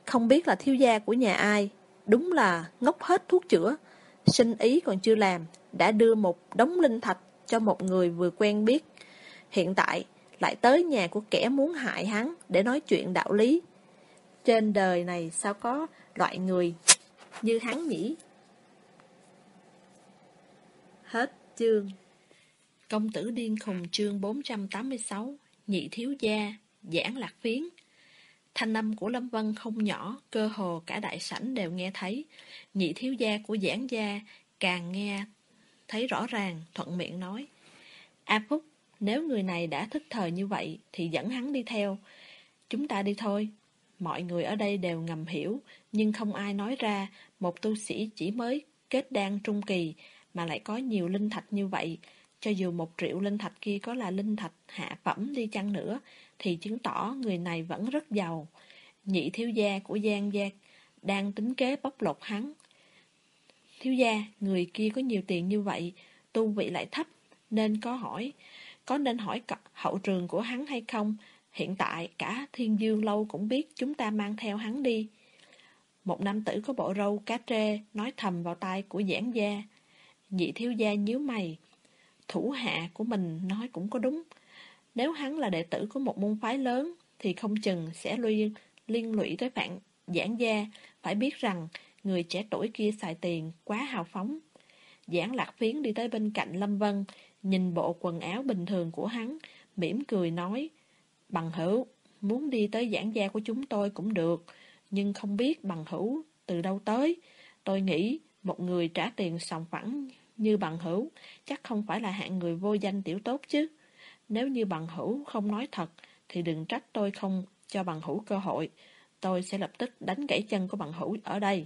Không biết là thiếu gia của nhà ai, đúng là ngốc hết thuốc chữa. Sinh ý còn chưa làm, đã đưa một đống linh thạch cho một người vừa quen biết. Hiện tại lại tới nhà của kẻ muốn hại hắn để nói chuyện đạo lý. Trên đời này sao có loại người như hắn nhỉ? Hết chương. Công tử điên khùng chương 486. Nhị thiếu gia, giảng lạc phiến. Thanh âm của Lâm Vân không nhỏ, cơ hồ cả đại sảnh đều nghe thấy. Nhị thiếu gia của giảng gia càng nghe thấy rõ ràng, thuận miệng nói: A Phúc, nếu người này đã thức thời như vậy thì dẫn hắn đi theo. Chúng ta đi thôi. Mọi người ở đây đều ngầm hiểu, nhưng không ai nói ra. Một tu sĩ chỉ mới kết đan trung kỳ mà lại có nhiều linh thạch như vậy. Cho dù 1 triệu linh thạch kia có là linh thạch hạ phẩm đi chăng nữa, thì chứng tỏ người này vẫn rất giàu. Nhị thiếu gia của Giang gia đang tính kế bóc lột hắn. Thiếu gia, người kia có nhiều tiền như vậy, tu vị lại thấp, nên có nên hỏi hậu trường của hắn hay không? Hiện tại cả Thiên Dương Lâu cũng biết chúng ta mang theo hắn đi. Một nam tử có bộ râu cá trê nói thầm vào tai của giảng gia. Nhị thiếu gia nhíu mày. Thủ hạ của mình nói cũng có đúng. Nếu hắn là đệ tử của một môn phái lớn thì không chừng sẽ liên lụy tới vạn giảng gia. Phải biết rằng người trẻ tuổi kia xài tiền quá hào phóng. Giảng Lạc Phiến đi tới bên cạnh Lâm Vân, nhìn bộ quần áo bình thường của hắn, mỉm cười nói: Bằng hữu, muốn đi tới giảng gia của chúng tôi cũng được, nhưng không biết bằng hữu từ đâu tới. Tôi nghĩ một người trả tiền sòng phẳng như bằng hữu chắc không phải là hạng người vô danh tiểu tốt chứ. Nếu như bằng hữu không nói thật thì đừng trách tôi không cho bằng hữu cơ hội. Tôi sẽ lập tức đánh gãy chân của bằng hữu ở đây.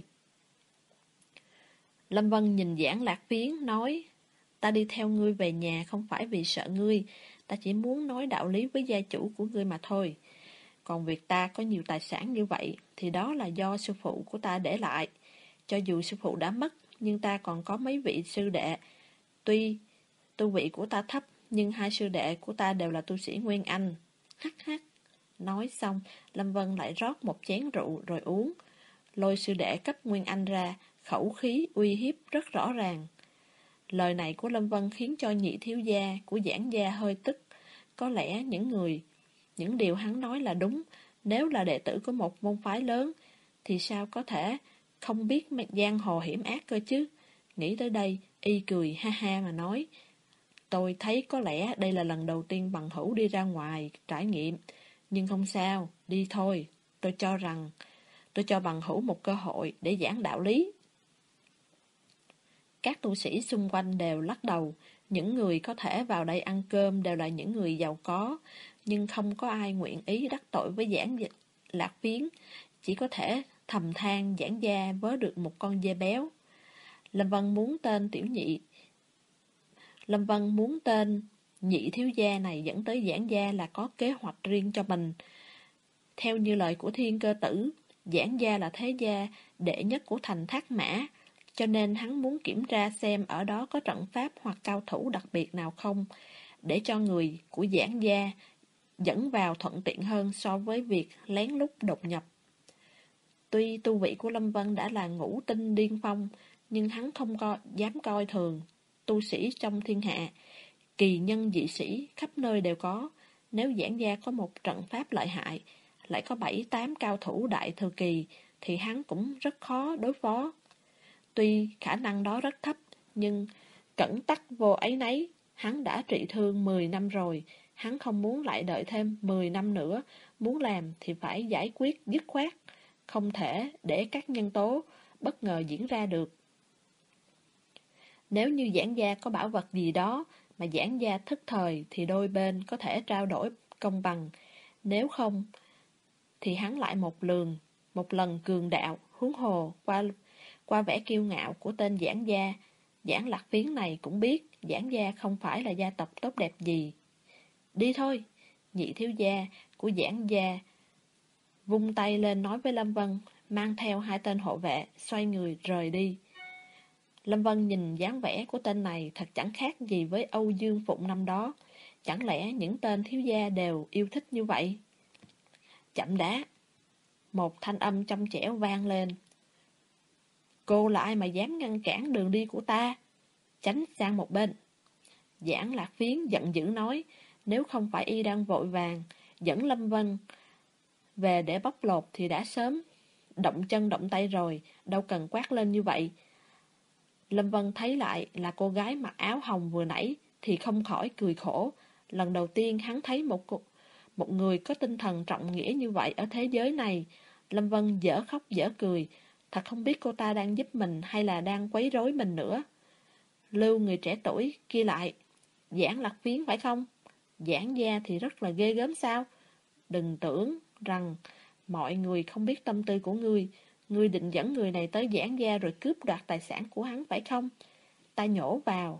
Lâm Vân nhìn Giảng Lạc Phiến nói: Ta đi theo ngươi về nhà không phải vì sợ ngươi, ta chỉ muốn nói đạo lý với gia chủ của ngươi mà thôi. Còn việc ta có nhiều tài sản như vậy thì đó là do sư phụ của ta để lại. Cho dù sư phụ đã mất, nhưng ta còn có mấy vị sư đệ. Tuy tu vị của ta thấp, nhưng 2 sư đệ của ta đều là tu sĩ Nguyên Anh. Hắc hắc. Nói xong, Lâm Vân lại rót một chén rượu rồi uống. Lôi sư đệ cấp Nguyên Anh ra, khẩu khí uy hiếp rất rõ ràng. Lời này của Lâm Vân khiến cho nhị thiếu gia của giảng gia hơi tức. Có lẽ những điều hắn nói là đúng. Nếu là đệ tử của một môn phái lớn thì sao có thể không biết giang hồ hiểm ác cơ chứ. Nghĩ tới đây, y cười ha ha mà nói: Tôi thấy có lẽ đây là lần đầu tiên bằng hữu đi ra ngoài trải nghiệm, nhưng không sao, đi thôi. Tôi cho bằng hữu một cơ hội để giảng đạo lý. Các tu sĩ xung quanh đều lắc đầu. Những người có thể vào đây ăn cơm đều là những người giàu có, nhưng không có ai nguyện ý đắc tội với Giảng Lạc Phiến, chỉ có thể thầm than giảng gia vớ được một con dê béo. Lâm Vân muốn tên nhị thiếu gia này dẫn tới giảng gia là có kế hoạch riêng cho mình. Theo như lời của Thiên Cơ Tử, giảng gia là thế gia đệ nhất của thành Thác Mã, cho nên hắn muốn kiểm tra xem ở đó có trận pháp hoặc cao thủ đặc biệt nào không, để cho người của giảng gia dẫn vào thuận tiện hơn so với việc lén lút đột nhập. Tuy tu vị của Lâm Vân đã là ngũ tinh điên phong, nhưng hắn không dám coi thường tu sĩ trong thiên hạ. Kỳ nhân dị sĩ khắp nơi đều có. Nếu giảng gia có một trận pháp lợi hại, lại có 7-8 cao thủ đại thừa kỳ, thì hắn cũng rất khó đối phó. Tuy khả năng đó rất thấp, nhưng cẩn tắc vô ấy nấy. Hắn đã trị thương 10 năm rồi, hắn không muốn lại đợi thêm 10 năm nữa. Muốn làm thì phải giải quyết dứt khoát, không thể để các nhân tố bất ngờ diễn ra được. Nếu như giảng gia có bảo vật gì đó mà giảng gia thức thời thì đôi bên có thể trao đổi công bằng. Nếu không thì hắn lại một lần cường đạo, huống hồ qua vẻ kiêu ngạo của tên giảng gia. Giảng Lạc Phiến này cũng biết giảng gia không phải là gia tộc tốt đẹp gì. Đi thôi. Nhị thiếu gia của giảng gia vung tay lên nói với Lâm Vân, mang theo 2 tên hộ vệ, xoay người rời đi. Lâm Vân nhìn dáng vẻ của tên này thật chẳng khác gì với Âu Dương Phụng năm đó. Chẳng lẽ những tên thiếu gia đều yêu thích như vậy? Chậm đã. Một thanh âm trong trẻo vang lên. Cô là ai mà dám ngăn cản đường đi của ta? Tránh sang một bên. Giảng Lạc Phiến giận dữ nói, nếu không phải y đang vội vàng dẫn Lâm Vân về để bóc lột thì đã sớm động chân động tay rồi, đâu cần quát lên như vậy. Lâm Vân thấy lại là cô gái mặc áo hồng vừa nãy thì không khỏi cười khổ. Lần đầu tiên hắn thấy một người có tinh thần trọng nghĩa như vậy ở thế giới này. Lâm Vân dở khóc dở cười, thật không biết cô ta đang giúp mình hay là đang quấy rối mình nữa. Lưu người trẻ tuổi kia lại, Giảng Lạc Phiến phải không? Giảng gia thì rất là ghê gớm sao? Đừng tưởng rằng mọi người không biết tâm tư của ngươi. Ngươi định dẫn người này tới Giảng gia rồi cướp đoạt tài sản của hắn phải không? Ta nhổ vào.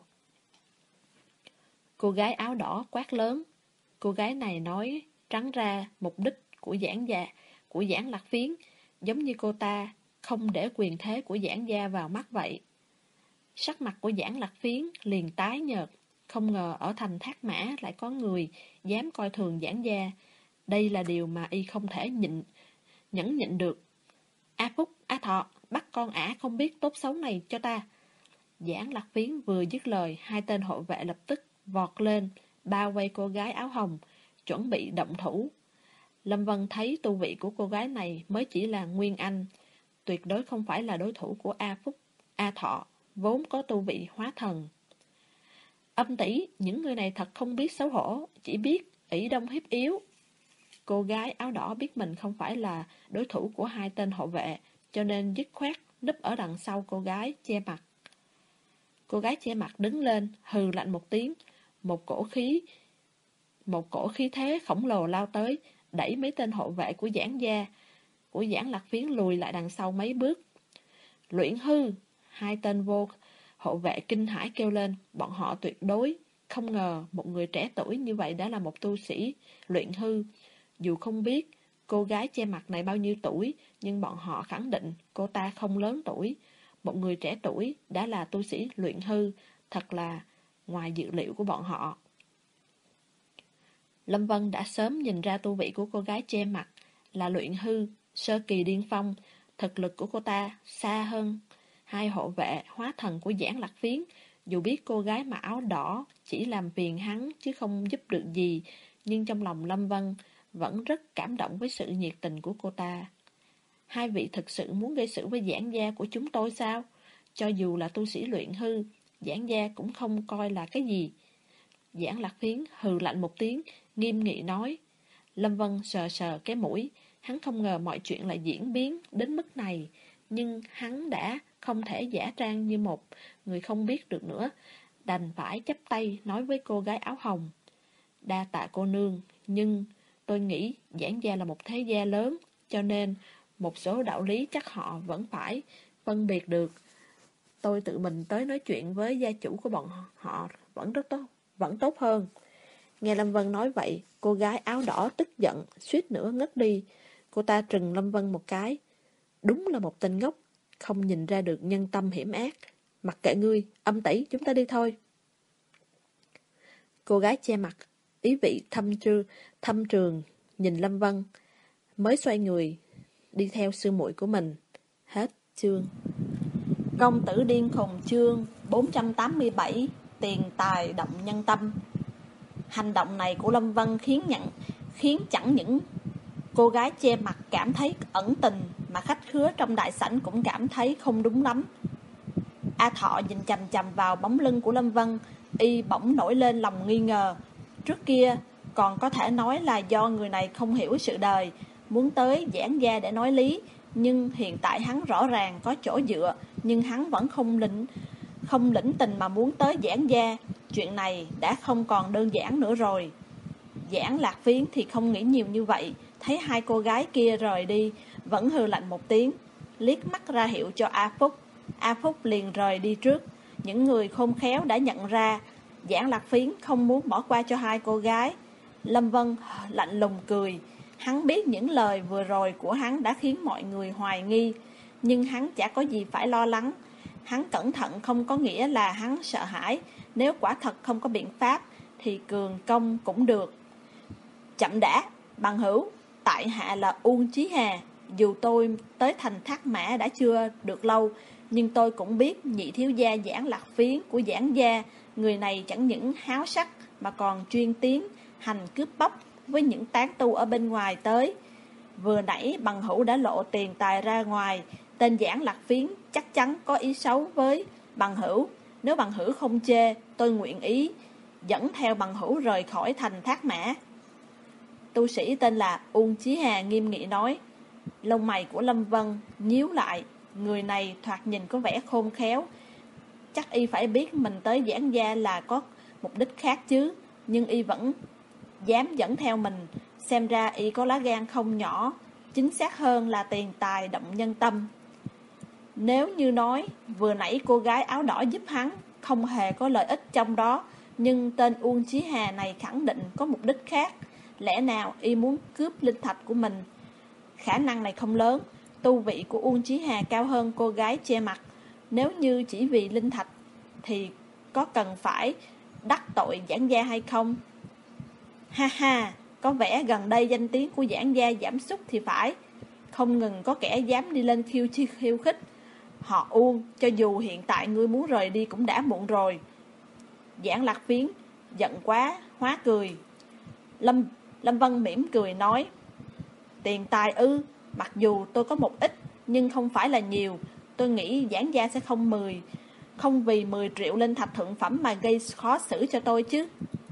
Cô gái áo đỏ quát lớn. Cô gái này nói trắng ra mục đích của Giảng Lạc Phiến, giống như cô ta không để quyền thế của Giảng gia vào mắt vậy. Sắc mặt của Giảng Lạc Phiến liền tái nhợt. Không ngờ ở thành Thác Mã lại có người dám coi thường Giảng gia. Đây là điều mà y không thể nhẫn nhịn được. A Phúc, A Thọ, bắt con ả không biết tốt xấu này cho ta. Giảng Lạc Phiến vừa dứt lời, hai tên hộ vệ lập tức vọt lên, bao vây cô gái áo hồng, chuẩn bị động thủ. Lâm Vân thấy tu vị của cô gái này mới chỉ là Nguyên Anh, tuyệt đối không phải là đối thủ của A Phúc, A Thọ, vốn có tu vị hóa thần. Âm tỷ, những người này thật không biết xấu hổ, chỉ biết ỷ đông hiếp yếu. Cô gái áo đỏ biết mình không phải là đối thủ của hai tên hộ vệ, cho nên dứt khoát núp ở đằng sau cô gái che mặt. Cô gái che mặt đứng lên, hừ lạnh một tiếng, một cổ khí thế khổng lồ lao tới, đẩy mấy tên hộ vệ của Giảng Lạc Phiến lùi lại đằng sau mấy bước. Luyện hư, hai tên hộ vệ kinh hãi kêu lên, bọn họ tuyệt đối không ngờ một người trẻ tuổi như vậy đã là một tu sĩ luyện hư. Dù không biết cô gái che mặt này bao nhiêu tuổi, nhưng bọn họ khẳng định cô ta không lớn tuổi. Một người trẻ tuổi đã là tu sĩ luyện hư, thật là ngoài dự liệu của bọn họ. Lâm Vân đã sớm nhìn ra tu vị của cô gái che mặt là luyện hư, sơ kỳ điên phong. Thực lực của cô ta xa hơn hai hộ vệ hóa thần của Giảng Lạc Phiến. Dù biết cô gái mặc áo đỏ chỉ làm phiền hắn chứ không giúp được gì, nhưng trong lòng Lâm Vân vẫn rất cảm động với sự nhiệt tình của cô ta. Hai vị thực sự muốn gây sự với Giảng gia của chúng tôi sao? Cho dù là tu sĩ luyện hư, Giảng gia cũng không coi là cái gì. Giảng Lạc Phiến hừ lạnh một tiếng, nghiêm nghị nói. Lâm Vân sờ sờ cái mũi, hắn không ngờ mọi chuyện lại diễn biến đến mức này, nhưng hắn đã không thể giả trang như một người không biết được nữa, đành phải chắp tay nói với cô gái áo hồng. Đa tạ cô nương, nhưng tôi nghĩ Giảng gia là một thế gia lớn, cho nên một số đạo lý chắc họ vẫn phải phân biệt được. Tôi tự mình tới nói chuyện với gia chủ của bọn họ vẫn tốt hơn. Nghe Lâm Vân nói vậy, cô gái áo đỏ tức giận, suýt nữa ngất đi. Cô ta trừng Lâm Vân một cái. Đúng là một tên ngốc, không nhìn ra được nhân tâm hiểm ác. Mặc kệ ngươi, Âm tỷ, chúng ta đi thôi. Cô gái che mặt, ý vị thâm trường, nhìn Lâm Vân, mới xoay người, đi theo sư muội của mình. Hết chương. Công tử điên khùng chương 487, tiền tài động nhân tâm. Hành động này của Lâm Vân khiến chẳng những cô gái che mặt cảm thấy ẩn tình, mà khách khứa trong đại sảnh cũng cảm thấy không đúng lắm. A Thọ nhìn chằm chằm vào bóng lưng của Lâm Vân, y bỗng nổi lên lòng nghi ngờ. Trước kia còn có thể nói là do người này không hiểu sự đời, muốn tới Giảng gia để nói lý, nhưng hiện tại hắn rõ ràng có chỗ dựa, nhưng hắn vẫn không lĩnh tình mà muốn tới Giảng gia. Chuyện này đã không còn đơn giản nữa rồi. Giảng Lạc Phiến thì không nghĩ nhiều như vậy, thấy hai cô gái kia rời đi, vẫn hừ lạnh một tiếng, liếc mắt ra hiệu cho A Phúc. A Phúc liền rời đi trước. Những người khôn khéo đã nhận ra Giảng Lạc Phiến không muốn bỏ qua cho hai cô gái. Lâm Vân lạnh lùng cười. Hắn biết những lời vừa rồi của hắn đã khiến mọi người hoài nghi, nhưng hắn chả có gì phải lo lắng. Hắn cẩn thận không có nghĩa là hắn sợ hãi. Nếu quả thật không có biện pháp thì cường công cũng được. Chậm đã, bằng hữu, tại hạ là Uông Chí Hà. Dù tôi tới thành Thác Mã đã chưa được lâu, nhưng tôi cũng biết nhị thiếu gia Giảng Lạc Phiến của Giảng gia, người này chẳng những háo sắc mà còn chuyên tiến hành cướp bóc với những tán tu ở bên ngoài tới. Vừa nãy bằng hữu đã lộ tiền tài ra ngoài, tên Giảng Lạc Phiến chắc chắn có ý xấu với bằng hữu. Nếu bằng hữu không chê, tôi nguyện ý dẫn theo bằng hữu rời khỏi thành Thác Mã. Tu sĩ tên là Uông Chí Hà nghiêm nghị nói. Lông mày của Lâm Vân nhíu lại, người này thoạt nhìn có vẻ khôn khéo. Chắc y phải biết mình tới Giảng gia là có mục đích khác chứ, nhưng y vẫn dám dẫn theo mình, xem ra y có lá gan không nhỏ, chính xác hơn là tiền tài động nhân tâm. Nếu như nói vừa nãy cô gái áo đỏ giúp hắn không hề có lợi ích trong đó, nhưng tên Uông Chí Hà này khẳng định có mục đích khác. Lẽ nào y muốn cướp linh thạch của mình? Khả năng này không lớn. Tu vị của Uông Chí Hà cao hơn cô gái che mặt. Nếu như chỉ vì linh thạch thì có cần phải đắc tội Giảng gia hay không? Ha ha, có vẻ gần đây danh tiếng của Giảng gia giảm sút thì phải. Không ngừng có kẻ dám đi lên khiêu khích. Họ Uông, cho dù hiện tại ngươi muốn rời đi cũng đã muộn rồi. Giảng Lạc Phiến giận quá hóa cười. Lâm Vân mỉm cười nói. Tiền tài ư? Mặc dù tôi có một ít, nhưng không phải là nhiều. Tôi nghĩ Giảng gia sẽ không vì 10 triệu linh thạch thượng phẩm mà gây khó xử cho tôi chứ.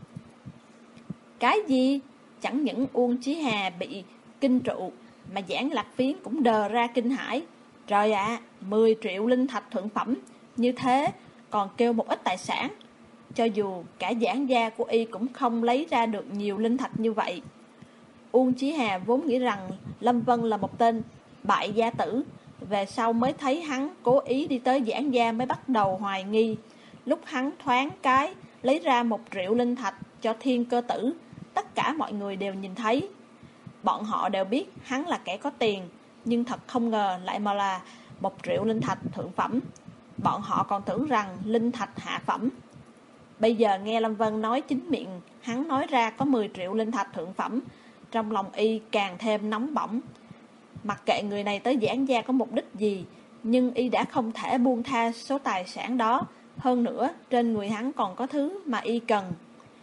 Cái gì? Chẳng những Uông Chí Hà bị kinh trụ, mà Giảng Lạc Phiến cũng đờ ra kinh hãi. Trời ạ, 10 triệu linh thạch thượng phẩm, như thế còn kêu một ít tài sản. Cho dù cả Giảng gia của y cũng không lấy ra được nhiều linh thạch như vậy. Uông Chí Hà vốn nghĩ rằng Lâm Vân là một tên bại gia tử, về sau mới thấy hắn cố ý đi tới Giảng gia mới bắt đầu hoài nghi. Lúc hắn thoáng cái lấy ra 1 triệu linh thạch cho Thiên Cơ Tử, tất cả mọi người đều nhìn thấy. Bọn họ đều biết hắn là kẻ có tiền, nhưng thật không ngờ lại mà là 1 triệu linh thạch thượng phẩm. Bọn họ còn tưởng rằng linh thạch hạ phẩm. Bây giờ nghe Lâm Vân nói chính miệng hắn nói ra có 10 triệu linh thạch thượng phẩm, trong lòng y càng thêm nóng bỏng. Mặc kệ người này tới Giảng gia có mục đích gì, nhưng y đã không thể buông tha số tài sản đó. Hơn nữa, trên người hắn còn có thứ mà y cần.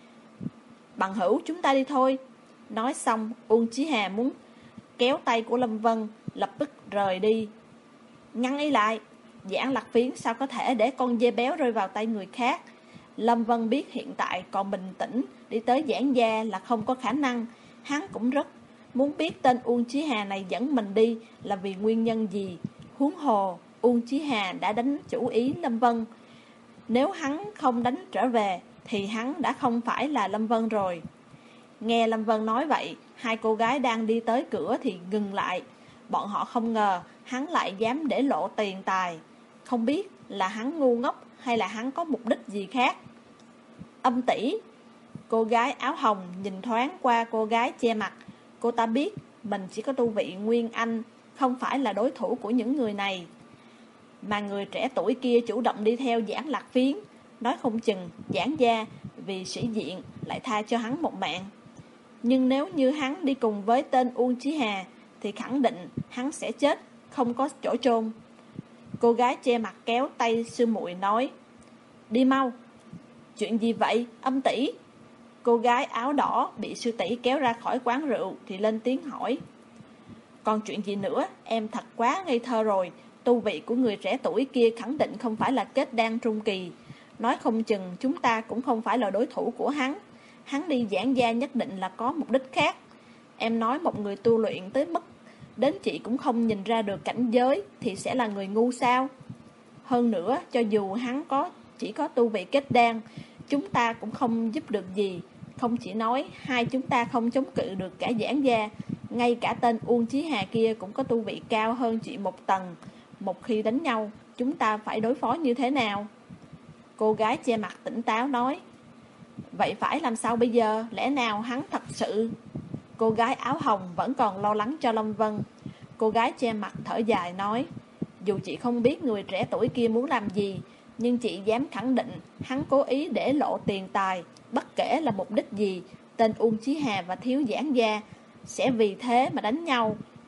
Bằng hữu, chúng ta đi thôi. Nói xong, Uông Chí Hà muốn kéo tay của Lâm Vân, lập tức rời đi. Ngăn y lại. Giảng Lạc Phiến sao có thể để con dê béo rơi vào tay người khác? Lâm Vân biết hiện tại còn bình tĩnh đi tới Giảng gia là không có khả năng. Hắn cũng rất muốn biết tên Uông Chí Hà này dẫn mình đi là vì nguyên nhân gì. Huống hồ, Uông Chí Hà đã đánh chủ ý Lâm Vân. Nếu hắn không đánh trở về thì hắn đã không phải là Lâm Vân rồi. Nghe Lâm Vân nói vậy, hai cô gái đang đi tới cửa thì ngừng lại. Bọn họ không ngờ hắn lại dám để lộ tiền tài. Không biết là hắn ngu ngốc hay là hắn có mục đích gì khác. Âm tỷ. Cô gái áo hồng nhìn thoáng qua cô gái che mặt. Cô ta biết mình chỉ có tu vị Nguyên Anh, không phải là đối thủ của những người này. Mà người trẻ tuổi kia chủ động đi theo Giảng Lạc Phiến, nói không chừng Giảng gia vì sĩ diện lại tha cho hắn một mạng. Nhưng nếu như hắn đi cùng với tên Uông Chí Hà thì khẳng định hắn sẽ chết, không có chỗ chôn. Cô gái che mặt kéo tay sư muội nói. Đi mau. Chuyện gì vậy, âm tỷ? Cô gái áo đỏ bị sư tỷ kéo ra khỏi quán rượu thì lên tiếng hỏi. Còn chuyện gì nữa, em thật quá ngây thơ rồi. Tu vị của người trẻ tuổi kia khẳng định không phải là kết đan trung kỳ. Nói không chừng chúng ta cũng không phải là đối thủ của hắn. Hắn đi Giảng gia nhất định là có mục đích khác. Em nói một người tu luyện tới mức đến chị cũng không nhìn ra được cảnh giới thì sẽ là người ngu sao? Hơn nữa, cho dù hắn chỉ có tu vị kết đan, chúng ta cũng không giúp được gì. Không chỉ nói hai chúng ta không chống cự được cả Giảng gia, ngay cả tên Uông Chí Hà kia cũng có tu vị cao hơn chị một tầng. Một khi đánh nhau, chúng ta phải đối phó như thế nào? Cô gái che mặt tỉnh táo nói. Vậy phải làm sao bây giờ? Lẽ nào hắn thật sự... Cô gái áo hồng vẫn còn lo lắng cho Lâm Vân. Cô gái che mặt thở dài nói. Dù chị không biết người trẻ tuổi kia muốn làm gì, nhưng chị dám khẳng định hắn cố ý để lộ tiền tài. Bất kể là mục đích gì, tên Uông Chí Hà và thiếu Giảng gia sẽ vì thế mà đánh nhau.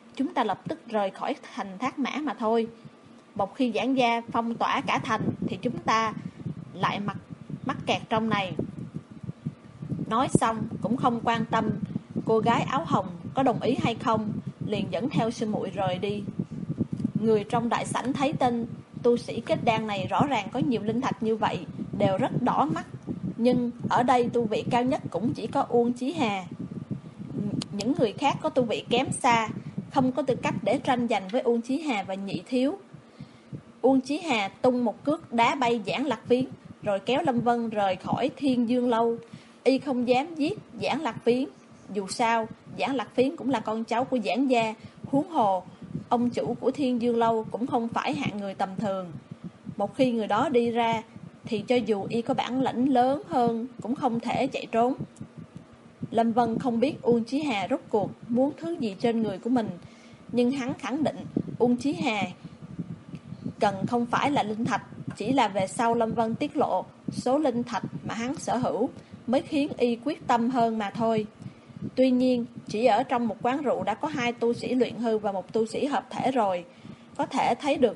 chúng ta lập tức rời khỏi thành Thác Mã mà thôi. Một khi Giảng Gia phong tỏa cả thành thì chúng ta lại mắc kẹt trong này. Nói xong cũng không quan tâm cô gái áo hồng có đồng ý hay không, liền dẫn theo sư muội rời đi. Người trong đại sảnh thấy tên tu sĩ kết đan này rõ ràng có nhiều linh thạch như vậy, đều rất đỏ mắt. Nhưng ở đây tu vị cao nhất cũng chỉ có Uông Chí Hà. Những người khác có tu vị kém xa, không có tư cách để tranh giành với Uông Chí Hà và Nhị Thiếu. Uông Chí Hà tung một cước đá bay Giảng Lạc Phiến, rồi kéo Lâm Vân rời khỏi Thiên Dương Lâu. Y không dám giết Giảng Lạc Phiến. Dù sao, Giảng Lạc Phiến cũng là con cháu của Giảng gia, huống hồ ông chủ của Thiên Dương Lâu cũng không phải hạng người tầm thường. Một khi người đó đi ra, thì cho dù y có bản lĩnh lớn hơn cũng không thể chạy trốn. Lâm Vân không biết Uông Chí Hà rốt cuộc muốn thứ gì trên người của mình, nhưng hắn khẳng định Uông Chí Hà cần không phải là linh thạch, chỉ là về sau Lâm Vân tiết lộ số linh thạch mà hắn sở hữu mới khiến y quyết tâm hơn mà thôi. Tuy nhiên, chỉ ở trong một quán rượu đã có 2 tu sĩ luyện hư và 1 tu sĩ hợp thể rồi, có thể thấy được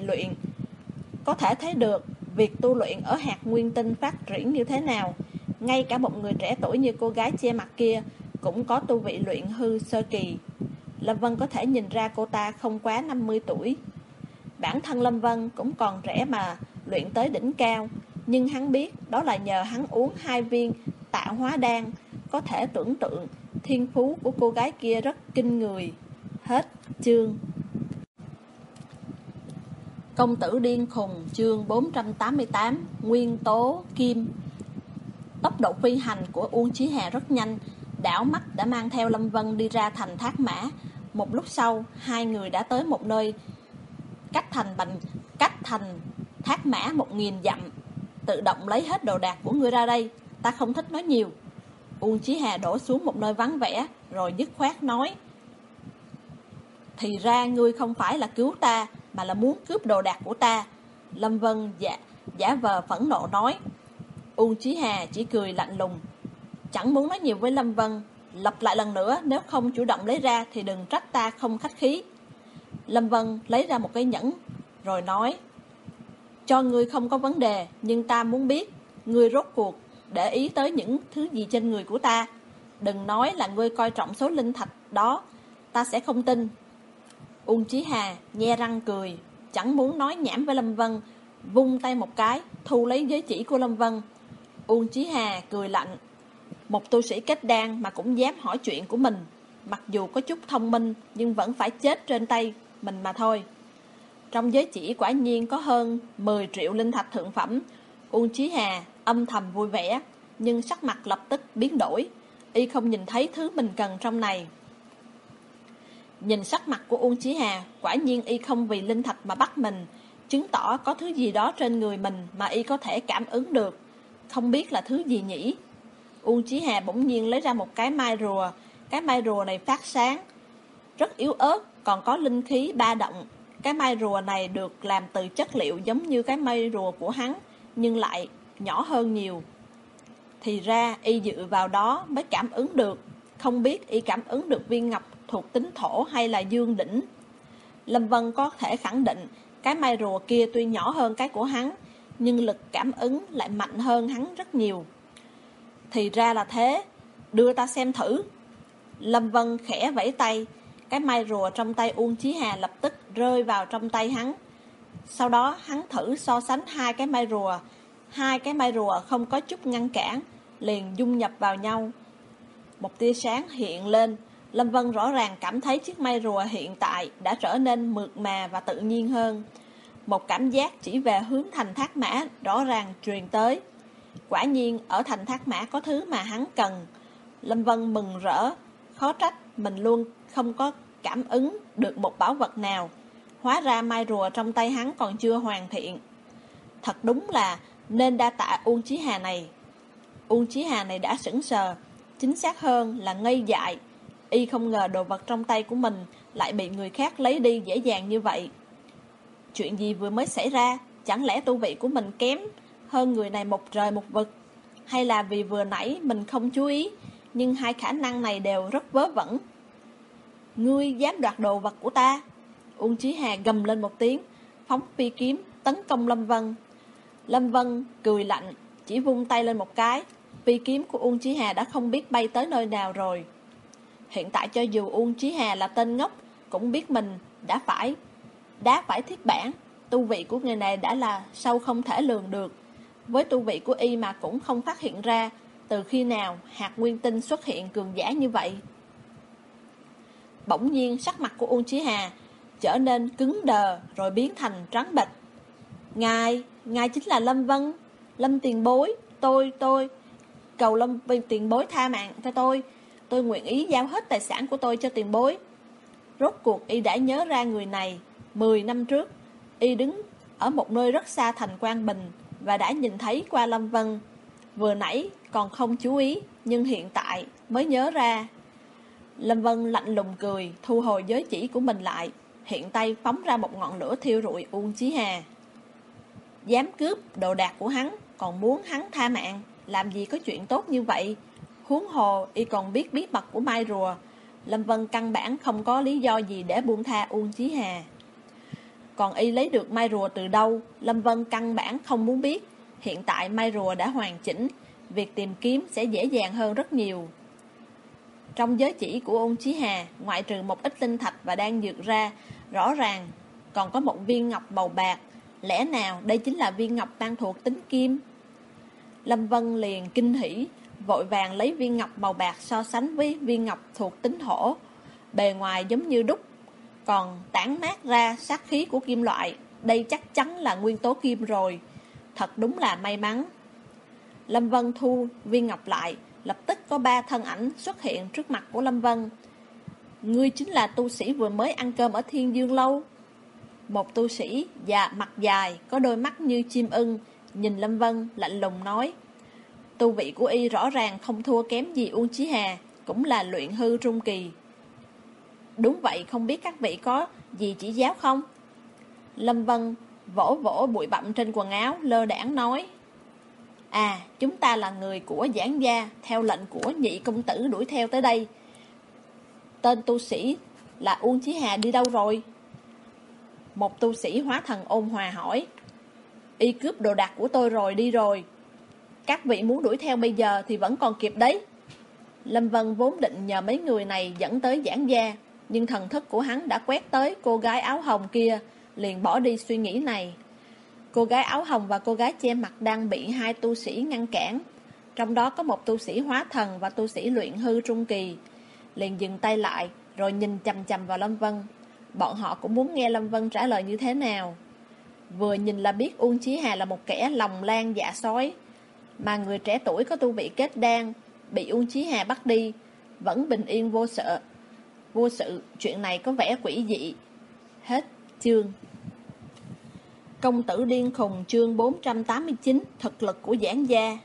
việc tu luyện ở hạt nguyên tinh phát triển như thế nào. Ngay cả một người trẻ tuổi như cô gái che mặt kia cũng có tu vị luyện hư sơ kỳ. Lâm Vân có thể nhìn ra cô ta không quá 50 tuổi. Bản thân Lâm Vân cũng còn trẻ mà luyện tới đỉnh cao, nhưng hắn biết đó là nhờ hắn uống 2 viên Tạo Hóa Đan. Có thể tưởng tượng thiên phú của cô gái kia rất kinh người. Hết chương. Công tử điên khùng chương 488. Nguyên tố kim. Tốc độ phi hành của Uông Chí Hà rất nhanh, đảo mắt đã mang theo Lâm Vân đi ra thành Thác Mã. Một lúc sau, 2 người đã tới một nơi cách thành Thác Mã 1000 dặm. Tự động lấy hết đồ đạc của ngươi ra đây, ta không thích nói nhiều. Uông Chí Hà đổ xuống một nơi vắng vẻ, rồi dứt khoát nói: thì ra ngươi không phải là cứu ta, mà là muốn cướp đồ đạc của ta. Lâm Vân giả vờ phẫn nộ nói. Uông Chí Hà chỉ cười lạnh lùng, chẳng muốn nói nhiều với Lâm Vân. Lặp lại lần nữa, nếu không chủ động lấy ra thì đừng trách ta không khách khí. Lâm Vân lấy ra một cái nhẫn, rồi nói: cho ngươi không có vấn đề, nhưng ta muốn biết ngươi rốt cuộc để ý tới những thứ gì trên người của ta. Đừng nói là ngươi coi trọng số linh thạch đó, ta sẽ không tin. Uông Chí Hà nhe răng cười, chẳng muốn nói nhảm với Lâm Vân, vung tay một cái, thu lấy giới chỉ của Lâm Vân. Uông Chí Hà cười lạnh, một tu sĩ kết đan mà cũng dám hỏi chuyện của mình, mặc dù có chút thông minh nhưng vẫn phải chết trên tay mình mà thôi. Trong giới chỉ quả nhiên có hơn 10 triệu linh thạch thượng phẩm. Uông Chí Hà âm thầm vui vẻ, nhưng sắc mặt lập tức biến đổi. Y không nhìn thấy thứ mình cần trong này. Nhìn sắc mặt của Uông Chí Hà, quả nhiên y không vì linh thạch mà bắt mình, chứng tỏ có thứ gì đó trên người mình mà y có thể cảm ứng được. Không biết là thứ gì nhỉ? Uông Chí Hà bỗng nhiên lấy ra một cái mai rùa. Cái mai rùa này phát sáng, rất yếu ớt, còn có linh khí ba động. Cái mai rùa này được làm từ chất liệu giống như cái mai rùa của hắn, nhưng lại nhỏ hơn nhiều. Thì ra y dựa vào đó mới cảm ứng được. Không biết y cảm ứng được viên ngọc thuộc tính thổ hay là dương đỉnh. Lâm Vân có thể khẳng định cái mai rùa kia tuy nhỏ hơn cái của hắn, nhưng lực cảm ứng lại mạnh hơn hắn rất nhiều. Thì ra là thế, đưa ta xem thử. Lâm Vân khẽ vẫy tay, cái mai rùa trong tay Uông Chí Hà lập tức rơi vào trong tay hắn. Sau đó hắn thử so sánh 2 cái mai rùa. 2 cái mai rùa không có chút ngăn cản, liền dung nhập vào nhau. Một tia sáng hiện lên. Lâm Vân rõ ràng cảm thấy chiếc mai rùa hiện tại đã trở nên mượt mà và tự nhiên hơn. Một cảm giác chỉ về hướng thành Thác Mã rõ ràng truyền tới. Quả nhiên ở thành Thác Mã có thứ mà hắn cần. Lâm Vân mừng rỡ, khó trách mình luôn không có cảm ứng được một bảo vật nào. Hóa ra mai rùa trong tay hắn còn chưa hoàn thiện. Thật đúng là nên đa tạ Uông Chí Hà này. Uông Chí Hà này đã sững sờ, chính xác hơn là ngây dại. Y không ngờ đồ vật trong tay của mình lại bị người khác lấy đi dễ dàng như vậy. Chuyện gì vừa mới xảy ra? Chẳng lẽ tu vị của mình kém hơn người này một trời một vực? Hay là vì vừa nãy mình không chú ý? Nhưng 2 khả năng này đều rất vớ vẩn. Ngươi dám đoạt đồ vật của ta? Uông Chí Hà gầm lên một tiếng, phóng phi kiếm tấn công Lâm Vân. Lâm Vân cười lạnh, chỉ vung tay lên một cái, phi kiếm của Uông Chí Hà đã không biết bay tới nơi nào rồi. Hiện tại cho dù Uông Chí Hà là tên ngốc, cũng biết mình đá phải thiết bản. Tu vị của người này đã là sâu không thể lường được. Với tu vị của y mà cũng không phát hiện ra từ khi nào hạt nguyên tinh xuất hiện cường giả như vậy. Bỗng nhiên sắc mặt của Uông Chí Hà trở nên cứng đờ rồi biến thành trắng bệch. Ngài chính là Lâm Vân, Lâm tiền bối, tôi cầu Lâm tiền bối tha mạng cho tôi nguyện ý giao hết tài sản của tôi cho tiền bối. Rốt cuộc y đã nhớ ra người này. 10 năm trước, y đứng ở một nơi rất xa thành Quang Bình và đã nhìn thấy qua Lâm Vân. Vừa nãy còn không chú ý, nhưng hiện tại mới nhớ ra. Lâm Vân lạnh lùng cười, thu hồi giới chỉ của mình lại, hiện tay phóng ra một ngọn lửa thiêu rụi Uông Chí Hà. Dám cướp đồ đạc của hắn, còn muốn hắn tha mạng, làm gì có chuyện tốt như vậy. Huống hồ y còn biết bí mật của Mai Rùa. Lâm Vân căn bản không có lý do gì để buông tha Uông Chí Hà. Còn y lấy được Mai Rùa từ đâu, Lâm Vân căn bản không muốn biết. Hiện tại Mai Rùa đã hoàn chỉnh, việc tìm kiếm sẽ dễ dàng hơn rất nhiều. Trong giới chỉ của Uông Chí Hà, ngoại trừ một ít tinh thạch và đan dược ra, rõ ràng còn có một viên ngọc màu bạc. Lẽ nào đây chính là viên ngọc mang thuộc tính kim? Lâm Vân liền kinh hỉ, vội vàng lấy viên ngọc màu bạc so sánh với viên ngọc thuộc tính thổ. Bề ngoài giống như đúc, còn tản mát ra sát khí của kim loại. Đây chắc chắn là nguyên tố kim rồi. Thật đúng là may mắn. Lâm Vân thu viên ngọc lại, lập tức có 3 thân ảnh xuất hiện trước mặt của Lâm Vân. Ngươi chính là tu sĩ vừa mới ăn cơm ở Thiên Dương Lâu. Một tu sĩ mặt dài, có đôi mắt như chim ưng, nhìn Lâm Vân lạnh lùng nói. Tu vị của y rõ ràng không thua kém gì Uông Chí Hà, cũng là luyện hư trung kỳ. Đúng vậy, không biết các vị có gì chỉ giáo không? Lâm Vân vỗ vỗ bụi bặm trên quần áo, lơ đãng nói. Chúng ta là người của Giảng gia, theo lệnh của nhị công tử đuổi theo tới đây. Tên tu sĩ là Uông Chí Hà đi đâu rồi? Một tu sĩ hóa thần ôn hòa hỏi. Y cướp đồ đạc của tôi rồi, đi rồi. Các vị muốn đuổi theo bây giờ thì vẫn còn kịp đấy. Lâm Vân vốn định nhờ mấy người này dẫn tới Giảng gia, nhưng thần thức của hắn đã quét tới cô gái áo hồng kia, liền bỏ đi suy nghĩ này. Cô gái áo hồng và cô gái che mặt đang bị 2 tu sĩ ngăn cản. Trong đó có một tu sĩ hóa thần và tu sĩ luyện hư trung kỳ. Liền dừng tay lại, rồi nhìn chằm chằm vào Lâm Vân. Bọn họ cũng muốn nghe Lâm Vân trả lời như thế nào. Vừa nhìn là biết Uông Chí Hà là một kẻ lòng lan dạ sói. Mà người trẻ tuổi có tu vị kết đan, bị Uông Chí Hà bắt đi, vẫn bình yên vô sự. Chuyện này có vẻ quỷ dị. Hết chương. Công tử điên khùng chương 489. Thực lực của Giảng gia.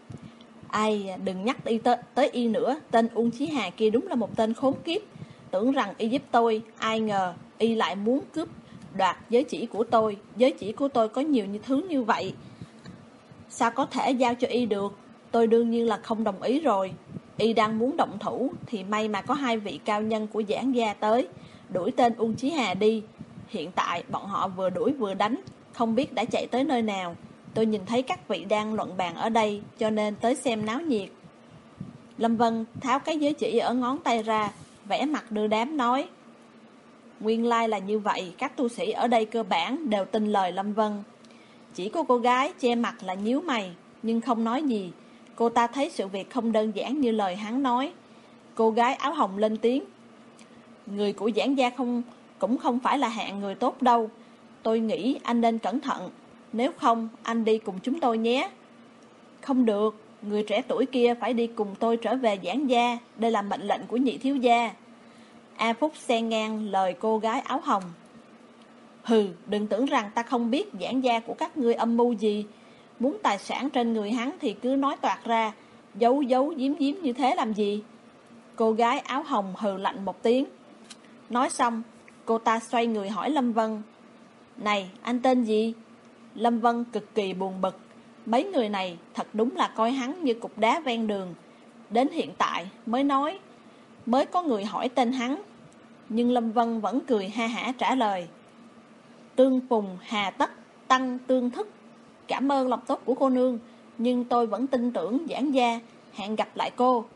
Đừng nhắc tới y nữa. Tên Uông Chí Hà kia đúng là một tên khốn kiếp. Tưởng rằng y giúp tôi, ai ngờ y lại muốn cướp đoạt giới chỉ của tôi. Giới chỉ của tôi có nhiều thứ như vậy, sao có thể giao cho y được? Tôi đương nhiên là không đồng ý rồi. Y đang muốn động thủ thì may mà có 2 vị cao nhân của Giảng gia tới, đuổi tên Uông Chí Hà đi. Hiện tại bọn họ vừa đuổi vừa đánh, không biết đã chạy tới nơi nào. Tôi nhìn thấy các vị đang luận bàn ở đây, cho nên tới xem náo nhiệt. Lâm Vân tháo cái giới chỉ ở ngón tay ra, vẽ mặt đưa đám nói. Nguyên lai là như vậy, các tu sĩ ở đây cơ bản đều tin lời Lâm Vân. Chỉ có cô gái che mặt là nhíu mày, nhưng không nói gì. Cô ta thấy sự việc không đơn giản như lời hắn nói. Cô gái áo hồng lên tiếng. Người của Giảng gia cũng không phải là hạng người tốt đâu. Tôi nghĩ anh nên cẩn thận. Nếu không, anh đi cùng chúng tôi nhé. Không được, người trẻ tuổi kia phải đi cùng tôi trở về Giảng gia. Đây là mệnh lệnh của nhị thiếu gia. A Phúc xen ngang lời cô gái áo hồng. Hừ, đừng tưởng rằng ta không biết Giảng gia của các ngươi âm mưu gì. Muốn tài sản trên người hắn thì cứ nói toạc ra, giấu giếm như thế làm gì? Cô gái áo hồng hừ lạnh một tiếng. Nói xong, cô ta xoay người hỏi Lâm Vân. Này, anh tên gì? Lâm Vân cực kỳ buồn bực. Mấy người này thật đúng là coi hắn như cục đá ven đường. Đến hiện tại mới có người hỏi tên hắn. nhưng Lâm Vân vẫn cười ha hả trả lời: Tương phùng hà tất tăng tương thức. Cảm ơn lòng tốt của cô nương, nhưng tôi vẫn tin tưởng giảng gia. Hẹn gặp lại cô.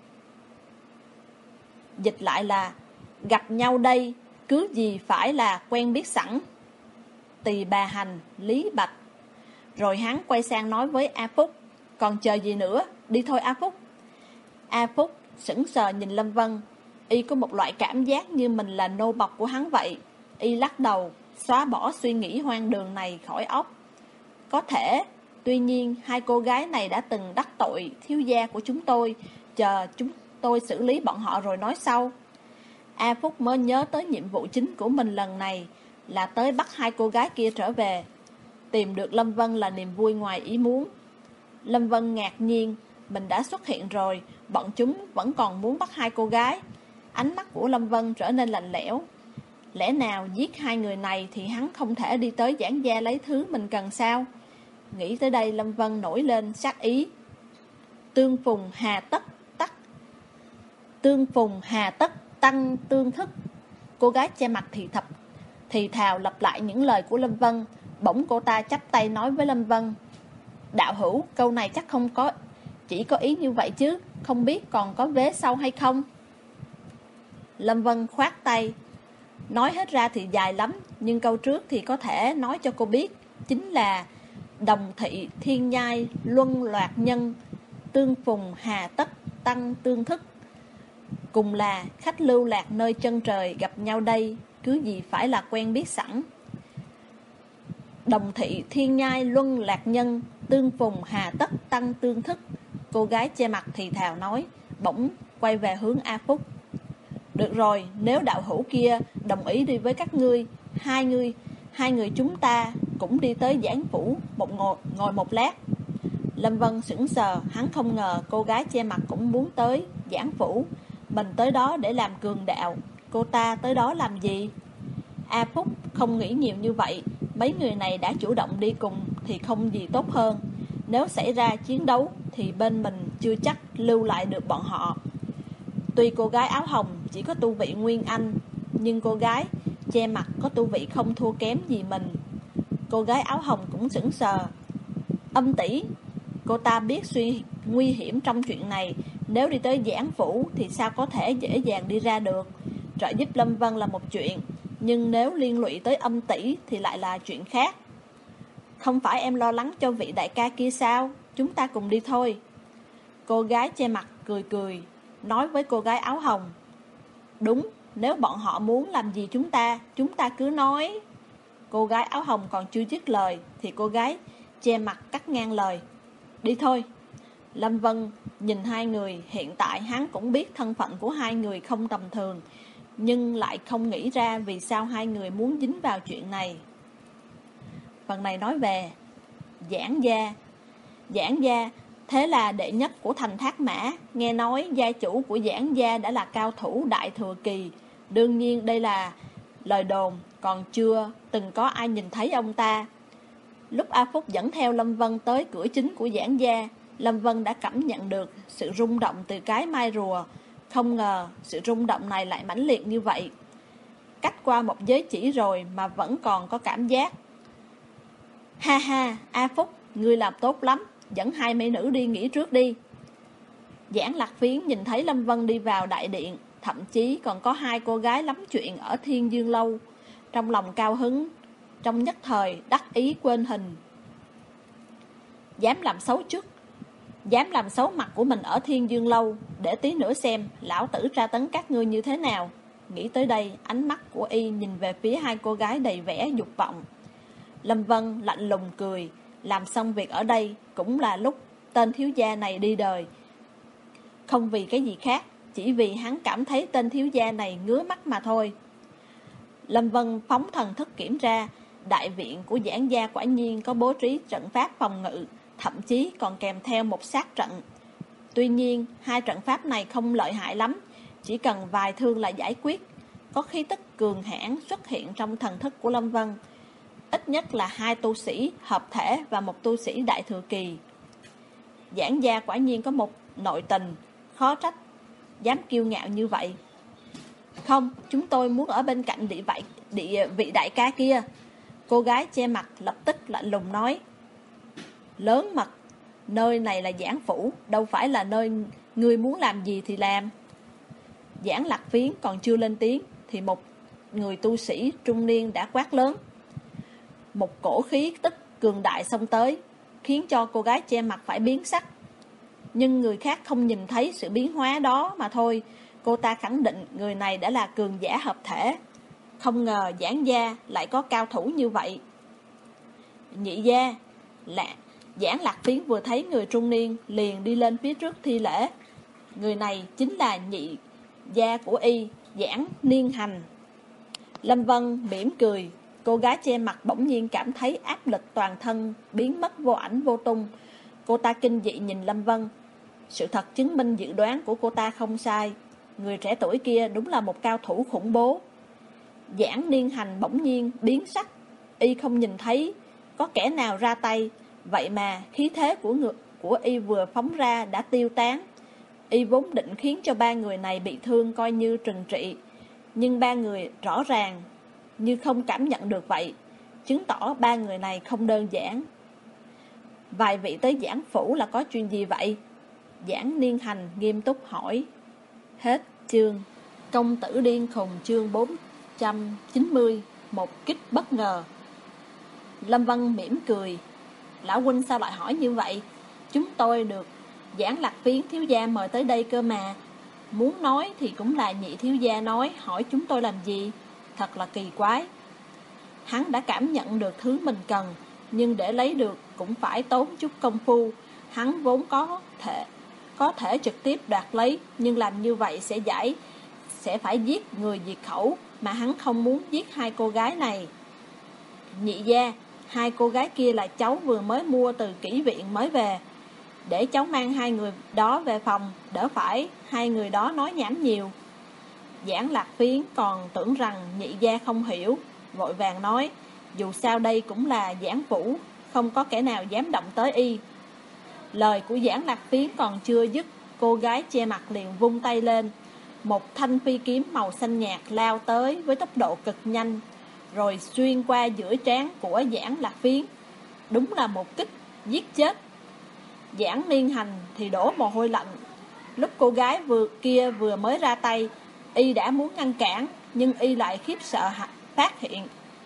Dịch lại là: gặp nhau đây, cứ gì phải là quen biết sẵn. Tỳ bà hành, Lý Bạch. Rồi hắn quay sang nói với A Phúc: còn chờ gì nữa, đi thôi A Phúc. A Phúc sững sờ nhìn Lâm Vân. Y có một loại cảm giác như mình là nô bộc của hắn vậy. Y lắc đầu, xóa bỏ suy nghĩ hoang đường này khỏi óc. Có thể, tuy nhiên hai cô gái này đã từng đắc tội thiếu gia của chúng tôi. Chờ chúng tôi xử lý bọn họ rồi nói sau. A Phúc mới nhớ tới nhiệm vụ chính của mình lần này là tới bắt hai cô gái kia trở về. Tìm được Lâm Vân là niềm vui ngoài ý muốn. Lâm Vân ngạc nhiên, mình đã xuất hiện rồi, bọn chúng vẫn còn muốn bắt hai cô gái. Ánh mắt của Lâm Vân trở nên lạnh lẽo. Lẽ nào giết hai người này thì hắn không thể đi tới giảng gia lấy thứ mình cần sao? Nghĩ tới đây Lâm Vân nổi lên sát ý. Tương phùng hà tất tăng tương thức. Cô gái che mặt thì thào lặp lại những lời của Lâm Vân. Bỗng cô ta chắp tay nói với Lâm Vân: đạo hữu, câu này chắc không có chỉ có ý như vậy chứ, không biết còn có vế sau hay không? Lâm Vân khoát tay: nói hết ra thì dài lắm, nhưng câu trước thì có thể nói cho cô biết. Chính là đồng thị thiên nhai luân loạt nhân, tương phùng hà tất tăng tương thức. Cùng là khách lưu lạc nơi chân trời gặp nhau đây, cứ gì phải là quen biết sẵn. Đồng thị thiên nhai luân lạc nhân, tương phùng hà tất tăng tương thức. Cô gái che mặt thì thào nói, bỗng quay về hướng A Phúc: được rồi, nếu đạo hữu kia đồng ý đi với các ngươi, hai người chúng ta cũng đi tới giảng phủ ngồi một lát. Lâm Vân sững sờ, hắn không ngờ cô gái che mặt cũng muốn tới giảng phủ. Mình tới đó để làm cường đạo, cô ta tới đó làm gì? A Phúc không nghĩ nhiều như vậy. Mấy người này đã chủ động đi cùng thì không gì tốt hơn. Nếu xảy ra chiến đấu thì bên mình chưa chắc lưu lại được bọn họ. Tuy cô gái áo hồng chỉ có tu vị Nguyên Anh, nhưng cô gái che mặt có tu vị không thua kém gì mình. Cô gái áo hồng cũng sững sờ. Âm tỷ, cô ta biết nguy hiểm trong chuyện này. Nếu đi tới giảng phủ thì sao có thể dễ dàng đi ra được. Trợ giúp Lâm Vân là một chuyện, nhưng nếu liên lụy tới âm tỷ thì lại là chuyện khác. Không phải em lo lắng cho vị đại ca kia sao? Chúng ta cùng đi thôi. Cô gái che mặt cười cười, nói với cô gái áo hồng: đúng, nếu bọn họ muốn làm gì chúng ta cứ nói. Cô gái áo hồng còn chưa dứt lời thì cô gái che mặt cắt ngang lời: đi thôi. Lâm Vân nhìn hai người, hiện tại hắn cũng biết thân phận của hai người không tầm thường, nhưng lại không nghĩ ra vì sao hai người muốn dính vào chuyện này. Phần này nói về Giảng gia thế là đệ nhất của thành Thác Mã. Nghe nói gia chủ của Giảng gia đã là cao thủ đại thừa kỳ. Đương nhiên đây là lời đồn, còn chưa từng có ai nhìn thấy ông ta. Lúc A Phúc dẫn theo Lâm Vân tới cửa chính của Giảng gia, Lâm Vân đã cảm nhận được sự rung động từ cái mai rùa. Không ngờ sự rung động này lại mãnh liệt như vậy. Cách qua một giới chỉ rồi mà vẫn còn có cảm giác. Ha ha, A Phúc, ngươi làm tốt lắm, dẫn hai mỹ nữ đi nghỉ trước đi. Giảng Lạc Phiến nhìn thấy Lâm Vân đi vào đại điện, thậm chí còn có hai cô gái lắm chuyện ở Thiên Dương Lâu. Trong lòng cao hứng, trong nhất thời đắc ý quên hình. Dám làm xấu mặt của mình ở Thiên Dương Lâu, để tí nữa xem lão tử tra tấn các ngươi như thế nào. Nghĩ tới đây, ánh mắt của y nhìn về phía hai cô gái đầy vẻ dục vọng. Lâm Vân lạnh lùng cười, làm xong việc ở đây cũng là lúc tên thiếu gia này đi đời. Không vì cái gì khác, chỉ vì hắn cảm thấy tên thiếu gia này ngứa mắt mà thôi. Lâm Vân phóng thần thức kiểm tra, đại viện của Giảng gia quả nhiên có bố trí trận pháp phòng ngự, thậm chí còn kèm theo một sát trận. Tuy nhiên, hai trận pháp này không lợi hại lắm, chỉ cần vài thương là giải quyết. Có khí tức cường hãn xuất hiện trong thần thức của Lâm Vân. Ít nhất là hai tu sĩ hợp thể và một tu sĩ đại thừa kỳ. Giảng gia quả nhiên có một nội tình, khó trách dám kiêu ngạo như vậy. Không, chúng tôi muốn ở bên cạnh vị đại ca kia. Cô gái che mặt lập tức lạnh lùng nói. Lớn mật, nơi này là Giảng phủ, đâu phải là nơi ngươi muốn làm gì thì làm. Giảng Lạc Phiến còn chưa lên tiếng thì một người tu sĩ trung niên đã quát lớn. Một cổ khí tức cường đại xông tới, khiến cho cô gái che mặt phải biến sắc. Nhưng người khác không nhìn thấy sự biến hóa đó mà thôi. Cô ta khẳng định người này đã là cường giả hợp thể. Không ngờ Giảng gia lại có cao thủ như vậy. Nhị gia là Giảng Lạc Phiến vừa thấy người trung niên liền đi lên phía trước thi lễ. Người này chính là nhị gia của y, Giảng Niên Hành. Lâm Vân mỉm cười. Cô gái che mặt bỗng nhiên cảm thấy áp lực toàn thân biến mất vô ảnh vô tung. Cô ta kinh dị nhìn Lâm Vân. Sự thật chứng minh dự đoán của cô ta không sai. Người trẻ tuổi kia đúng là một cao thủ khủng bố. Giảng Niên Hành bỗng nhiên biến sắc. Y không nhìn thấy có kẻ nào ra tay. Vậy mà khí thế của y vừa phóng ra đã tiêu tán. Y vốn định khiến cho ba người này bị thương coi như trừng trị. Nhưng ba người rõ ràng như không cảm nhận được vậy, chứng tỏ ba người này không đơn giản. Vài vị tới Giảng phủ là có chuyện gì vậy? Giảng Niên Hành nghiêm túc hỏi. Hết chương. Công tử điên khùng chương 490. Một kích bất ngờ. Lâm Vân mỉm cười. Lão huynh sao lại hỏi như vậy? Chúng tôi được Giảng Lạc Phiến thiếu gia mời tới đây cơ mà. Muốn nói thì cũng là nhị thiếu gia nói, hỏi chúng tôi làm gì? Thật là kỳ quái. Hắn đã cảm nhận được thứ mình cần, nhưng để lấy được cũng phải tốn chút công phu. Hắn vốn có thể trực tiếp đoạt lấy, nhưng làm như vậy sẽ phải giết người diệt khẩu, mà hắn không muốn giết hai cô gái này. Nhị gia, hai cô gái kia là cháu vừa mới mua từ kỹ viện mới về. Để cháu mang hai người đó về phòng, đỡ phải hai người đó nói nhảm nhiều. Giảng Lạc Phiến còn tưởng rằng nhị gia không hiểu, vội vàng nói. Dù sao đây cũng là Giảng phủ, không có kẻ nào dám động tới y. Lời của Giảng Lạc Phiến còn chưa dứt, cô gái che mặt liền vung tay lên. Một thanh phi kiếm màu xanh nhạt lao tới với tốc độ cực nhanh, rồi xuyên qua giữa trán của Giảng Lạc Phiến. Đúng là một kích giết chết. Giảng Niên Hành thì đổ mồ hôi lạnh. Lúc cô gái kia vừa mới ra tay, y đã muốn ngăn cản, nhưng y lại khiếp sợ phát hiện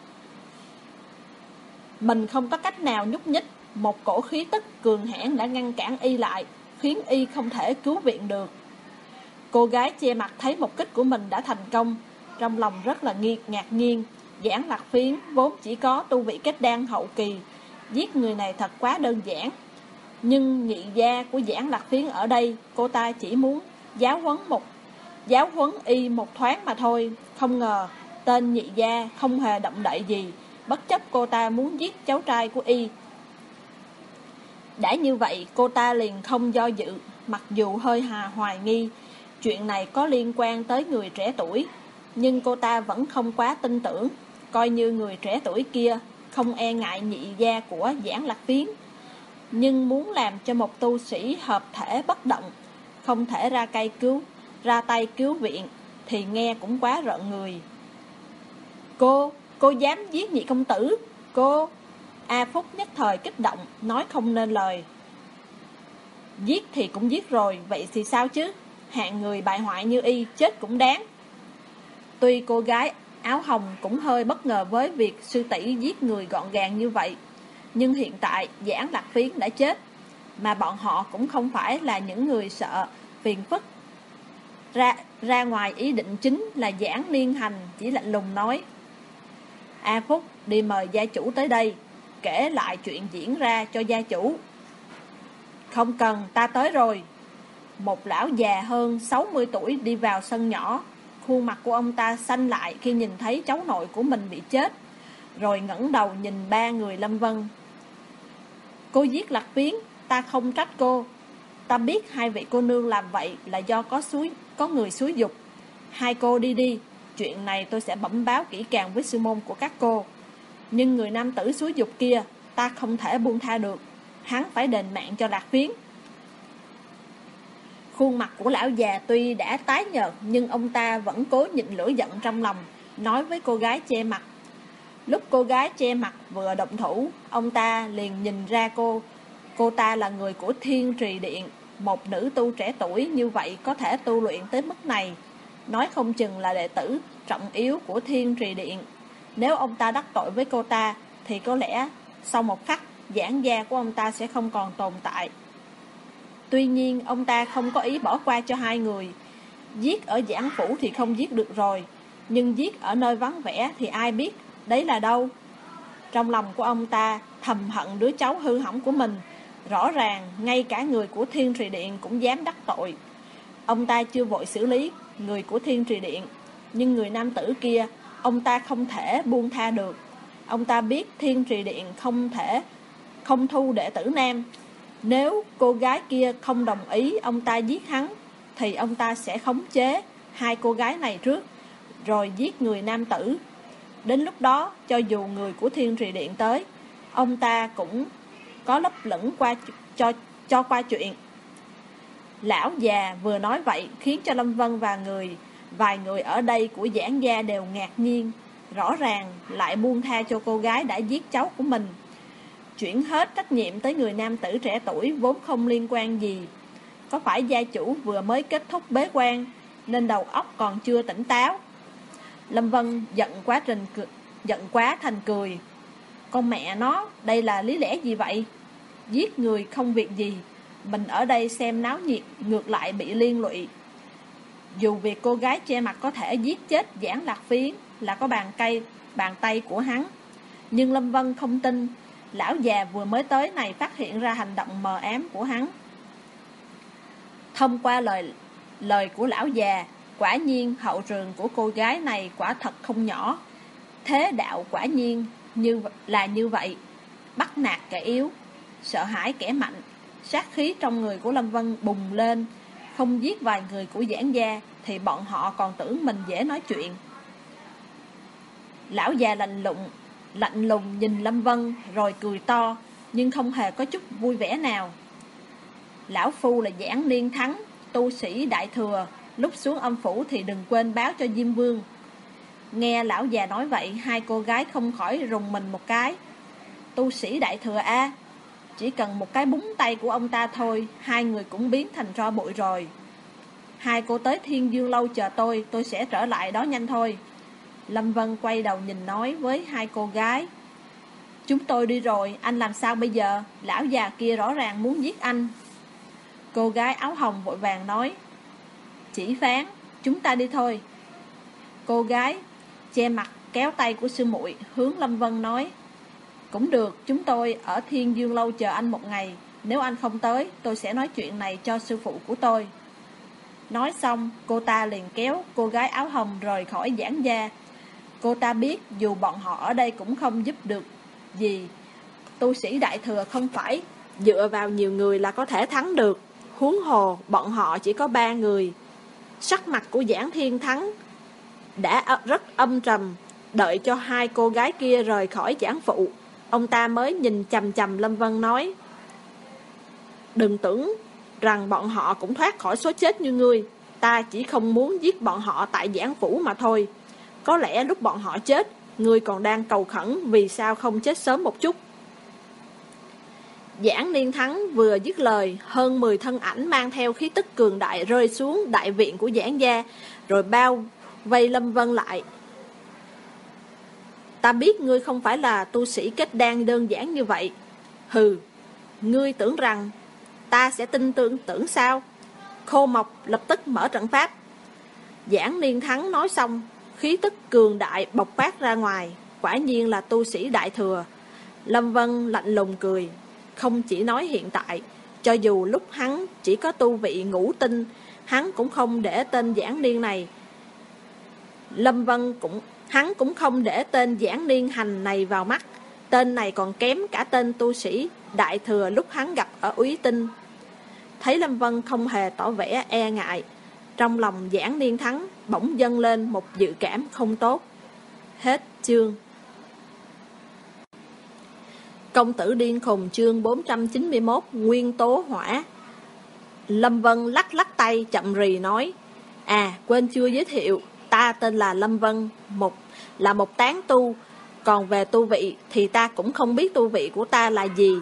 mình không có cách nào nhúc nhích. Một cổ khí tức cường hãn đã ngăn cản y lại, khiến y không thể cứu viện được. Cô gái che mặt thấy một kích của mình đã thành công, trong lòng rất là ngạc nhiên. Giảng Lạc Phiến vốn chỉ có tu vị kết đan hậu kỳ, giết người này thật quá đơn giản. Nhưng nhị gia của Giảng Lạc Phiến ở đây, cô ta chỉ muốn giáo huấn y một thoáng mà thôi. Không ngờ tên nhị gia không hề động đậy gì, bất chấp cô ta muốn giết cháu trai của y. Đã như vậy, cô ta liền không do dự, mặc dù hơi hoài nghi chuyện này có liên quan tới người trẻ tuổi, nhưng cô ta vẫn không quá tin tưởng. Coi như người trẻ tuổi kia không e ngại nhị gia của Giảng Lạc Phiến, nhưng muốn làm cho một tu sĩ hợp thể bất động, không thể ra tay cứu viện, thì nghe cũng quá rợn người. Cô dám giết nhị công tử? Cô... A Phúc nhất thời kích động, nói không nên lời. Giết thì cũng giết rồi, vậy thì sao chứ? Hạng người bại hoại như y chết cũng đáng. Tuy cô gái áo hồng cũng hơi bất ngờ với việc sư tỷ giết người gọn gàng như vậy, nhưng hiện tại Giảng Lạc Phiến đã chết, mà bọn họ cũng không phải là những người sợ phiền phức. Ra ngoài ý định chính là Giảng Niên Hành chỉ lạnh lùng nói. A Phúc, đi mời gia chủ tới đây, kể lại chuyện diễn ra cho gia chủ. Không cần, ta tới rồi. Một lão già hơn 60 tuổi đi vào sân nhỏ. Khuôn mặt của ông ta xanh lại khi nhìn thấy cháu nội của mình bị chết, rồi ngẩng đầu nhìn ba người Lâm Vân. Cô giết Lạc Phiến, ta không trách cô. Ta biết hai vị cô nương làm vậy là do có người xúi giục. Hai cô đi, chuyện này tôi sẽ bẩm báo kỹ càng với sư môn của các cô. Nhưng người nam tử xúi giục kia, ta không thể buông tha được. Hắn phải đền mạng cho Lạc Phiến. Khuôn mặt của lão già tuy đã tái nhợt nhưng ông ta vẫn cố nhịn lửa giận trong lòng, nói với cô gái che mặt. Lúc cô gái che mặt vừa động thủ, ông ta liền nhìn ra cô ta là người của Thiên Trì Điện. Một nữ tu trẻ tuổi như vậy có thể tu luyện tới mức này, nói không chừng là đệ tử trọng yếu của Thiên Trì Điện. Nếu ông ta đắc tội với cô ta thì có lẽ sau một khắc giảng gia của ông ta sẽ không còn tồn tại. Tuy nhiên ông ta không có ý bỏ qua cho hai người. Giết ở giảng phủ thì không giết được rồi, nhưng giết ở nơi vắng vẻ thì ai biết đấy là đâu. Trong lòng của ông ta thầm hận đứa cháu hư hỏng của mình. Rõ ràng ngay cả người của Thiên Trì Điện cũng dám đắc tội. Ông ta chưa vội xử lý người của Thiên Trì Điện, nhưng người nam tử kia ông ta không thể buông tha được. Ông ta biết Thiên Trì Điện không thu đệ tử nam. Nếu cô gái kia không đồng ý ông ta giết hắn thì ông ta sẽ khống chế hai cô gái này trước, rồi giết người nam tử. Đến lúc đó cho dù người của Thiên Trì Điện tới, ông ta cũng có lấp lửng cho qua chuyện. Lão già vừa nói vậy khiến cho Lâm Vân và vài người ở đây của giảng gia đều ngạc nhiên. Rõ ràng lại buông tha cho cô gái đã giết cháu của mình, chuyển hết trách nhiệm tới người nam tử trẻ tuổi vốn không liên quan gì. Có phải gia chủ vừa mới kết thúc bế quan nên đầu óc còn chưa tỉnh táo? Lâm Vân giận quá thành cười. Con mẹ nó, đây là lý lẽ gì vậy? Giết người không việc gì, mình ở đây xem náo nhiệt ngược lại bị liên lụy. Dù việc cô gái che mặt có thể giết chết Giảng Lạc Phiến là có bàn tay của hắn, nhưng Lâm Vân không tin lão già vừa mới tới này phát hiện ra hành động mờ ám của hắn. Thông qua lời của lão già, quả nhiên hậu trường của cô gái này quả thật không nhỏ. Thế đạo quả nhiên như vậy, bắt nạt kẻ yếu, sợ hãi kẻ mạnh. Sát khí trong người của Lâm Vân bùng lên. Không giết vài người của giảng gia thì bọn họ còn tưởng mình dễ nói chuyện. Lão già lạnh lùng nhìn Lâm Vân rồi cười to, nhưng không hề có chút vui vẻ nào. Lão phu là Giảng Niên Thắng, tu sĩ đại thừa, lúc xuống âm phủ thì đừng quên báo cho Diêm Vương. Nghe lão già nói vậy, hai cô gái không khỏi rùng mình một cái. Tu sĩ đại thừa a? Chỉ cần một cái búng tay của ông ta thôi, hai người cũng biến thành tro bụi rồi. Hai cô tới Thiên Dương Lâu chờ tôi sẽ trở lại đó nhanh thôi. Lâm Vân quay đầu nhìn nói với hai cô gái. Chúng tôi đi rồi, anh làm sao bây giờ? Lão già kia rõ ràng muốn giết anh. Cô gái áo hồng vội vàng nói. Chỉ Phán, chúng ta đi thôi. Cô gái che mặt kéo tay của sư muội hướng Lâm Vân nói. Cũng được, chúng tôi ở Thiên Dương Lâu chờ anh một ngày. Nếu anh không tới, tôi sẽ nói chuyện này cho sư phụ của tôi. Nói xong, cô ta liền kéo cô gái áo hồng rời khỏi giảng gia. Cô ta biết dù bọn họ ở đây cũng không giúp được gì. Tu sĩ đại thừa không phải dựa vào nhiều người là có thể thắng được. Huống hồ, bọn họ chỉ có 3 người. Sắc mặt của Giảng Thiên Thắng đã rất âm trầm. Đợi cho hai cô gái kia rời khỏi giảng phụ, ông ta mới nhìn chằm chằm Lâm Vân nói. Đừng tưởng rằng bọn họ cũng thoát khỏi số chết như ngươi. Ta chỉ không muốn giết bọn họ tại giảng phủ mà thôi. Có lẽ lúc bọn họ chết, ngươi còn đang cầu khẩn vì sao không chết sớm một chút. Giảng Niên Thắng vừa dứt lời, hơn 10 thân ảnh mang theo khí tức cường đại rơi xuống đại viện của giảng gia, rồi bao vây Lâm Vân lại. Ta biết ngươi không phải là tu sĩ kết đan đơn giản như vậy. Hừ, ngươi tưởng rằng ta sẽ tin tưởng sao? Khô Mộc lập tức mở trận pháp. Giảng Niên Thắng nói xong, khí tức cường đại bộc phát ra ngoài, quả nhiên là tu sĩ đại thừa. Lâm Vân lạnh lùng cười. Không chỉ nói hiện tại, cho dù lúc hắn chỉ có tu vị ngũ tinh, hắn cũng không để tên Giảng Niên này. Hắn cũng không để tên Giảng Niên Hành này vào mắt. Tên này còn kém cả tên tu sĩ đại thừa lúc hắn gặp ở Úy Tinh. Thấy Lâm Vân không hề tỏ vẻ e ngại, trong lòng Giảng Niên Thắng bỗng dâng lên một dự cảm không tốt. Hết chương. Công tử điên khùng chương 491, Nguyên tố hỏa. Lâm Vân lắc lắc tay chậm rì nói: À, quên chưa giới thiệu, ta tên là Lâm Vân, là một tán tu. Còn về tu vị thì ta cũng không biết tu vị của ta là gì.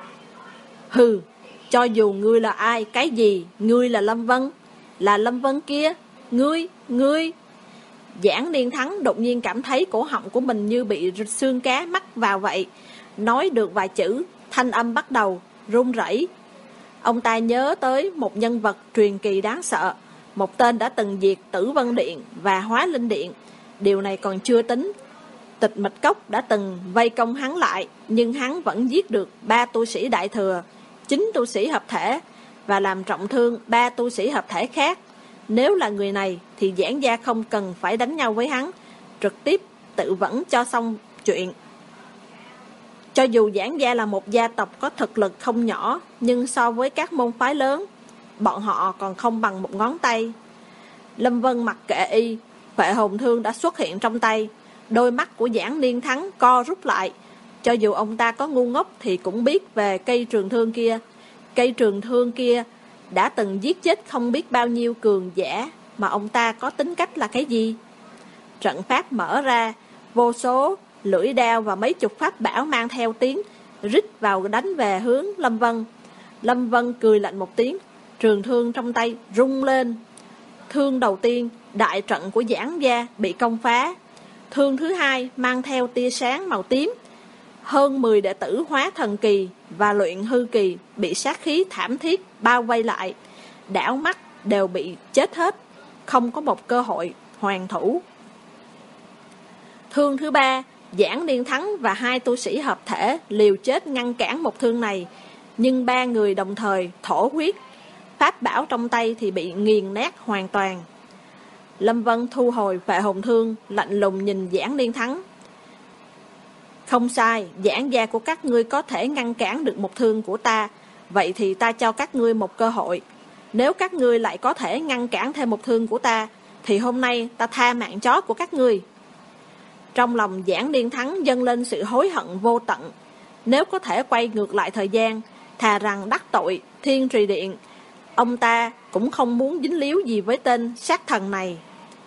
Hừ, cho dù ngươi là ai, cái gì, ngươi là Lâm Vân. Là Lâm Vân kia, ngươi. Giảng Niên Thắng đột nhiên cảm thấy cổ họng của mình như bị xương cá mắc vào vậy. Nói được vài chữ, thanh âm bắt đầu run rẩy. Ông ta nhớ tới một nhân vật truyền kỳ đáng sợ, một tên đã từng diệt Tử Vân Điện và Hóa Linh Điện. Điều này còn chưa tính, Tịch Mịch Cốc đã từng vây công hắn lại, nhưng hắn vẫn giết được 3 tu sĩ Đại Thừa, 9 tu sĩ hợp thể và làm trọng thương 3 tu sĩ hợp thể khác. Nếu là người này thì Giảng gia không cần phải đánh nhau với hắn, trực tiếp tự vẫn cho xong chuyện. Cho dù Giảng gia là một gia tộc có thực lực không nhỏ, nhưng so với các môn phái lớn, bọn họ còn không bằng một ngón tay. Lâm Vân mặc kệ y, Phệ Hồn Thương đã xuất hiện trong tay. Đôi mắt của Giảng Niên Thắng co rút lại. Cho dù ông ta có ngu ngốc thì cũng biết về cây trường thương kia. Cây trường thương kia đã từng giết chết không biết bao nhiêu cường giả, mà ông ta có tính cách là cái gì? Trận pháp mở ra, vô số lưỡi đao và mấy chục pháp bảo mang theo tiếng rít vào đánh về hướng Lâm Vân. Lâm Vân cười lạnh một tiếng, trường thương trong tay rung lên. Thương đầu tiên, đại trận của Giảng gia bị công phá. Thương thứ hai mang theo tia sáng màu tím. Hơn 10 đệ tử Hóa Thần Kỳ và Luyện Hư Kỳ bị sát khí thảm thiết bao vây lại. Đảo mắt đều bị chết hết, không có một cơ hội hoàn thủ. Thương thứ ba, Giảng Niên Thắng và 2 tu sĩ hợp thể liều chết ngăn cản một thương này, nhưng 3 người đồng thời thổ huyết. Pháp bảo trong tay thì bị nghiền nát hoàn toàn. Lâm Vân thu hồi Phệ Hồn Thương, lạnh lùng nhìn Giảng Niên Thắng. Không sai, Giảng gia của các ngươi có thể ngăn cản được một thương của ta, vậy thì ta cho các ngươi một cơ hội. Nếu các ngươi lại có thể ngăn cản thêm một thương của ta, thì hôm nay ta tha mạng chó của các ngươi. Trong lòng Giảng Niên Thắng dâng lên sự hối hận vô tận. Nếu có thể quay ngược lại thời gian, thà rằng đắc tội Thiên Trì Điện, ông ta cũng không muốn dính líu gì với tên sát thần này.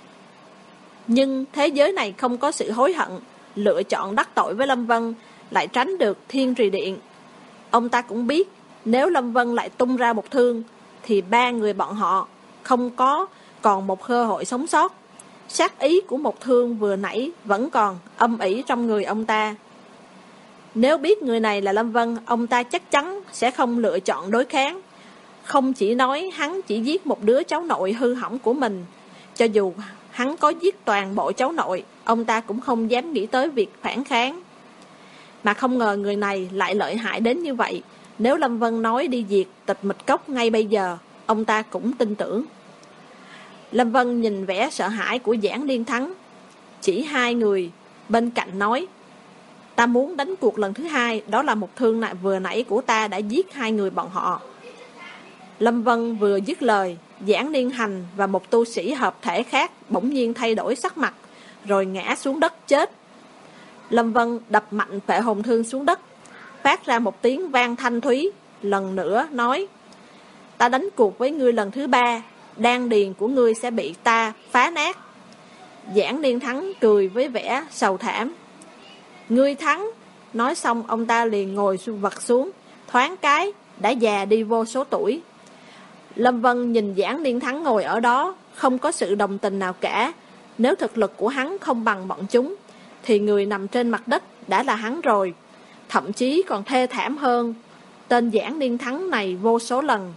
Nhưng thế giới này không có sự hối hận, lựa chọn đắc tội với Lâm Vân lại tránh được Thiên Trì Điện. Ông ta cũng biết, nếu Lâm Vân lại tung ra một thương, thì 3 người bọn họ không có còn một cơ hội sống sót. Sát ý của một thương vừa nãy vẫn còn âm ỉ trong người ông ta. Nếu biết người này là Lâm Vân, ông ta chắc chắn sẽ không lựa chọn đối kháng. Không chỉ nói hắn chỉ giết một đứa cháu nội hư hỏng của mình, cho dù hắn có giết toàn bộ cháu nội, ông ta cũng không dám nghĩ tới việc phản kháng. Mà không ngờ người này lại lợi hại đến như vậy. Nếu Lâm Vân nói đi diệt Tịch Mịch Cốc ngay bây giờ, ông ta cũng tin tưởng. Lâm Vân nhìn vẻ sợ hãi của Giảng Niên Thắng, chỉ 2 người bên cạnh nói: Ta muốn đánh cuộc lần thứ 2, đó là một thương vừa nãy của ta đã giết 2 người bọn họ. Lâm Vân vừa dứt lời, Giảng Niên Hành và một tu sĩ hợp thể khác bỗng nhiên thay đổi sắc mặt, rồi ngã xuống đất chết. Lâm Vân đập mạnh Phệ Hồn Thương xuống đất, phát ra một tiếng vang thanh thúy, lần nữa nói: Ta đánh cuộc với ngươi lần thứ 3, đan điền của ngươi sẽ bị ta phá nát. Giảng Niên Thắng cười với vẻ sầu thảm. Ngươi thắng. Nói xong ông ta liền ngồi vật xuống, thoáng cái đã già đi vô số tuổi. Lâm Vân nhìn Giảng Niên Thắng ngồi ở đó, không có sự đồng tình nào cả. Nếu thực lực của hắn không bằng bọn chúng, thì người nằm trên mặt đất đã là hắn rồi, thậm chí còn thê thảm hơn tên Giảng Niên Thắng này vô số lần.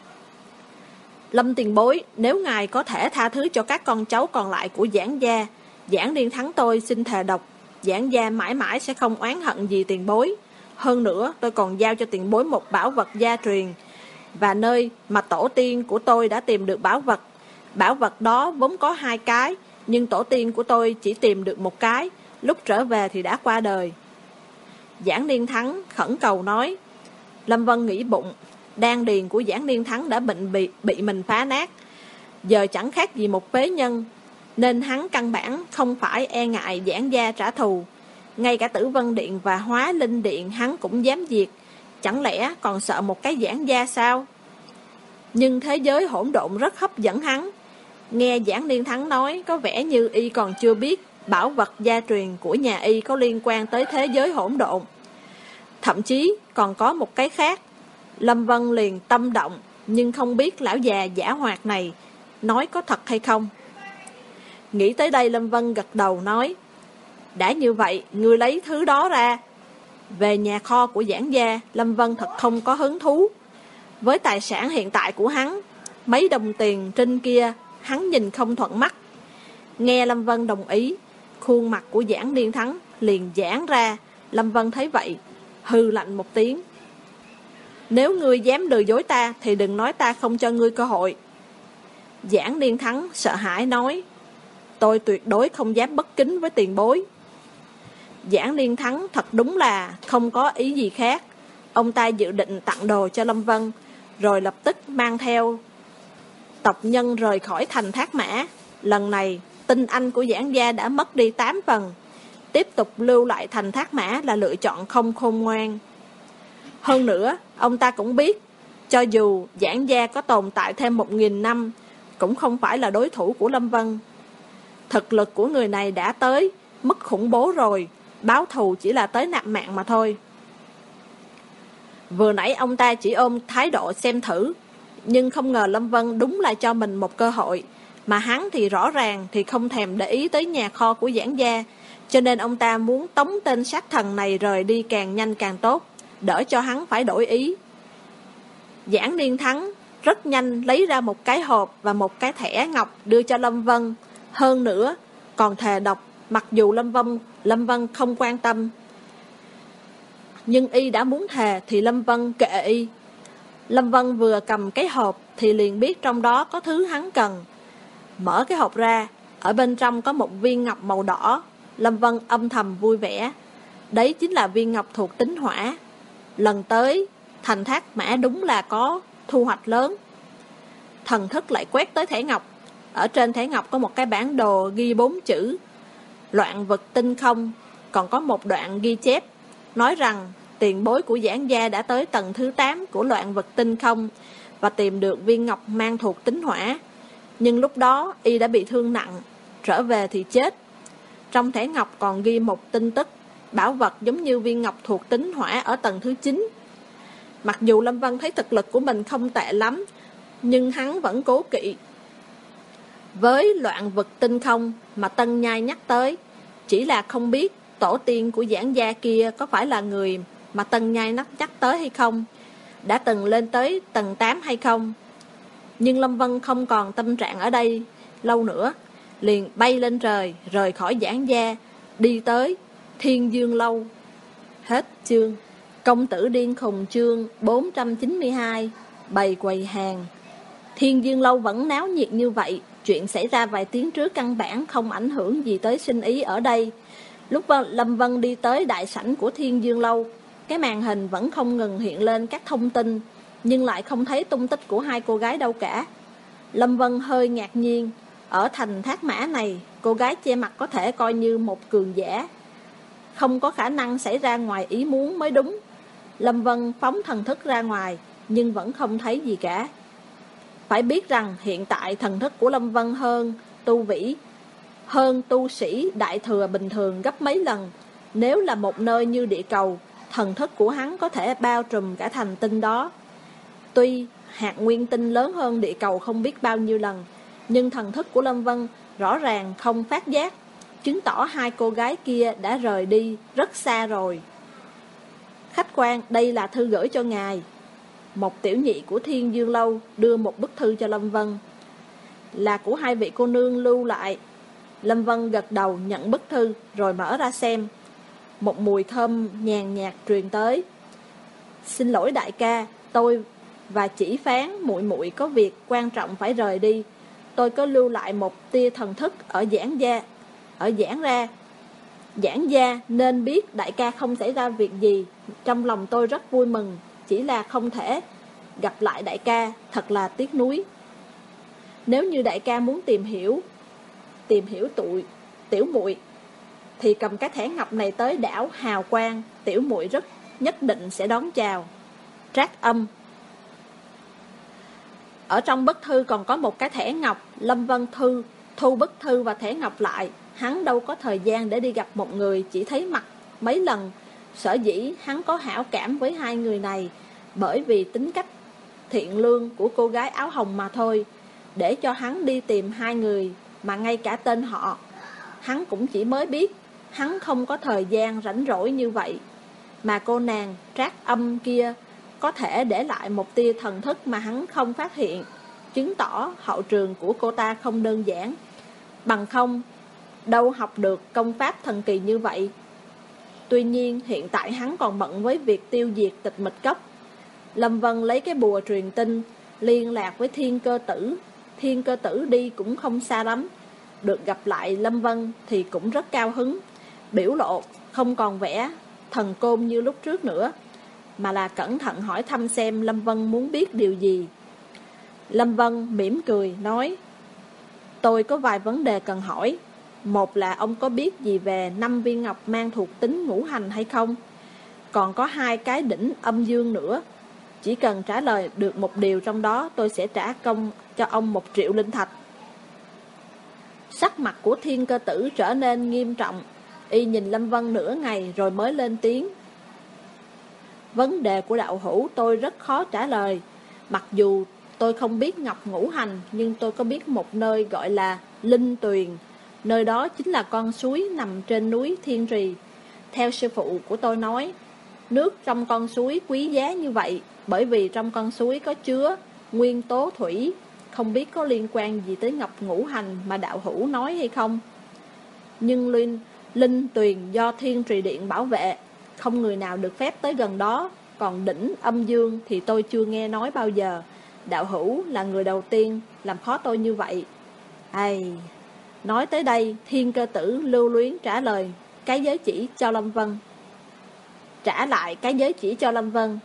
Lâm tiền bối, nếu ngài có thể tha thứ cho các con cháu còn lại của Giảng gia, Giảng Niên Thắng tôi xin thề độc, Giảng gia mãi mãi sẽ không oán hận gì tiền bối. Hơn nữa, tôi còn giao cho tiền bối một bảo vật gia truyền, và nơi mà tổ tiên của tôi đã tìm được bảo vật. Bảo vật đó vốn có 2 cái, nhưng tổ tiên của tôi chỉ tìm được 1 cái, lúc trở về thì đã qua đời. Giảng Niên Thắng khẩn cầu nói. Lâm Vân nghĩ bụng, đan điền của Giảng Niên Thắng đã bị mình phá nát, giờ chẳng khác gì một phế nhân, nên hắn căn bản không phải e ngại Giảng gia trả thù. Ngay cả Tử Vân Điện và Hóa Linh Điện hắn cũng dám diệt, chẳng lẽ còn sợ một cái Giảng gia sao? Nhưng thế giới hỗn độn rất hấp dẫn hắn. Nghe Giảng Niên Thắng nói, có vẻ như y còn chưa biết bảo vật gia truyền của nhà y có liên quan tới thế giới hỗn độn. Thậm chí còn có một cái khác. Lâm Vân liền tâm động, nhưng không biết lão già giả hoạt này nói có thật hay không. Nghĩ tới đây Lâm Vân gật đầu nói, đã như vậy, ngươi lấy thứ đó ra. Về nhà kho của Giảng gia, Lâm Vân thật không có hứng thú. Với tài sản hiện tại của hắn, mấy đồng tiền trên kia hắn nhìn không thuận mắt. Nghe Lâm Vân đồng ý, khuôn mặt của Giảng Niên Thắng liền giãn ra. Lâm Vân thấy vậy, hừ lạnh một tiếng. Nếu ngươi dám lừa dối ta thì đừng nói ta không cho ngươi cơ hội. Giảng Niên Thắng sợ hãi nói, tôi tuyệt đối không dám bất kính với tiền bối. Giảng Niên Thắng thật đúng là không có ý gì khác. Ông ta dự định tặng đồ cho Lâm Vân, rồi lập tức mang theo tộc nhân rời khỏi thành Thác Mã. Lần này, tinh anh của Giảng gia đã mất đi 8 phần. Tiếp tục lưu lại thành Thác Mã là lựa chọn không khôn ngoan. Hơn nữa, ông ta cũng biết, cho dù Giảng gia có tồn tại thêm 1000 năm, cũng không phải là đối thủ của Lâm Vân. Thực lực của người này đã tới mức khủng bố rồi, báo thù chỉ là tới nạp mạng mà thôi. Vừa nãy ông ta chỉ ôm thái độ xem thử, nhưng không ngờ Lâm Vân đúng là cho mình một cơ hội, mà hắn thì rõ ràng thì không thèm để ý tới nhà kho của Giảng gia, cho nên ông ta muốn tống tên sát thần này rời đi càng nhanh càng tốt, đỡ cho hắn phải đổi ý. Giảng Niên Thắng rất nhanh lấy ra một cái hộp và một cái thẻ ngọc đưa cho Lâm Vân. Hơn nữa, còn thề độc, mặc dù Lâm Vân không quan tâm. Nhưng y đã muốn thề thì Lâm Vân kệ y. Lâm Vân vừa cầm cái hộp thì liền biết trong đó có thứ hắn cần. Mở cái hộp ra, ở bên trong có một viên ngọc màu đỏ. Lâm Vân âm thầm vui vẻ. Đấy chính là viên ngọc thuộc tính hỏa. Lần tới, thành Thác Mã đúng là có thu hoạch lớn. Thần thức lại quét tới thẻ ngọc. Ở trên thẻ ngọc có một cái bản đồ ghi 4 chữ Loạn Vực Tinh Không. Còn có một đoạn ghi chép nói rằng tiền bối của Giảng gia đã tới tầng thứ 8 của Loạn Vực Tinh Không và tìm được viên ngọc mang thuộc tính hỏa. Nhưng lúc đó y đã bị thương nặng, trở về thì chết. Trong thẻ ngọc còn ghi một tin tức, bảo vật giống như viên ngọc thuộc tính hỏa ở tầng thứ 9. Mặc dù Lâm Vân thấy thực lực của mình không tệ lắm, nhưng hắn vẫn cố kỵ. Với Loạn Vực Tinh Không mà Tân Nhai nhắc tới, chỉ là không biết tổ tiên của Giảng gia kia có phải là người mà Tân Nhai nhắc tới hay không, đã từng lên tới tầng 8 hay không. Nhưng Lâm Vân không còn tâm trạng ở đây lâu nữa, liền bay lên trời, rời khỏi Giảng gia, đi tới Thiên Dương Lâu. Hết chương. Công tử điên khùng chương 492, bày quầy hàng. Thiên Dương Lâu vẫn náo nhiệt như vậy, chuyện xảy ra vài tiếng trước căn bản không ảnh hưởng gì tới sinh ý ở đây. Lúc Lâm Vân đi tới đại sảnh của Thiên Dương Lâu, cái màn hình vẫn không ngừng hiện lên các thông tin, nhưng lại không thấy tung tích của hai cô gái đâu cả. Lâm Vân hơi ngạc nhiên, ở thành Thác Mã này, cô gái che mặt có thể coi như một cường giả, không có khả năng xảy ra ngoài ý muốn mới đúng. Lâm Vân phóng thần thức ra ngoài, nhưng vẫn không thấy gì cả. Phải biết rằng hiện tại thần thức của Lâm Vân hơn tu sĩ đại thừa bình thường gấp mấy lần. Nếu là một nơi như địa cầu, thần thức của hắn có thể bao trùm cả thành tinh đó. Tuy hạt nguyên tinh lớn hơn địa cầu không biết bao nhiêu lần, nhưng thần thức của Lâm Vân rõ ràng không phát giác, chứng tỏ hai cô gái kia đã rời đi rất xa rồi. Khách quan, đây là thư gửi cho ngài. Một tiểu nhị của Thiên Dương Lâu đưa một bức thư cho Lâm Vân. Là của hai vị cô nương lưu lại. Lâm Vân gật đầu nhận bức thư rồi mở ra xem. Một mùi thơm nhàn nhạt truyền tới. Xin lỗi đại ca, tôi và chỉ Phán muội muội có việc quan trọng phải rời đi. Tôi có lưu lại một tia thần thức ở Giảng ra. Giảng gia nên biết đại ca không xảy ra việc gì. Trong lòng tôi rất vui mừng, chỉ là không thể gặp lại đại ca, thật là tiếc nuối. Nếu như đại ca muốn tìm hiểu tiểu muội thì cầm cái thẻ ngọc này tới đảo Hào Quang, tiểu muội nhất định sẽ đón chào. Trác Âm. Ở trong bức thư còn có một cái thẻ ngọc. Lâm Vân thu bức thư và thẻ ngọc lại. Hắn đâu có thời gian để đi gặp một người chỉ thấy mặt mấy lần. Sở dĩ hắn có hảo cảm với hai người này bởi vì tính cách thiện lương của cô gái áo hồng mà thôi. Để cho hắn đi tìm hai người mà ngay cả tên họ hắn cũng chỉ mới biết. Hắn không có thời gian rảnh rỗi như vậy. Mà cô nàng Trác Âm kia có thể để lại một tia thần thức mà hắn không phát hiện, chứng tỏ hậu trường của cô ta không đơn giản. Bằng không, đâu học được công pháp thần kỳ như vậy. Tuy nhiên, hiện tại hắn còn bận với việc tiêu diệt Tịch Mịch Cốc. Lâm Vân lấy cái bùa truyền tin, liên lạc với Thiên Cơ Tử. Thiên Cơ Tử đi cũng không xa lắm. Được gặp lại Lâm Vân thì cũng rất cao hứng. Biểu lộ không còn vẻ thần côn như lúc trước nữa, mà là cẩn thận hỏi thăm xem Lâm Vân muốn biết điều gì. Lâm Vân mỉm cười nói: tôi có vài vấn đề cần hỏi. Một là ông có biết gì về 5 viên ngọc mang thuộc tính ngũ hành hay không? Còn có 2 cái đỉnh âm dương nữa. Chỉ cần trả lời được một điều trong đó, tôi sẽ trả công cho ông 1 triệu linh thạch. Sắc mặt của Thiên Cơ Tử trở nên nghiêm trọng. Y nhìn Lâm Vân nửa ngày rồi mới lên tiếng: vấn đề của đạo hữu tôi rất khó trả lời. Mặc dù tôi không biết ngọc ngũ hành, nhưng tôi có biết một nơi gọi là Linh Tuyền. Nơi đó chính là con suối nằm trên núi Thiên Trì. Theo sư phụ của tôi nói, nước trong con suối quý giá như vậy bởi vì trong con suối có chứa nguyên tố thủy. Không biết có liên quan gì tới ngọc ngũ hành mà đạo hữu nói hay không? Nhưng Linh Tuyền do Thiên Trì Điện bảo vệ, không người nào được phép tới gần đó. Còn đỉnh âm dương thì tôi chưa nghe nói bao giờ. Đạo hữu là người đầu tiên làm khó tôi như vậy. Nói tới đây, Thiên Cơ Tử lưu luyến trả lời cái giới chỉ cho Lâm Vân. Trả lại cái giới chỉ cho Lâm Vân.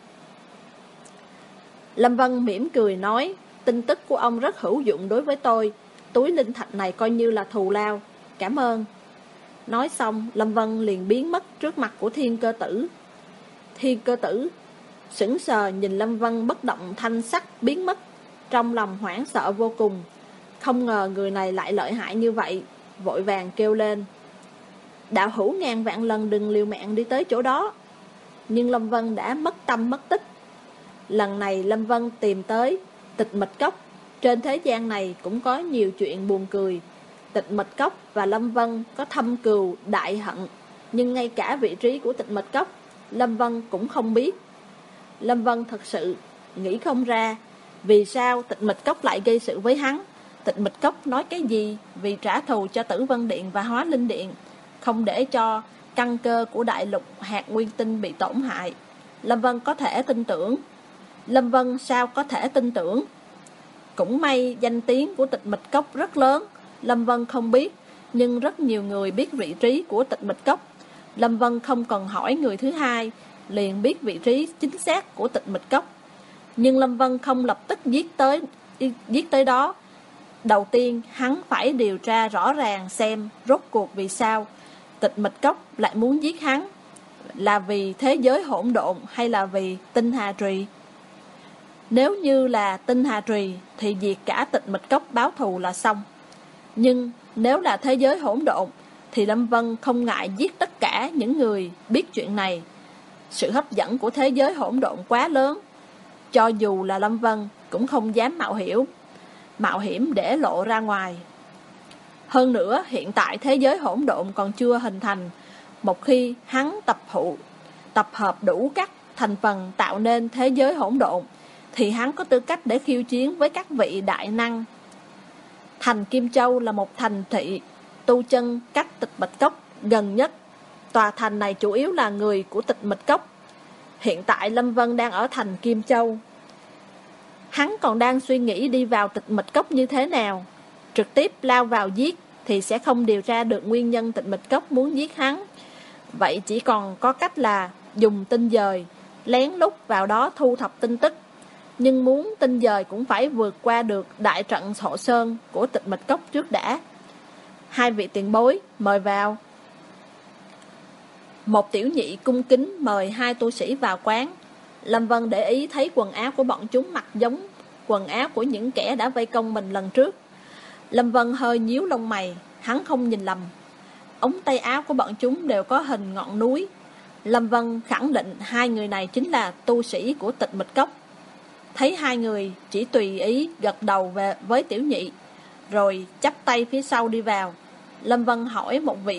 Lâm Vân mỉm cười nói: tin tức của ông rất hữu dụng đối với tôi. Túi linh thạch này coi như là thù lao. Cảm ơn. Nói xong, Lâm Vân liền biến mất trước mặt của Thiên Cơ Tử. Thiên Cơ Tử sững sờ nhìn Lâm Vân bất động thanh sắc biến mất, trong lòng hoảng sợ vô cùng. Không ngờ người này lại lợi hại như vậy, vội vàng kêu lên: đạo hữu ngàn vạn lần đừng liều mạng đi tới chỗ đó. Nhưng Lâm Vân đã mất tâm mất tích. Lần này Lâm Vân tìm tới Tịch Mịch Cốc. Trên thế gian này cũng có nhiều chuyện buồn cười. Tịch Mịch Cốc và Lâm Vân có thâm cừu đại hận, nhưng ngay cả vị trí của Tịch Mịch Cốc Lâm Vân cũng không biết. Lâm Vân thật sự nghĩ không ra vì sao Tịch Mịch Cốc lại gây sự với hắn. Tịch Mịch Cốc nói cái gì vì trả thù cho Tử Vân Điện và Hóa Linh Điện, không để cho căn cơ của đại lục hạt nguyên tinh bị tổn hại. Lâm Vân có thể tin tưởng. Lâm Vân sao có thể tin tưởng? Cũng may danh tiếng của Tịch Mịch Cốc rất lớn. Lâm Vân không biết, nhưng rất nhiều người biết vị trí của Tịch Mịch Cốc. Lâm Vân không cần hỏi người thứ hai, liền biết vị trí chính xác của Tịch Mịch Cốc. Nhưng Lâm Vân không lập tức giết tới đó. Đầu tiên hắn phải điều tra rõ ràng xem rốt cuộc vì sao Tịch Mịch Cốc lại muốn giết hắn. Là vì thế giới hỗn độn hay là vì Tinh Hà Trì? Nếu như là Tinh Hà Trì thì diệt cả Tịch Mịch Cốc báo thù là xong. Nhưng nếu là thế giới hỗn độn thì Lâm Vân không ngại giết tất cả những người biết chuyện này. Sự hấp dẫn của thế giới hỗn độn quá lớn, cho dù là Lâm Vân cũng không dám mạo hiểm để lộ ra ngoài. Hơn nữa, hiện tại thế giới hỗn độn còn chưa hình thành. Một khi hắn tập hợp đủ các thành phần tạo nên thế giới hỗn độn thì hắn có tư cách để khiêu chiến với các vị đại năng. Thành Kim Châu là một thành thị tu chân cách Tịch Mịch Cốc gần nhất. Tòa thành này chủ yếu là người của Tịch Mịch Cốc. Hiện tại Lâm Vân đang ở thành Kim Châu. Hắn còn đang suy nghĩ đi vào Tịch Mịch Cốc như thế nào. Trực tiếp lao vào giết thì sẽ không điều tra được nguyên nhân Tịch Mịch Cốc muốn giết hắn. Vậy chỉ còn có cách là dùng tinh dời, lén lút vào đó thu thập tin tức. Nhưng muốn tinh dời cũng phải vượt qua được đại trận Hộ Sơn của Tịch Mịch Cốc trước đã. Hai vị tiền bối, mời vào. Một tiểu nhị cung kính mời hai tu sĩ vào quán. Lâm Vân để ý thấy quần áo của bọn chúng mặc giống quần áo của những kẻ đã vây công mình lần trước. Lâm Vân hơi nhíu lông mày, hắn không nhìn lầm. Ống tay áo của bọn chúng đều có hình ngọn núi. Lâm Vân khẳng định hai người này chính là tu sĩ của Tịch Mịch Cốc. Thấy hai người chỉ tùy ý gật đầu với Tiểu Nhị, rồi chắp tay phía sau đi vào. Lâm Vân hỏi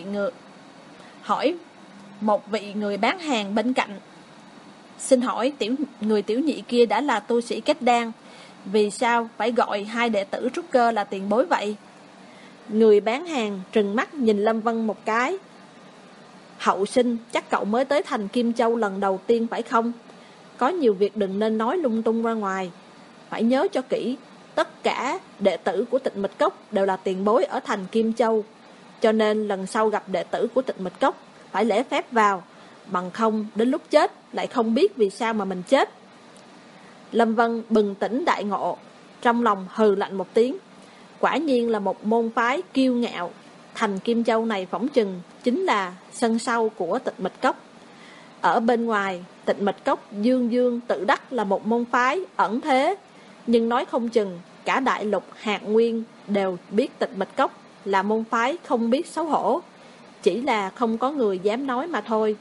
một vị người bán hàng bên cạnh: xin hỏi người Tiểu Nhị kia đã là tu sĩ kết đan, vì sao phải gọi hai đệ tử trúc cơ là tiền bối vậy? Người bán hàng trừng mắt nhìn Lâm Vân một cái: hậu sinh, chắc cậu mới tới thành Kim Châu lần đầu tiên phải không? Có nhiều việc đừng nên nói lung tung ra ngoài. Phải nhớ cho kỹ, tất cả đệ tử của Tịch Mịch Cốc đều là tiền bối ở thành Kim Châu. Cho nên lần sau gặp đệ tử của Tịch Mịch Cốc phải lễ phép vào, bằng không đến lúc chết lại không biết vì sao mà mình chết. Lâm Vân bừng tỉnh đại ngộ, trong lòng hừ lạnh một tiếng. Quả nhiên là một môn phái kiêu ngạo. Thành Kim Châu này phỏng chừng chính là sân sau của Tịch Mịch Cốc. Ở bên ngoài, Tịch Mịch Cốc dương dương tự đắc là một môn phái ẩn thế, nhưng nói không chừng cả đại lục Hạt Nguyên đều biết Tịch Mịch Cốc là môn phái không biết xấu hổ, chỉ là không có người dám nói mà thôi.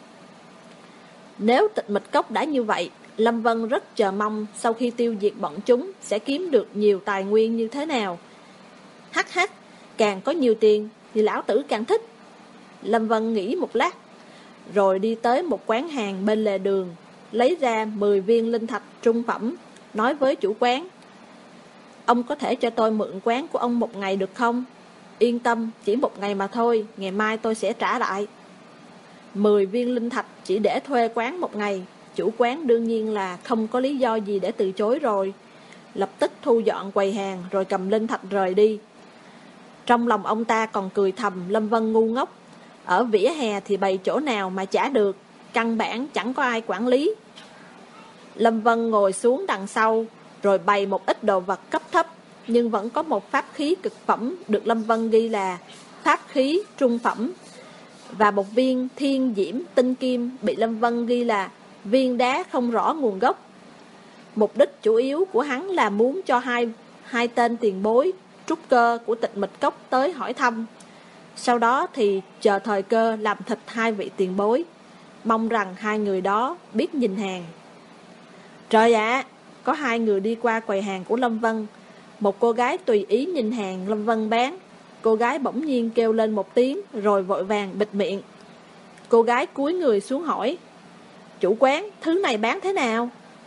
Nếu Tịch Mịch Cốc đã như vậy, Lâm Vân rất chờ mong sau khi tiêu diệt bọn chúng sẽ kiếm được nhiều tài nguyên như thế nào. Hắc hắc, càng có nhiều tiền thì lão tử càng thích. Lâm Vân nghĩ một lát, rồi đi tới một quán hàng bên lề đường, lấy ra 10 viên linh thạch trung phẩm, nói với chủ quán: ông có thể cho tôi mượn quán của ông một ngày được không? Yên tâm, chỉ một ngày mà thôi, ngày mai tôi sẽ trả lại. 10 viên linh thạch chỉ để thuê quán một ngày, chủ quán đương nhiên là không có lý do gì để từ chối rồi. Lập tức thu dọn quầy hàng rồi cầm linh thạch rời đi. Trong lòng ông ta còn cười thầm Lâm Vân ngu ngốc. Ở vỉa hè thì bày chỗ nào mà trả được, căn bản chẳng có ai quản lý. Lâm Vân ngồi xuống đằng sau, rồi bày một ít đồ vật cấp thấp, nhưng vẫn có một pháp khí cực phẩm được Lâm Vân ghi là pháp khí trung phẩm, và một viên thiên diễm tinh kim bị Lâm Vân ghi là viên đá không rõ nguồn gốc. Mục đích chủ yếu của hắn là muốn cho hai tên tiền bối trúc cơ của Tịch Mịch Cốc tới hỏi thăm. Sau đó thì chờ thời cơ làm thịt hai vị tiền bối, mong rằng hai người đó biết nhìn hàng. Trời ạ, có hai người đi qua quầy hàng của Lâm Vân. Một cô gái tùy ý nhìn hàng Lâm Vân bán. Cô gái bỗng nhiên kêu lên một tiếng, rồi vội vàng bịt miệng. Cô gái cúi người xuống hỏi: chủ quán, thứ này bán thế nào?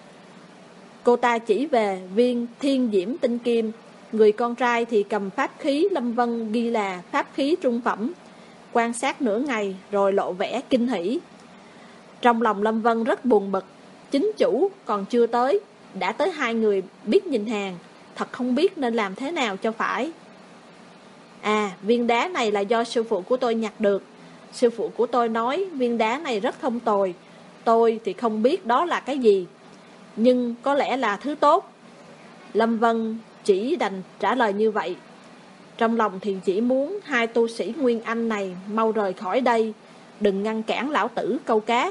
Cô ta chỉ về viên thiên diễm tinh kim. Người con trai thì cầm pháp khí Lâm Vân ghi là pháp khí trung phẩm, quan sát nửa ngày rồi lộ vẻ kinh hỉ. Trong lòng Lâm Vân rất buồn bực, chính chủ còn chưa tới, đã tới hai người biết nhìn hàng, thật không biết nên làm thế nào cho phải. À, viên đá này là do sư phụ của tôi nhặt được. Sư phụ của tôi nói viên đá này rất không tồi. Tôi thì không biết đó là cái gì, nhưng có lẽ là thứ tốt. Lâm Vân chỉ đành trả lời như vậy. Trong lòng thì chỉ muốn hai tu sĩ Nguyên Anh này mau rời khỏi đây, đừng ngăn cản lão tử câu cá.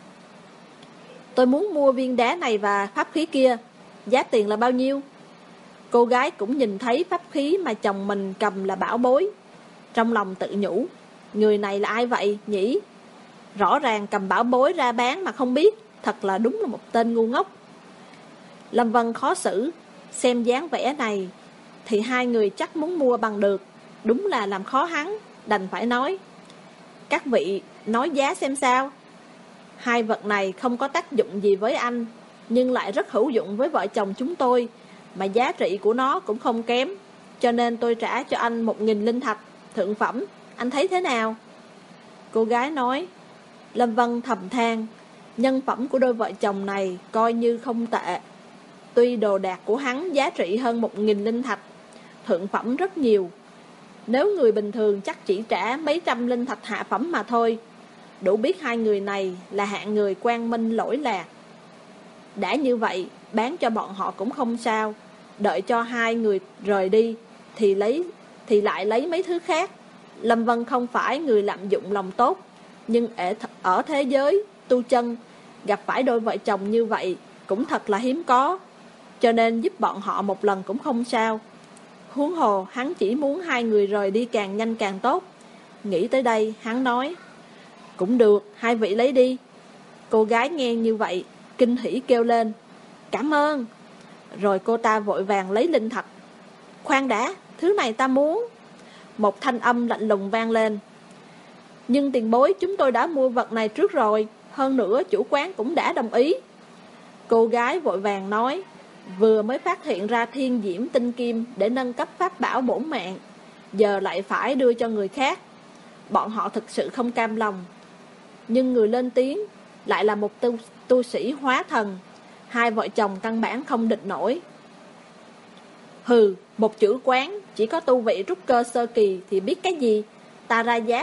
Tôi muốn mua viên đá này và pháp khí kia, giá tiền là bao nhiêu? Cô gái cũng nhìn thấy pháp khí mà chồng mình cầm là bảo bối. Trong lòng tự nhủ, người này là ai vậy nhỉ? Rõ ràng cầm bảo bối ra bán mà không biết, thật là đúng là một tên ngu ngốc. Lâm Vân khó xử, xem dáng vẻ này thì hai người chắc muốn mua bằng được, đúng là làm khó hắn, đành phải nói: các vị nói giá xem sao. Hai vật này không có tác dụng gì với anh, nhưng lại rất hữu dụng với vợ chồng chúng tôi, mà giá trị của nó cũng không kém, cho nên tôi trả cho anh 1000 linh thạch, thượng phẩm, anh thấy thế nào? Cô gái nói. Lâm Vân thầm than, nhân phẩm của đôi vợ chồng này coi như không tệ. Tuy đồ đạc của hắn giá trị hơn 1000 linh thạch, thượng phẩm rất nhiều. Nếu người bình thường chắc chỉ trả mấy trăm linh thạch hạ phẩm mà thôi. Đủ biết hai người này là hạng người quang minh lỗi lạc. Đã như vậy, bán cho bọn họ cũng không sao. Đợi cho hai người rời đi thì lại lấy mấy thứ khác. Lâm Vân không phải người lạm dụng lòng tốt, nhưng ở thế giới tu chân, gặp phải đôi vợ chồng như vậy cũng thật là hiếm có. cho nên giúp bọn họ một lần cũng không sao. Huống hồ hắn chỉ muốn hai người rời đi càng nhanh càng tốt. Nghĩ tới đây hắn nói, cũng được, hai vị lấy đi. Cô gái nghe như vậy kinh hỉ kêu lên, cảm ơn. Rồi cô ta vội vàng lấy linh thạch. Khoan đã, thứ này ta muốn. Một thanh âm lạnh lùng vang lên, nhưng tiền bối chúng tôi đã mua vật này trước rồi, hơn nữa chủ quán cũng đã đồng ý. Cô gái vội vàng nói, vừa mới phát hiện ra thiên diễm tinh kim để nâng cấp pháp bảo bổn mạng, giờ lại phải đưa cho người khác. Bọn họ thực sự không cam lòng. Nhưng người lên tiếng lại là một tu sĩ hóa thần. Hai vợ chồng căn bản không địch nổi. Hừ, một chữ quán chỉ có tu vị trúc cơ sơ kỳ thì biết cái gì. Ta ra giá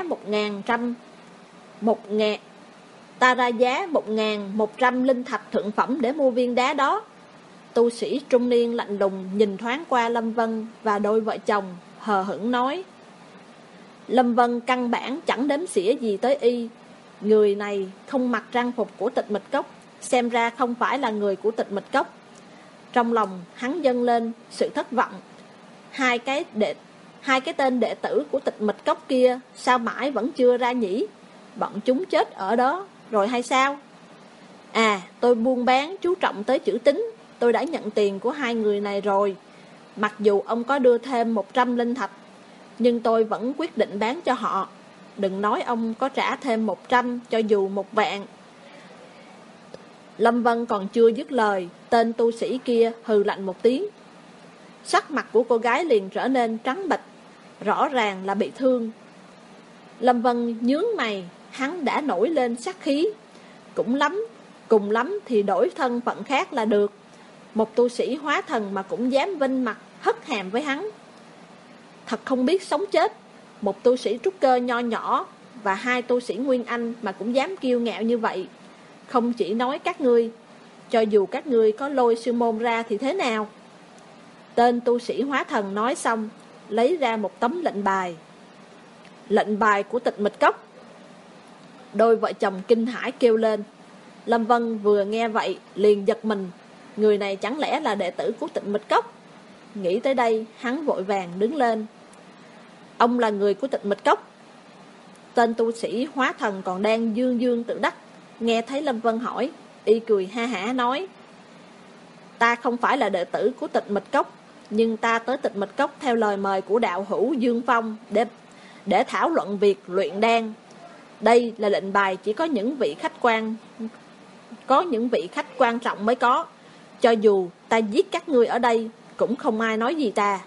1.100 linh thạch thượng phẩm để mua viên đá đó. Tu sĩ trung niên lạnh lùng nhìn thoáng qua Lâm Vân và đôi vợ chồng, hờ hững nói. Lâm Vân căn bản chẳng đếm xỉa gì tới y. Người này không mặc trang phục của Tịch Mịch Cốc, xem ra không phải là người của Tịch Mịch Cốc. Trong lòng hắn dâng lên sự thất vọng. Hai cái tên đệ tử của Tịch Mịch Cốc kia sao mãi vẫn chưa ra nhỉ? Bọn chúng chết ở đó rồi hay sao? À, tôi buôn bán chú trọng tới chữ tín. Tôi đã nhận tiền của hai người này rồi. Mặc dù ông có đưa thêm 100 linh thạch, nhưng tôi vẫn quyết định bán cho họ. Đừng nói ông có trả thêm 100, cho dù 1 vạn. Lâm Vân còn chưa dứt lời, tên tu sĩ kia hừ lạnh một tiếng. Sắc mặt của cô gái liền trở nên trắng bệch, rõ ràng là bị thương. Lâm Vân nhướng mày, hắn đã nổi lên sát khí. Cùng lắm thì đổi thân phận khác là được. Một tu sĩ hóa thần mà cũng dám vinh mặt hất hàm với hắn, thật không biết sống chết. Một tu sĩ trúc cơ nho nhỏ và hai tu sĩ Nguyên Anh mà cũng dám kiêu ngạo như vậy. Không chỉ nói các ngươi, cho dù các ngươi có lôi sư môn ra thì thế nào? Tên tu sĩ hóa thần nói xong, lấy ra một tấm lệnh bài. Lệnh bài của Tịch Mịch Cốc. Đôi vợ chồng kinh hãi kêu lên. Lâm Vân vừa nghe vậy liền giật mình. Người này chẳng lẽ là đệ tử của Tịch Mịch Cốc? Nghĩ tới đây hắn vội vàng đứng lên. Ông là người của Tịch Mịch Cốc? Tên tu sĩ hóa thần còn đang dương dương tự đắc, nghe thấy Lâm Vân hỏi, y cười ha hả nói, ta không phải là đệ tử của Tịch Mịch Cốc, nhưng ta tới Tịch Mịch Cốc theo lời mời của đạo hữu Dương Phong để thảo luận việc luyện đan. Đây là lệnh bài chỉ có những vị khách quan trọng mới có. Cho dù ta giết các ngươi ở đây cũng không ai nói gì ta.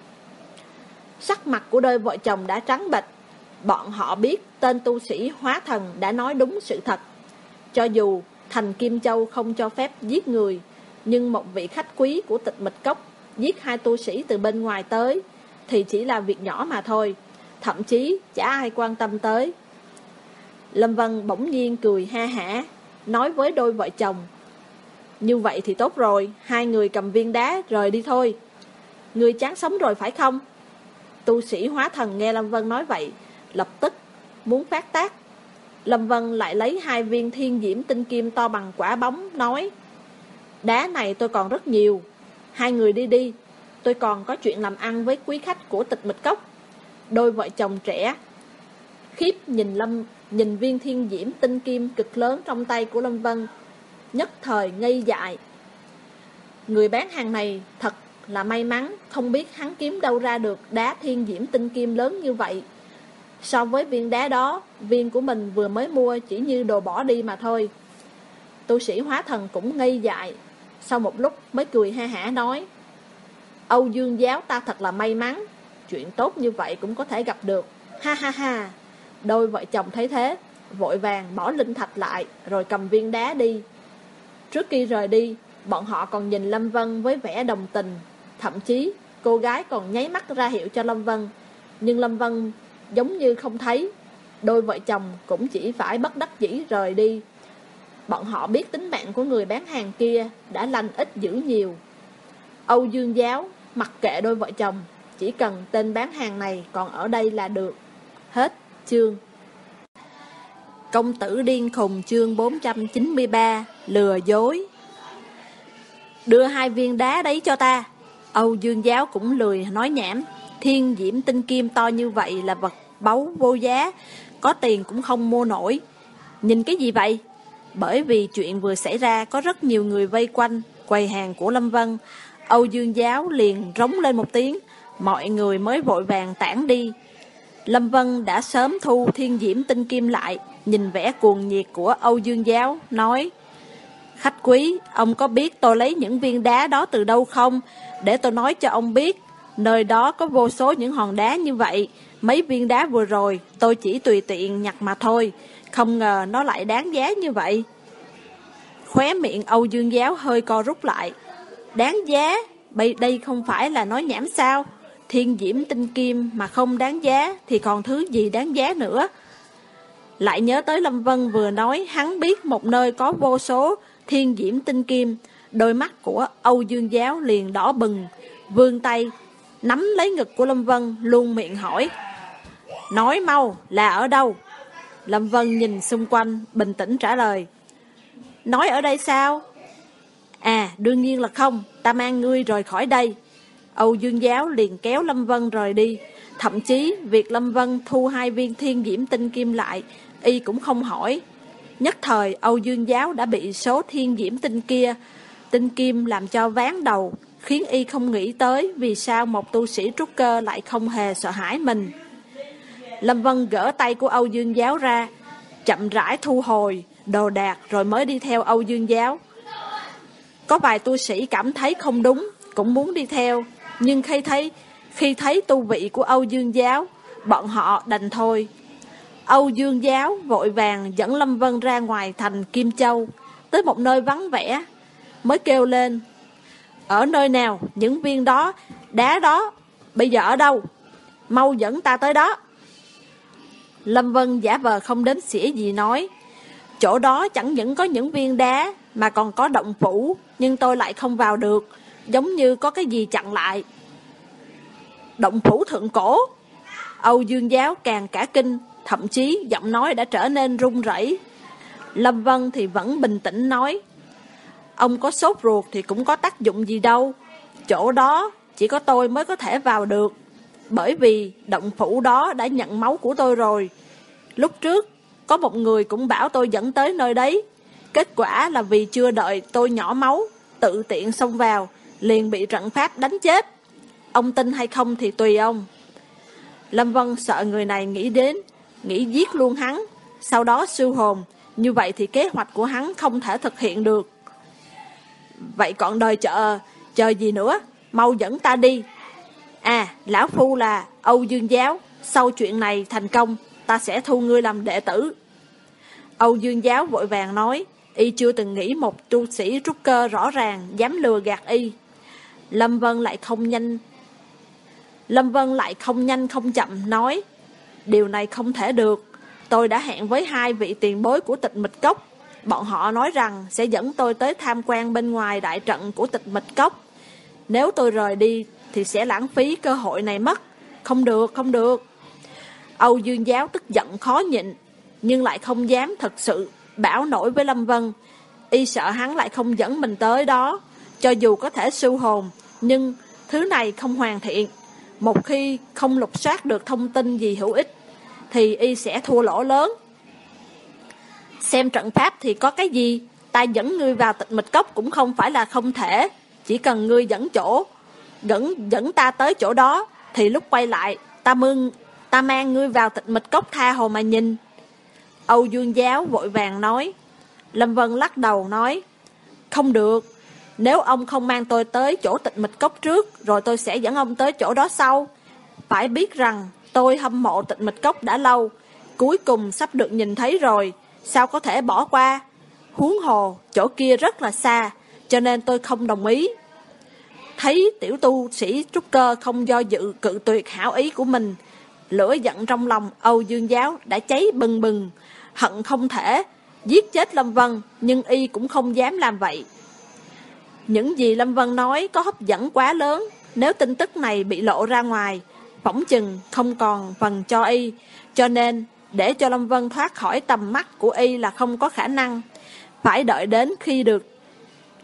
Sắc mặt của đôi vợ chồng đã trắng bệch. Bọn họ biết tên tu sĩ hóa thần đã nói đúng sự thật. Cho dù thành Kim Châu không cho phép giết người, nhưng một vị khách quý của Tịch Mịch Cốc giết hai tu sĩ từ bên ngoài tới thì chỉ là việc nhỏ mà thôi, thậm chí chả ai quan tâm tới. Lâm Vân bỗng nhiên cười ha hả, nói với đôi vợ chồng, như vậy thì tốt rồi, hai người cầm viên đá rời đi thôi. Người chán sống rồi phải không? Tu sĩ hóa thần nghe Lâm Vân nói vậy, lập tức muốn phát tác. Lâm Vân lại lấy 2 viên thiên diễm tinh kim to bằng quả bóng, nói, đá này tôi còn rất nhiều, hai người đi đi, tôi còn có chuyện làm ăn với quý khách của Tịch Mịch Cốc. Đôi vợ chồng trẻ khiếp nhìn viên thiên diễm tinh kim cực lớn trong tay của Lâm Vân, nhất thời ngây dại. Người bán hàng này thật là may mắn, không biết hắn kiếm đâu ra được đá thiên diễm tinh kim lớn như vậy. So với viên đá đó, viên của mình vừa mới mua chỉ như đồ bỏ đi mà thôi. Tu sĩ hóa thần cũng ngây dại, sau một lúc mới cười ha hả nói, Âu Dương giáo ta thật là may mắn, chuyện tốt như vậy cũng có thể gặp được, ha ha ha. Đôi vợ chồng thấy thế, vội vàng bỏ linh thạch lại rồi cầm viên đá đi. Trước khi rời đi, bọn họ còn nhìn Lâm Vân với vẻ đồng tình, thậm chí cô gái còn nháy mắt ra hiệu cho Lâm Vân, nhưng Lâm Vân giống như không thấy. Đôi vợ chồng cũng chỉ phải bất đắc dĩ rời đi. Bọn họ biết tính mạng của người bán hàng kia đã lành ít dữ nhiều. Âu Dương giáo mặc kệ đôi vợ chồng, chỉ cần tên bán hàng này còn ở đây là được. Hết chương. Công tử điên khùng chương 493, lừa dối. Đưa 2 viên đá đấy cho ta. Âu Dương Giáo cũng lười nói nhảm. Thiên diễm tinh kim to như vậy là vật báu vô giá, có tiền cũng không mua nổi. Nhìn cái gì vậy? Bởi vì chuyện vừa xảy ra có rất nhiều người vây quanh quầy hàng của Lâm Vân. Âu Dương Giáo liền rống lên một tiếng, mọi người mới vội vàng tản đi. Lâm Vân đã sớm thu thiên diễm tinh kim lại, nhìn vẻ cuồng nhiệt của Âu Dương Giáo, nói: Khách quý, ông có biết tôi lấy những viên đá đó từ đâu không? Để tôi nói cho ông biết, nơi đó có vô số những hòn đá như vậy. Mấy viên đá vừa rồi tôi chỉ tùy tiện nhặt mà thôi, không ngờ nó lại đáng giá như vậy. Khóe miệng Âu Dương Giáo hơi co rút lại. Đáng giá? Đây không phải là nói nhảm sao? Thiên diễm tinh kim mà không đáng giá thì còn thứ gì đáng giá nữa? Lại nhớ tới Lâm Vân vừa nói hắn biết một nơi có vô số thiên diễm tinh kim. Đôi mắt của Âu Dương Giáo liền đỏ bừng, vươn tay nắm lấy ngực của Lâm Vân, luôn miệng hỏi: Nói mau, là ở đâu? Lâm Vân nhìn xung quanh, bình tĩnh trả lời: Nói ở đây sao? À, đương nhiên là không, ta mang ngươi rời khỏi đây. Âu Dương Giáo liền kéo Lâm Vân rời đi. Thậm chí việc Lâm Vân thu 2 viên thiên diễm tinh kim lại, y cũng không hỏi. Nhất thời Âu Dương Giáo đã bị số thiên diễm tinh kim làm cho ván đầu, khiến y không nghĩ tới vì sao một tu sĩ trúc cơ lại không hề sợ hãi mình. Lâm Vân gỡ tay của Âu Dương Giáo ra, chậm rãi thu hồi đồ đạc rồi mới đi theo Âu Dương Giáo. Có vài tu sĩ cảm thấy không đúng, cũng muốn đi theo, nhưng khi thấy tu vị của Âu Dương Giáo, bọn họ đành thôi. Âu Dương Giáo vội vàng dẫn Lâm Vân ra ngoài thành Kim Châu, tới một nơi vắng vẻ, mới kêu lên: Ở nơi nào? Những viên đó, đá đó, bây giờ ở đâu? Mau dẫn ta tới đó. Lâm Vân giả vờ không đếm xỉa gì nói: Chỗ đó chẳng những có những viên đá mà còn có động phủ, nhưng tôi lại không vào được, giống như có cái gì chặn lại. Động phủ thượng cổ? Âu Dương Giáo càng cả kinh, thậm chí giọng nói đã trở nên run rẩy. Lâm Vân thì vẫn bình tĩnh nói: Ông có sốt ruột thì cũng có tác dụng gì đâu. Chỗ đó chỉ có tôi mới có thể vào được, bởi vì động phủ đó đã nhận máu của tôi rồi. Lúc trước có một người cũng bảo tôi dẫn tới nơi đấy, kết quả là vì chưa đợi tôi nhỏ máu, tự tiện xông vào, liền bị trận pháp đánh chết. Ông tin hay không thì tùy ông. Lâm Vân sợ người này nghĩ giết luôn hắn, sau đó siêu hồn, như vậy thì kế hoạch của hắn không thể thực hiện được. Vậy còn đời chờ gì nữa, mau dẫn ta đi. À, lão phu là Âu Dương Giáo, sau chuyện này thành công, ta sẽ thu ngươi làm đệ tử. Âu Dương Giáo vội vàng nói, y chưa từng nghĩ một tu sĩ trúc cơ rõ ràng dám lừa gạt y. Lâm Vân lại không nhanh không chậm nói, điều này không thể được. Tôi đã hẹn với 2 vị tiền bối của Tịch Mịch Cốc, bọn họ nói rằng sẽ dẫn tôi tới tham quan bên ngoài đại trận của Tịch Mịch Cốc. Nếu tôi rời đi thì sẽ lãng phí cơ hội này mất. Không được. Âu Dương Giáo tức giận khó nhịn, nhưng lại không dám thật sự bảo nổi với Lâm Vân. Y sợ hắn lại không dẫn mình tới đó. Cho dù có thể siêu hồn, nhưng thứ này không hoàn thiện. Một khi không lục soát được thông tin gì hữu ích thì y sẽ thua lỗ lớn. Xem trận pháp thì có cái gì, ta dẫn ngươi vào Tịch Mịch Cốc cũng không phải là không thể. Chỉ cần ngươi dẫn ta tới chỗ đó, thì lúc quay lại ta mang ngươi vào Tịch Mịch Cốc tha hồ mà nhìn. Âu Dương Giáo vội vàng nói. Lâm Vân lắc đầu nói, không được. Nếu ông không mang tôi tới chỗ Tịch Mịch Cốc trước, rồi tôi sẽ dẫn ông tới chỗ đó sau. Phải biết rằng tôi hâm mộ Tịch Mịch Cốc đã lâu, cuối cùng sắp được nhìn thấy rồi, sao có thể bỏ qua. Huống hồ chỗ kia rất là xa, cho nên tôi không đồng ý. Thấy tiểu tu sĩ trúc cơ không do dự cự tuyệt hảo ý của mình, lửa giận trong lòng Âu Dương Giáo đã cháy bừng bừng, hận không thể giết chết Lâm Vân, nhưng y cũng không dám làm vậy. Những gì Lâm Vân nói có hấp dẫn quá lớn, nếu tin tức này bị lộ ra ngoài, phỏng chừng không còn phần cho y, cho nên để cho Lâm Vân thoát khỏi tầm mắt của y là không có khả năng. Phải đợi đến khi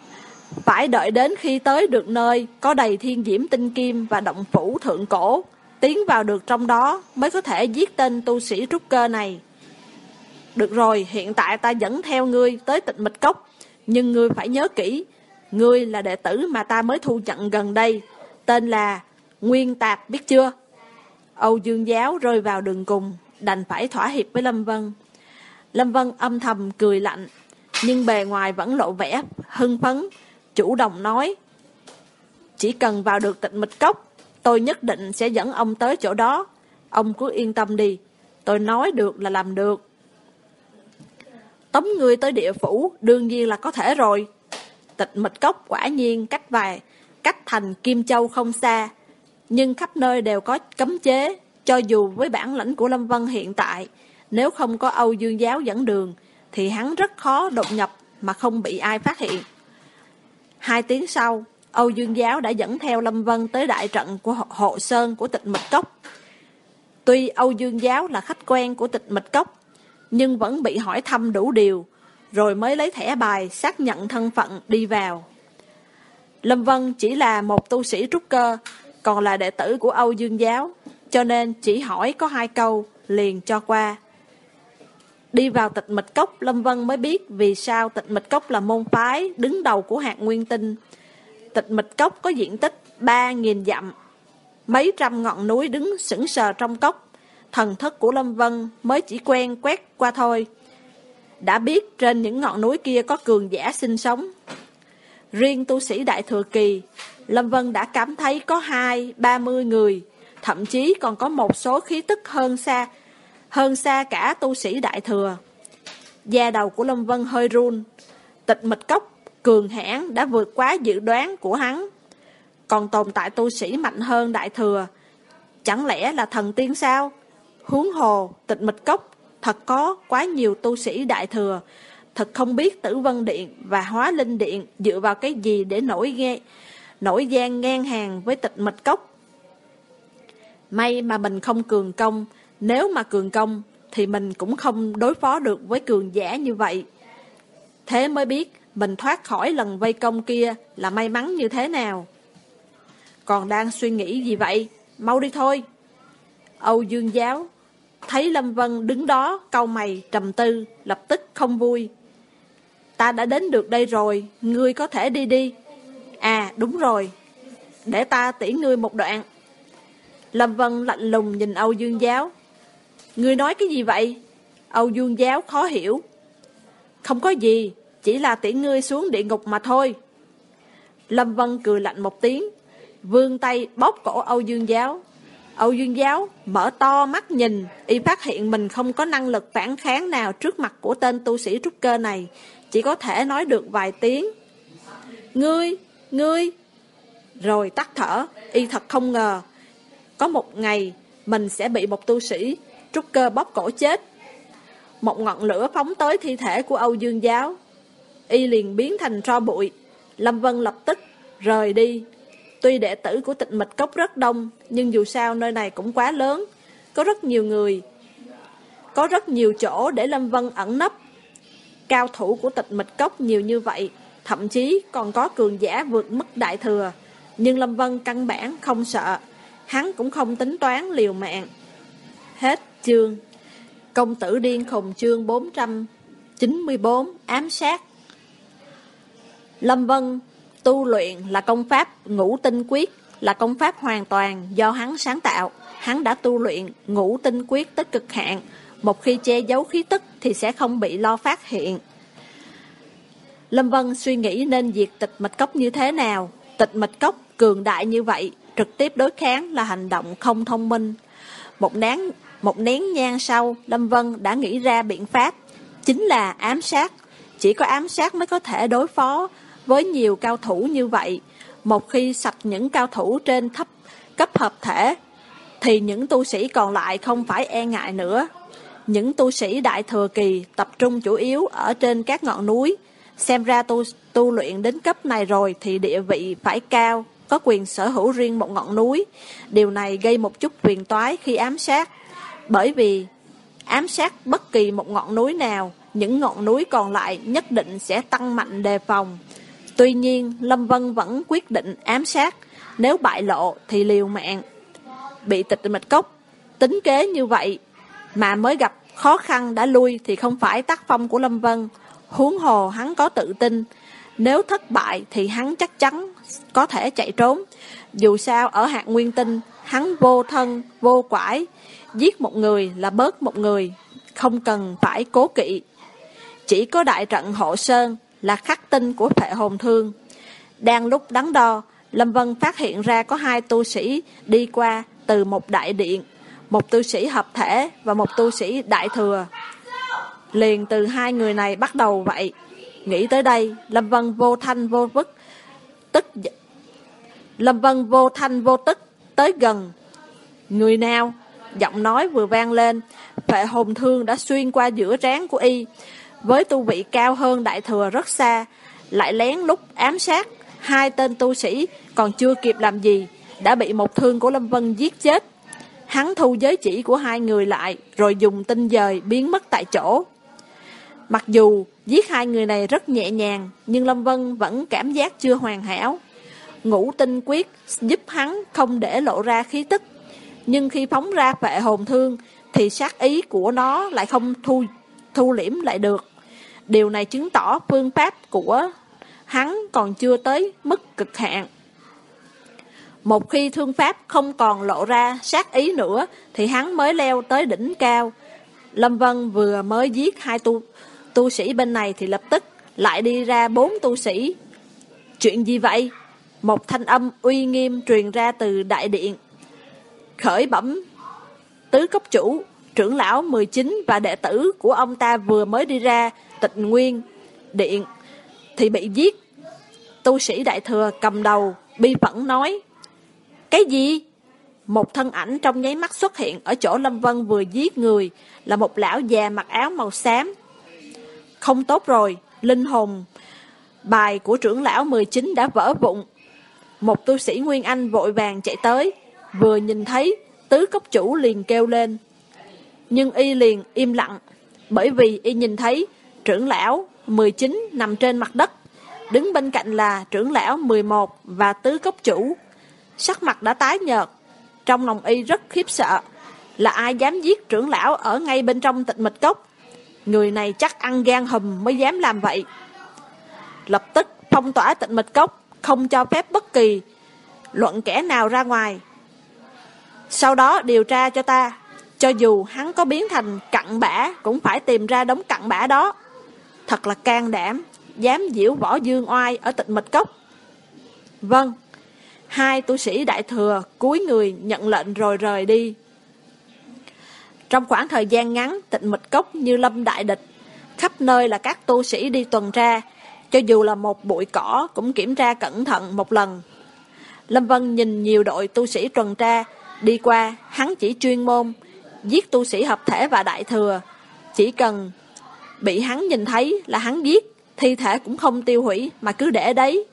Phải đợi đến khi tới được nơi có đầy thiên diễm tinh kim và động phủ thượng cổ, tiến vào được trong đó mới có thể giết tên tu sĩ trúc cơ này. Được rồi, hiện tại ta dẫn theo ngươi tới Tịch Mịch Cốc, nhưng ngươi phải nhớ kỹ, ngươi là đệ tử mà ta mới thu nhận gần đây, tên là Nguyên Tạp, biết chưa? Âu Dương Giáo rơi vào đường cùng, đành phải thỏa hiệp với Lâm Vân. Lâm Vân âm thầm cười lạnh, nhưng bề ngoài vẫn lộ vẻ hưng phấn, chủ động nói: chỉ cần vào được Tịch Mịch Cốc, tôi nhất định sẽ dẫn ông tới chỗ đó. Ông cứ yên tâm đi, tôi nói được là làm được. Tống ngươi tới địa phủ đương nhiên là có thể rồi. Tịch Mịch Cốc quả nhiên cách thành Kim Châu không xa, nhưng khắp nơi đều có cấm chế. Cho dù với bản lĩnh của Lâm Vân hiện tại, nếu không có Âu Dương Giáo dẫn đường, thì hắn rất khó đột nhập mà không bị ai phát hiện. 2 tiếng sau, Âu Dương Giáo đã dẫn theo Lâm Vân tới đại trận của hộ sơn của Tịch Mịch Cốc. Tuy Âu Dương Giáo là khách quen của Tịch Mịch Cốc, nhưng vẫn bị hỏi thăm đủ điều, rồi mới lấy thẻ bài xác nhận thân phận đi vào. Lâm Vân chỉ là một tu sĩ trúc cơ, còn là đệ tử của Âu Dương Giáo, cho nên chỉ hỏi có 2 câu liền cho qua. Đi vào Tịch Mịch Cốc, Lâm Vân mới biết vì sao Tịch Mịch Cốc là môn phái đứng đầu của hạt nguyên tinh. Tịch Mịch Cốc có diện tích 3.000 dặm, mấy trăm ngọn núi đứng sững sờ trong cốc. Thần thức của Lâm Vân mới chỉ quen quét qua thôi, đã biết trên những ngọn núi kia có cường giả sinh sống. Riêng tu sĩ Đại Thừa Kỳ, Lâm Vân đã cảm thấy có 20-30 người, thậm chí còn có một số khí tức hơn xa cả tu sĩ Đại Thừa. Da đầu của Lâm Vân hơi run. Tịch Mịch Cốc cường hãn đã vượt quá dự đoán của hắn. Còn tồn tại tu sĩ mạnh hơn Đại Thừa, chẳng lẽ là thần tiên sao? Huống hồ Tịch Mịch Cốc thật có quá nhiều tu sĩ Đại Thừa. Thật không biết Tử Vân Điện và Hóa Linh Điện dựa vào cái gì để nổi gian ngang hàng với Tịch Mịch Cốc. May mà mình không cường công, nếu mà cường công thì mình cũng không đối phó được với cường giả như vậy. Thế mới biết mình thoát khỏi lần vây công kia là may mắn như thế nào. Còn đang suy nghĩ gì vậy? Mau đi thôi. Âu Dương Giáo thấy Lâm Vân đứng đó cau mày trầm tư, lập tức không vui. Ta đã đến được đây rồi, ngươi có thể đi đi. À đúng rồi, để ta tỉ ngươi một đoạn. Lâm Vân lạnh lùng nhìn Âu Dương Giáo. Ngươi nói cái gì vậy? Âu Dương Giáo khó hiểu. Không có gì, chỉ là tỉ ngươi xuống địa ngục mà thôi. Lâm Vân cười lạnh một tiếng, vươn tay bóp cổ Âu Dương Giáo. Âu Dương Giáo mở to mắt nhìn, y phát hiện mình không có năng lực phản kháng nào trước mặt của tên tu sĩ trúc cơ này, chỉ có thể nói được vài tiếng. Ngươi, rồi tắt thở. Y thật không ngờ có một ngày mình sẽ bị một tu sĩ trúc cơ bóp cổ chết. Một ngọn lửa phóng tới thi thể của Âu Dương Giáo, y liền biến thành tro bụi. Lâm Vân lập tức rời đi. Tuy đệ tử của Tịch Mịch Cốc rất đông, nhưng dù sao nơi này cũng quá lớn, có rất nhiều người, có rất nhiều chỗ để Lâm Vân ẩn nấp. Cao thủ của Tịch Mịch Cốc nhiều như vậy, thậm chí còn có cường giả vượt mức Đại Thừa, nhưng Lâm Vân căn bản không sợ, hắn cũng không tính toán liều mạng. Hết chương. Công tử điên khùng chương 494, ám sát. Lâm Vân tu luyện là công pháp Ngũ Tinh Quyết, là công pháp hoàn toàn do hắn sáng tạo. Hắn đã tu luyện Ngũ Tinh Quyết tới cực hạn, một khi che giấu khí tức thì sẽ không bị lo phát hiện. Lâm Vân suy nghĩ nên diệt Tịch Mịch Cốc như thế nào. Tịch Mịch Cốc cường đại như vậy, trực tiếp đối kháng là hành động không thông minh. Một nén nhang sau, Lâm Vân đã nghĩ ra biện pháp, chính là ám sát. Chỉ có ám sát mới có thể đối phó với nhiều cao thủ như vậy. Một khi sạch những cao thủ trên cấp hợp thể, thì những tu sĩ còn lại không phải e ngại nữa. Những tu sĩ Đại Thừa Kỳ tập trung chủ yếu ở trên các ngọn núi. Xem ra tu luyện đến cấp này rồi thì địa vị phải cao, có quyền sở hữu riêng một ngọn núi. Điều này gây một chút phiền toái khi ám sát, bởi vì ám sát bất kỳ một ngọn núi nào, những ngọn núi còn lại nhất định sẽ tăng mạnh đề phòng. Tuy nhiên, Lâm Vân vẫn quyết định ám sát, nếu bại lộ thì liều mạng. Bị Tịch Mịch Cốc tính kế như vậy mà mới gặp khó khăn đã lui thì không phải tác phong của Lâm Vân. Huống hồ hắn có tự tin, nếu thất bại thì hắn chắc chắn có thể chạy trốn. Dù sao ở hạt nguyên tinh, hắn vô thân, vô quải, giết một người là bớt một người, không cần phải cố kỵ. Chỉ có đại trận hộ sơn là khắc tinh của Phệ Hồn Thương. Đang lúc đắn đo, Lâm Vân phát hiện ra có 2 tu sĩ đi qua từ một đại điện, một tu sĩ hợp thể và một tu sĩ đại thừa. Liền từ 2 người này bắt đầu vậy. Nghĩ tới đây, Lâm Vân vô thanh vô tức tới gần. Người nào? Giọng nói vừa vang lên, Phệ Hồn Thương đã xuyên qua giữa trán của y. Với tu vị cao hơn đại thừa rất xa, lại lén lút ám sát 2 tên tu sĩ, còn chưa kịp làm gì đã bị một thương của Lâm Vân giết chết. Hắn thu giới chỉ của 2 người lại, rồi dùng tinh dời biến mất tại chỗ. Mặc dù giết 2 người này rất nhẹ nhàng, nhưng Lâm Vân vẫn cảm giác chưa hoàn hảo. Ngũ tinh quyết giúp hắn không để lộ ra khí tức, nhưng khi phóng ra Phệ Hồn Thương thì sát ý của nó lại không thu liễm lại được. Điều này chứng tỏ phương pháp của hắn còn chưa tới mức cực hạn. Một khi thương pháp không còn lộ ra sát ý nữa thì hắn mới leo tới đỉnh cao. Lâm Vân vừa mới giết 2 tu sĩ bên này thì lập tức lại đi ra 4 tu sĩ. Chuyện gì vậy? Một thanh âm uy nghiêm truyền ra từ đại điện. Khởi bẩm Tứ Cốc Chủ, trưởng lão 19 và đệ tử của ông ta vừa mới đi ra Tịch Nguyên điện thì bị giết. Tu sĩ đại thừa cầm đầu bi phẫn nói. Cái gì? Một thân ảnh trong nháy mắt xuất hiện ở chỗ Lâm Vân vừa giết người, là một lão già mặc áo màu xám. Không tốt rồi, linh hồn bài của trưởng lão 19 đã vỡ vụn. Một tu sĩ Nguyên Anh vội vàng chạy tới, vừa nhìn thấy Tứ Cốc Chủ liền kêu lên. Nhưng y liền im lặng, bởi vì y nhìn thấy trưởng lão 19 nằm trên mặt đất, đứng bên cạnh là trưởng lão 11 và Tứ Cốc Chủ. Sắc mặt đã tái nhợt, trong lòng y rất khiếp sợ. Là ai dám giết trưởng lão ở ngay bên trong Tịch Mịch Cốc? Người này chắc ăn gan hùm mới dám làm vậy. Lập tức phong tỏa Tịch Mịch Cốc, không cho phép bất kỳ luận kẻ nào ra ngoài. Sau đó điều tra cho ta, cho dù hắn có biến thành cặn bã cũng phải tìm ra đống cặn bã đó. Thật là can đảm, dám giễu võ dương oai ở Tịch Mịch Cốc. Vâng. 2 tu sĩ đại thừa cúi người nhận lệnh rồi rời đi. Trong khoảng thời gian ngắn, Tịch Mịch Cốc như lâm đại địch, khắp nơi là các tu sĩ đi tuần tra, cho dù là một bụi cỏ cũng kiểm tra cẩn thận một lần. Lâm Vân nhìn nhiều đội tu sĩ tuần tra đi qua, hắn chỉ chuyên môn giết tu sĩ hợp thể và đại thừa. Chỉ cần bị hắn nhìn thấy là hắn giết, thi thể cũng không tiêu hủy mà cứ để đấy.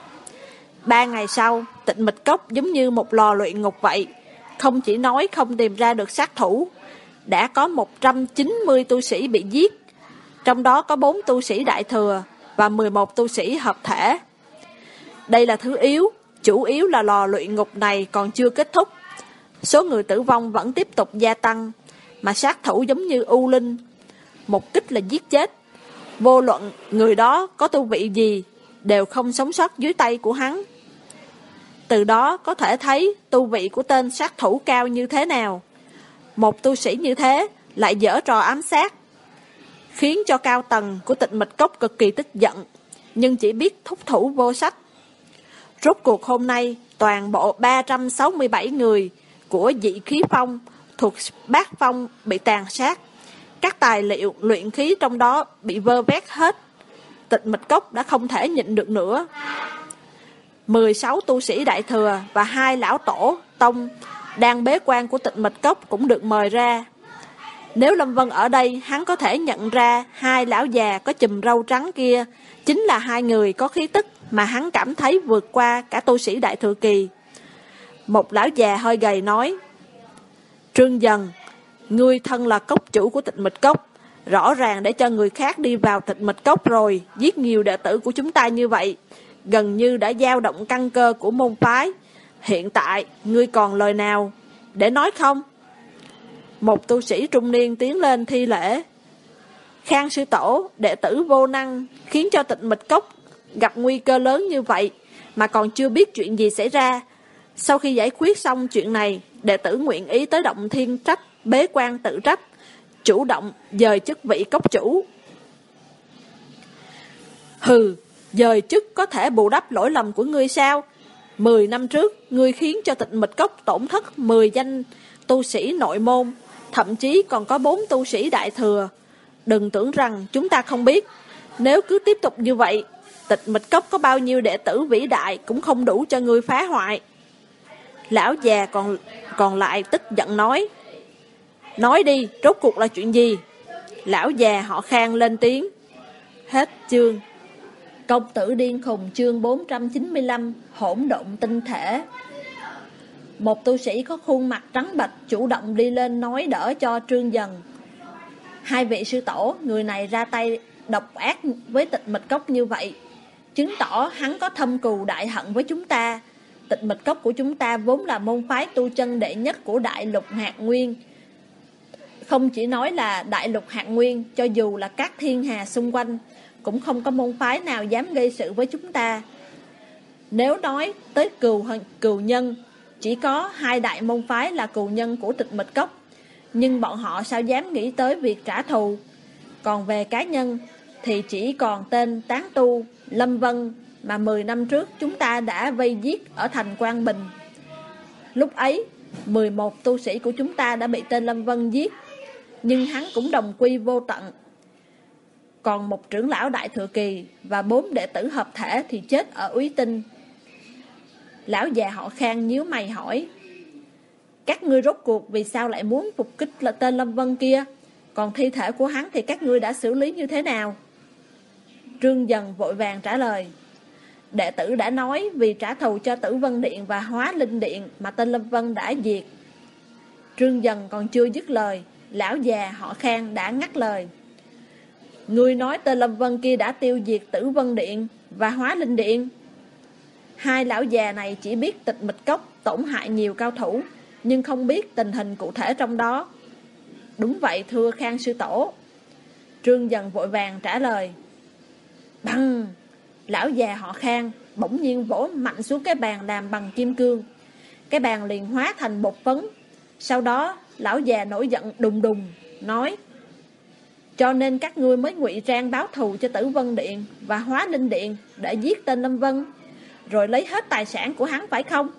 3 ngày sau, Tịch Mịch Cốc giống như một lò luyện ngục vậy. Không chỉ nói không tìm ra được sát thủ, đã có 190 tu sĩ bị giết, trong đó có 4 tu sĩ đại thừa và 11 tu sĩ hợp thể. Đây là thứ yếu, chủ yếu là lò luyện ngục này còn chưa kết thúc. Số người tử vong vẫn tiếp tục gia tăng, mà sát thủ giống như U Linh, một kích là giết chết. Vô luận người đó có tu vị gì, đều không sống sót dưới tay của hắn. Từ đó có thể thấy tu vị của tên sát thủ cao như thế nào. Một tu sĩ như thế lại giở trò ám sát, khiến cho cao tầng của Tịch Mịch Cốc cực kỳ tức giận, nhưng chỉ biết thúc thủ vô sách. Rốt cuộc hôm nay, toàn bộ 367 người của dị khí phong thuộc bát phong bị tàn sát. Các tài liệu luyện khí trong đó bị vơ vét hết. Tịch Mịch Cốc đã không thể nhịn được nữa. 16 tu sĩ đại thừa và 2 lão tổ tông đang bế quan của Tịch Mịch Cốc cũng được mời ra. Nếu Lâm Vân ở đây, hắn có thể nhận ra 2 lão già có chùm râu trắng kia chính là 2 người có khí tức mà hắn cảm thấy vượt qua cả tu sĩ đại thừa kỳ. Một lão già hơi gầy nói: Trương Dần, ngươi thân là cốc chủ của Tịch Mịch Cốc, rõ ràng để cho người khác đi vào Tịch Mịch Cốc rồi giết nhiều đệ tử của chúng ta như vậy, gần như đã dao động căn cơ của môn phái. Hiện tại, ngươi còn lời nào để nói không? Một tu sĩ trung niên tiến lên thi lễ. Khang sư tổ, đệ tử vô năng, khiến cho Tịch Mịch Cốc gặp nguy cơ lớn như vậy, mà còn chưa biết chuyện gì xảy ra. Sau khi giải quyết xong chuyện này, đệ tử nguyện ý tới Động Thiên Trách, bế quan tự trách, chủ động dời chức vị cốc chủ. Hừ, dời chức có thể bù đắp lỗi lầm của ngươi sao? 10 năm trước, ngươi khiến cho Tịch Mịch Cốc tổn thất 10 danh tu sĩ nội môn, thậm chí còn có 4 tu sĩ đại thừa. Đừng tưởng rằng chúng ta không biết, nếu cứ tiếp tục như vậy, Tịch Mịch Cốc có bao nhiêu đệ tử vĩ đại cũng không đủ cho ngươi phá hoại. Lão già còn lại tức giận nói. Nói đi, rốt cuộc là chuyện gì? Lão già họ Khang lên tiếng. Hết chương. Công tử điên khùng chương 495, hỗn độn tinh thể. Một tu sĩ có khuôn mặt trắng bệch chủ động đi lên nói đỡ cho Trương Dần. Hai vị sư tổ, người này ra tay độc ác với Tịch Mịch Cốc như vậy, chứng tỏ hắn có thâm cừu đại hận với chúng ta. Tịch Mịch Cốc của chúng ta vốn là môn phái tu chân đệ nhất của đại lục Hạt Nguyên. Không chỉ nói là đại lục Hạt Nguyên, cho dù là các thiên hà xung quanh, cũng không có môn phái nào dám gây sự với chúng ta. Nếu nói tới cừu nhân, chỉ có hai đại môn phái là cừu nhân của Tịch Mịch Cốc, nhưng bọn họ sao dám nghĩ tới việc trả thù. Còn về cá nhân thì chỉ còn tên tán tu Lâm Vân mà 10 năm trước chúng ta đã vây giết ở thành Quang Bình. Lúc ấy 11 tu sĩ của chúng ta đã bị tên Lâm Vân giết, nhưng hắn cũng đồng quy vô tận. Còn một trưởng lão đại thừa kỳ và 4 đệ tử hợp thể thì chết ở Úy Tinh. Lão già họ Khang nhíu mày hỏi. Các ngươi rốt cuộc vì sao lại muốn phục kích là tên Lâm Vân kia? Còn thi thể của hắn thì các ngươi đã xử lý như thế nào? Trương Dần vội vàng trả lời. Đệ tử đã nói vì trả thù cho Tử Vân Điện và Hóa Linh Điện mà tên Lâm Vân đã diệt. Trương Dần còn chưa dứt lời, lão già họ Khang đã ngắt lời. Ngươi nói tên Lâm Vân kia đã tiêu diệt Tử Vân Điện và Hóa Linh Điện. Hai lão già này chỉ biết Tịch Mịch Cốc tổn hại nhiều cao thủ, nhưng không biết tình hình cụ thể trong đó. Đúng vậy thưa Khang sư tổ. Trương Dần vội vàng trả lời. Bằng! Lão già họ Khang bỗng nhiên vỗ mạnh xuống cái bàn làm bằng kim cương. Cái bàn liền hóa thành bột phấn. Sau đó lão già nổi giận đùng đùng nói. Cho nên các ngươi mới ngụy trang báo thù cho Tử Vân Điện và Hóa Linh Điện để giết tên Lâm Vân, rồi lấy hết tài sản của hắn phải không?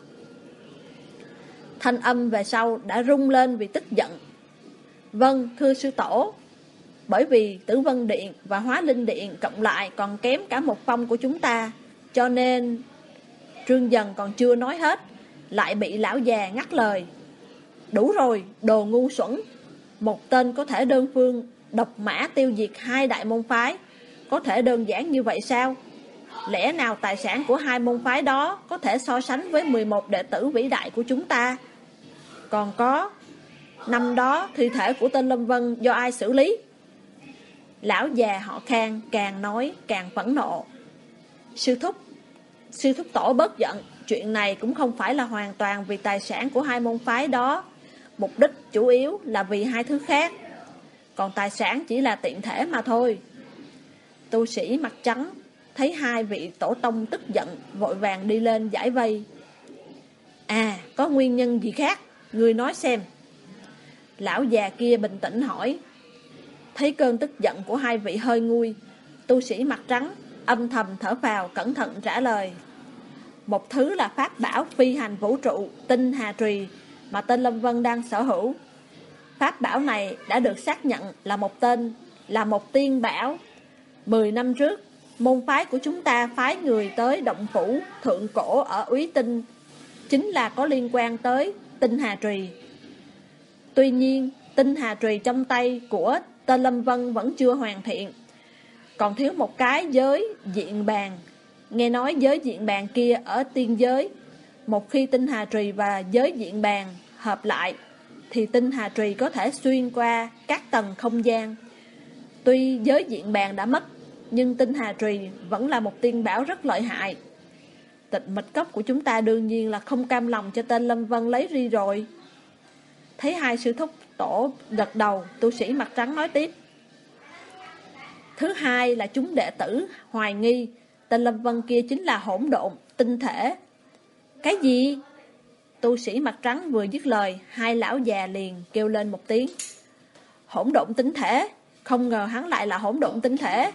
Thanh âm về sau đã rung lên vì tức giận. Vâng thưa sư tổ. Bởi vì Tử Vân Điện và Hóa Linh Điện cộng lại còn kém cả một phong của chúng ta, cho nên... Trương Dần còn chưa nói hết, lại bị lão già ngắt lời. Đủ rồi, đồ ngu xuẩn. Một tên có thể đơn phương độc mã tiêu diệt hai đại môn phái, có thể đơn giản như vậy sao? Lẽ nào tài sản của hai môn phái đó có thể so sánh với 11 đệ tử vĩ đại của chúng ta? Còn có, năm đó thi thể của tên Lâm Vân do ai xử lý? Lão già họ Khang càng nói càng phẫn nộ. Sư thúc tổ bớt giận. Chuyện này cũng không phải là hoàn toàn vì tài sản của hai môn phái đó. Mục đích chủ yếu là vì hai thứ khác. Còn tài sản chỉ là tiện thể mà thôi. Tu sĩ mặt trắng thấy hai vị tổ tông tức giận, vội vàng đi lên giải vây. À, có nguyên nhân gì khác? Ngươi nói xem. Lão già kia bình tĩnh hỏi. Thấy cơn tức giận của hai vị hơi nguôi, tu sĩ mặt trắng âm thầm thở phào, cẩn thận trả lời. Một thứ là pháp bảo phi hành vũ trụ Tinh Hà Trùy mà tên Lâm Vân đang sở hữu. Pháp bảo này đã được xác nhận là một tiên bảo. 10 năm trước, môn phái của chúng ta phái người tới động phủ thượng cổ ở Úy Tinh, chính là có liên quan tới Tinh Hà Trùy. Tuy nhiên, Tinh Hà Trùy trong tay của tên Lâm Vân vẫn chưa hoàn thiện, còn thiếu một cái giới diện bàn. Nghe nói giới diện bàn kia ở tiên giới. Một khi Tinh Hà Trùy và giới diện bàn hợp lại, thì Tinh Hà Trùy có thể xuyên qua các tầng không gian. Tuy giới diện bàn đã mất, nhưng Tinh Hà Trùy vẫn là một tiên bảo rất lợi hại. Tịnh mịch cốc của chúng ta đương nhiên là không cam lòng cho tên Lâm Vân lấy đi rồi. Thấy hai sư thúc tổ gật đầu, tu sĩ mặt trắng nói tiếp. Thứ hai là chúng đệ tử hoài nghi tên Lâm Vân kia chính là hỗn độn tinh thể. Cái gì? Tu sĩ mặt trắng vừa dứt lời, hai lão già liền kêu lên một tiếng. Hỗn độn tinh thể? Không ngờ hắn lại là hỗn độn tinh thể.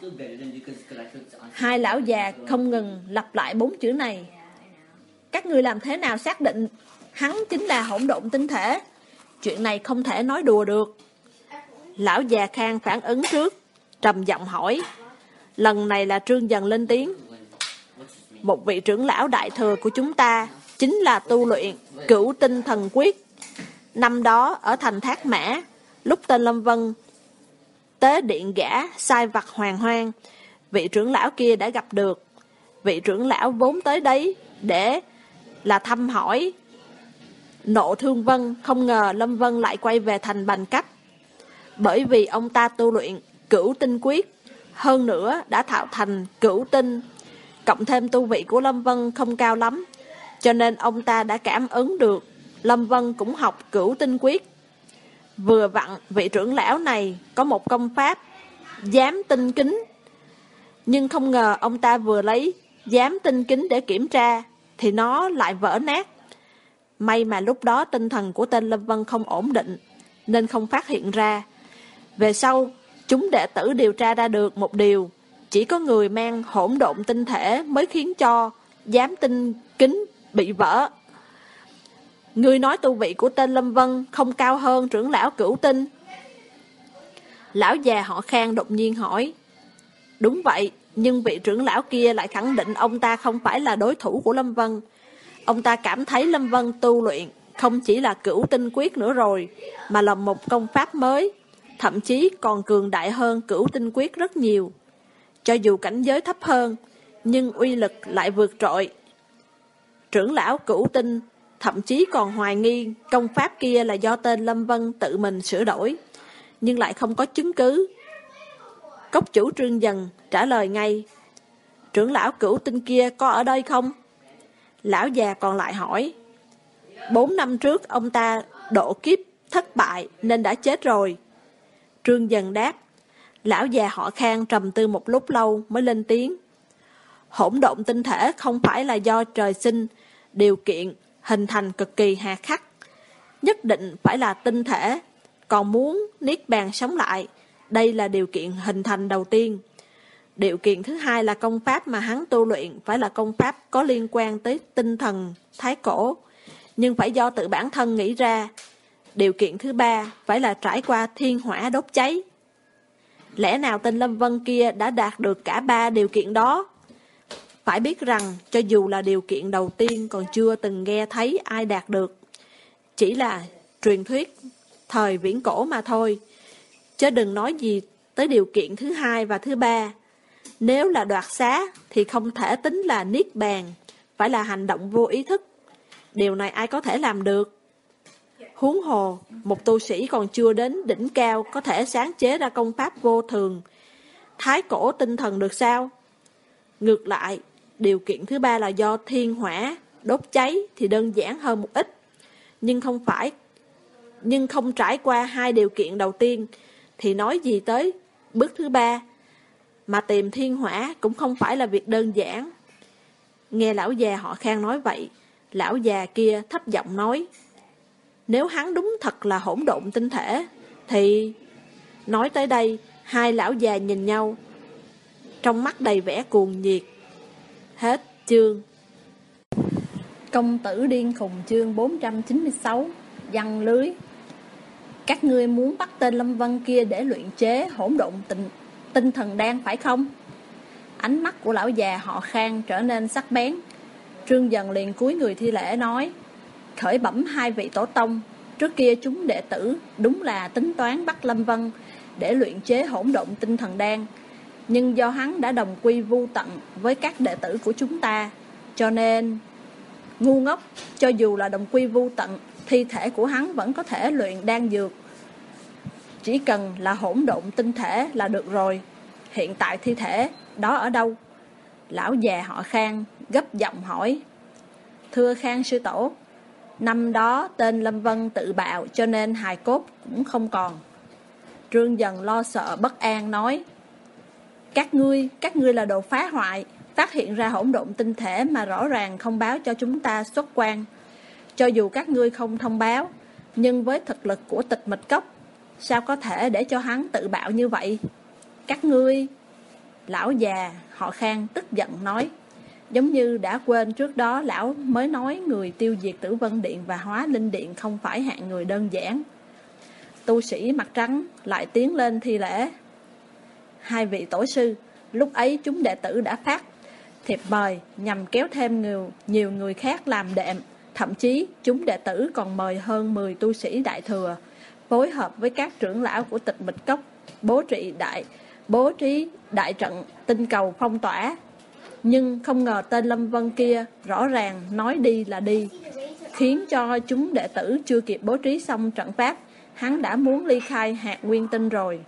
Hai lão già không ngừng lặp lại 4 chữ này. Các ngươi làm thế nào xác định hắn chính là hỗn độn tinh thể? Chuyện này không thể nói đùa được. Lão già Khang phản ứng trước, trầm giọng hỏi. Lần này là Trương Dần lên tiếng. Một vị trưởng lão đại thừa của chúng ta chính là tu luyện Cửu Tinh Thần Quyết. Năm đó ở thành Thác Mã, lúc tên Lâm Vân tế điện gã sai vặt hoàng hoang, vị trưởng lão kia đã gặp được. Vị trưởng lão vốn tới đấy để là thăm hỏi Nộ Thương Vân, không ngờ Lâm Vân lại quay về thành Bành Cách. Bởi vì ông ta tu luyện Cửu Tinh Quyết, hơn nữa đã tạo thành Cửu Tinh, cộng thêm tu vị của Lâm Vân không cao lắm, cho nên ông ta đã cảm ứng được Lâm Vân cũng học Cửu Tinh Quyết. Vừa vặn vị trưởng lão này có một công pháp Giám Tinh Kính, nhưng không ngờ ông ta vừa lấy Giám Tinh Kính để kiểm tra thì nó lại vỡ nát. May mà lúc đó tinh thần của tên Lâm Vân không ổn định nên không phát hiện ra. Về sau chúng đệ tử điều tra ra được một điều, chỉ có người mang hỗn độn tinh thể mới khiến cho Giám Tinh Kính bị vỡ. Ngươi nói tu vị của tên Lâm Vân không cao hơn trưởng lão Cửu Tinh? Lão già họ Khang đột nhiên hỏi. Đúng vậy, nhưng vị trưởng lão kia lại khẳng định ông ta không phải là đối thủ của Lâm Vân. Ông ta cảm thấy Lâm Vân tu luyện không chỉ là Cửu Tinh Quyết nữa rồi, mà là một công pháp mới, thậm chí còn cường đại hơn Cửu Tinh Quyết rất nhiều. Cho dù cảnh giới thấp hơn, nhưng uy lực lại vượt trội. Trưởng lão Cửu Tinh thậm chí còn hoài nghi công pháp kia là do tên Lâm Vân tự mình sửa đổi, nhưng lại không có chứng cứ. Cốc chủ Trương Dần trả lời ngay. Trưởng lão Cửu Tinh kia có ở đây không? Lão già còn lại hỏi. 4 năm trước ông ta độ kiếp thất bại nên đã chết rồi. Trương Dần đáp. Lão già họ Khang trầm tư một lúc lâu mới lên tiếng. Hỗn độn tinh thể không phải là do trời sinh điều kiện hình thành cực kỳ hà khắc, nhất định phải là tinh thể, còn muốn niết bàn sống lại, đây là điều kiện hình thành đầu tiên. Điều kiện thứ hai là công pháp mà hắn tu luyện phải là công pháp có liên quan tới tinh thần thái cổ, nhưng phải do tự bản thân nghĩ ra. Điều kiện thứ ba phải là trải qua thiên hỏa đốt cháy. Lẽ nào tên Lâm Vân kia đã đạt được cả 3 điều kiện đó? Phải biết rằng cho dù là điều kiện đầu tiên còn chưa từng nghe thấy ai đạt được, chỉ là truyền thuyết thời viễn cổ mà thôi, chứ đừng nói gì tới điều kiện thứ hai và thứ ba. Nếu là đoạt xá thì không thể tính là niết bàn, phải là hành động vô ý thức. Điều này ai có thể làm được? Huống hồ, một tu sĩ còn chưa đến đỉnh cao có thể sáng chế ra công pháp vô thường thái cổ tinh thần được sao? Ngược lại, điều kiện thứ ba là do thiên hỏa đốt cháy thì đơn giản hơn một ít. Nhưng không trải qua 2 điều kiện đầu tiên thì nói gì tới bước thứ ba. Mà tìm thiên hỏa cũng không phải là việc đơn giản. Nghe lão già họ Khang nói vậy, lão già kia thấp giọng nói. Nếu hắn đúng thật là hỗn độn tinh thể thì... Nói tới đây, hai lão già nhìn nhau, trong mắt đầy vẻ cuồng nhiệt. Hết chương. Công tử điên khùng chương 496. Giăng lưới. Các ngươi muốn bắt tên Lâm Vân kia để luyện chế hỗn độn tinh thần đan phải không? Ánh mắt của lão già họ Khang trở nên sắc bén. Trương Dần liền cúi người thi lễ nói. Khởi bẩm 2 vị tổ tông, trước kia chúng đệ tử đúng là tính toán bắt Lâm Vân để luyện chế hỗn độn tinh thần đan, nhưng do hắn đã đồng quy vu tận với các đệ tử của chúng ta, cho nên... Ngu ngốc, cho dù là đồng quy vu tận, thi thể của hắn vẫn có thể luyện đan dược. Chỉ cần là hỗn độn tinh thể là được rồi. Hiện tại thi thể đó ở đâu? Lão già họ Khang gấp giọng hỏi: Thưa Khang sư tổ, năm đó tên Lâm Vân tự bạo cho nên hài cốt cũng không còn. Trương Dần lo sợ bất an nói: Các ngươi là đồ phá hoại, phát hiện ra hỗn độn tinh thể mà rõ ràng không báo cho chúng ta xuất quan. Cho dù các ngươi không thông báo, nhưng với thực lực của Tịch Mịch Cốc, sao có thể để cho hắn tự bạo như vậy? Các ngươi... Lão già họ Khang tức giận nói, giống như đã quên trước đó lão mới nói người tiêu diệt Tử Vân Điện và Hóa Linh Điện không phải hạng người đơn giản. Tu sĩ mặt trắng lại tiến lên thi lễ: Hai vị tổ sư, lúc ấy chúng đệ tử đã phát thiệp mời nhằm kéo thêm nhiều người khác làm đệm. Thậm chí chúng đệ tử còn mời hơn 10 tu sĩ đại thừa, phối hợp với các trưởng lão của Tịch Mịch Cốc, bố trí đại trận tinh cầu phong tỏa. Nhưng không ngờ tên Lâm Vân kia rõ ràng nói đi là đi, khiến cho chúng đệ tử chưa kịp bố trí xong trận pháp, hắn đã muốn ly khai hạt nguyên tinh rồi.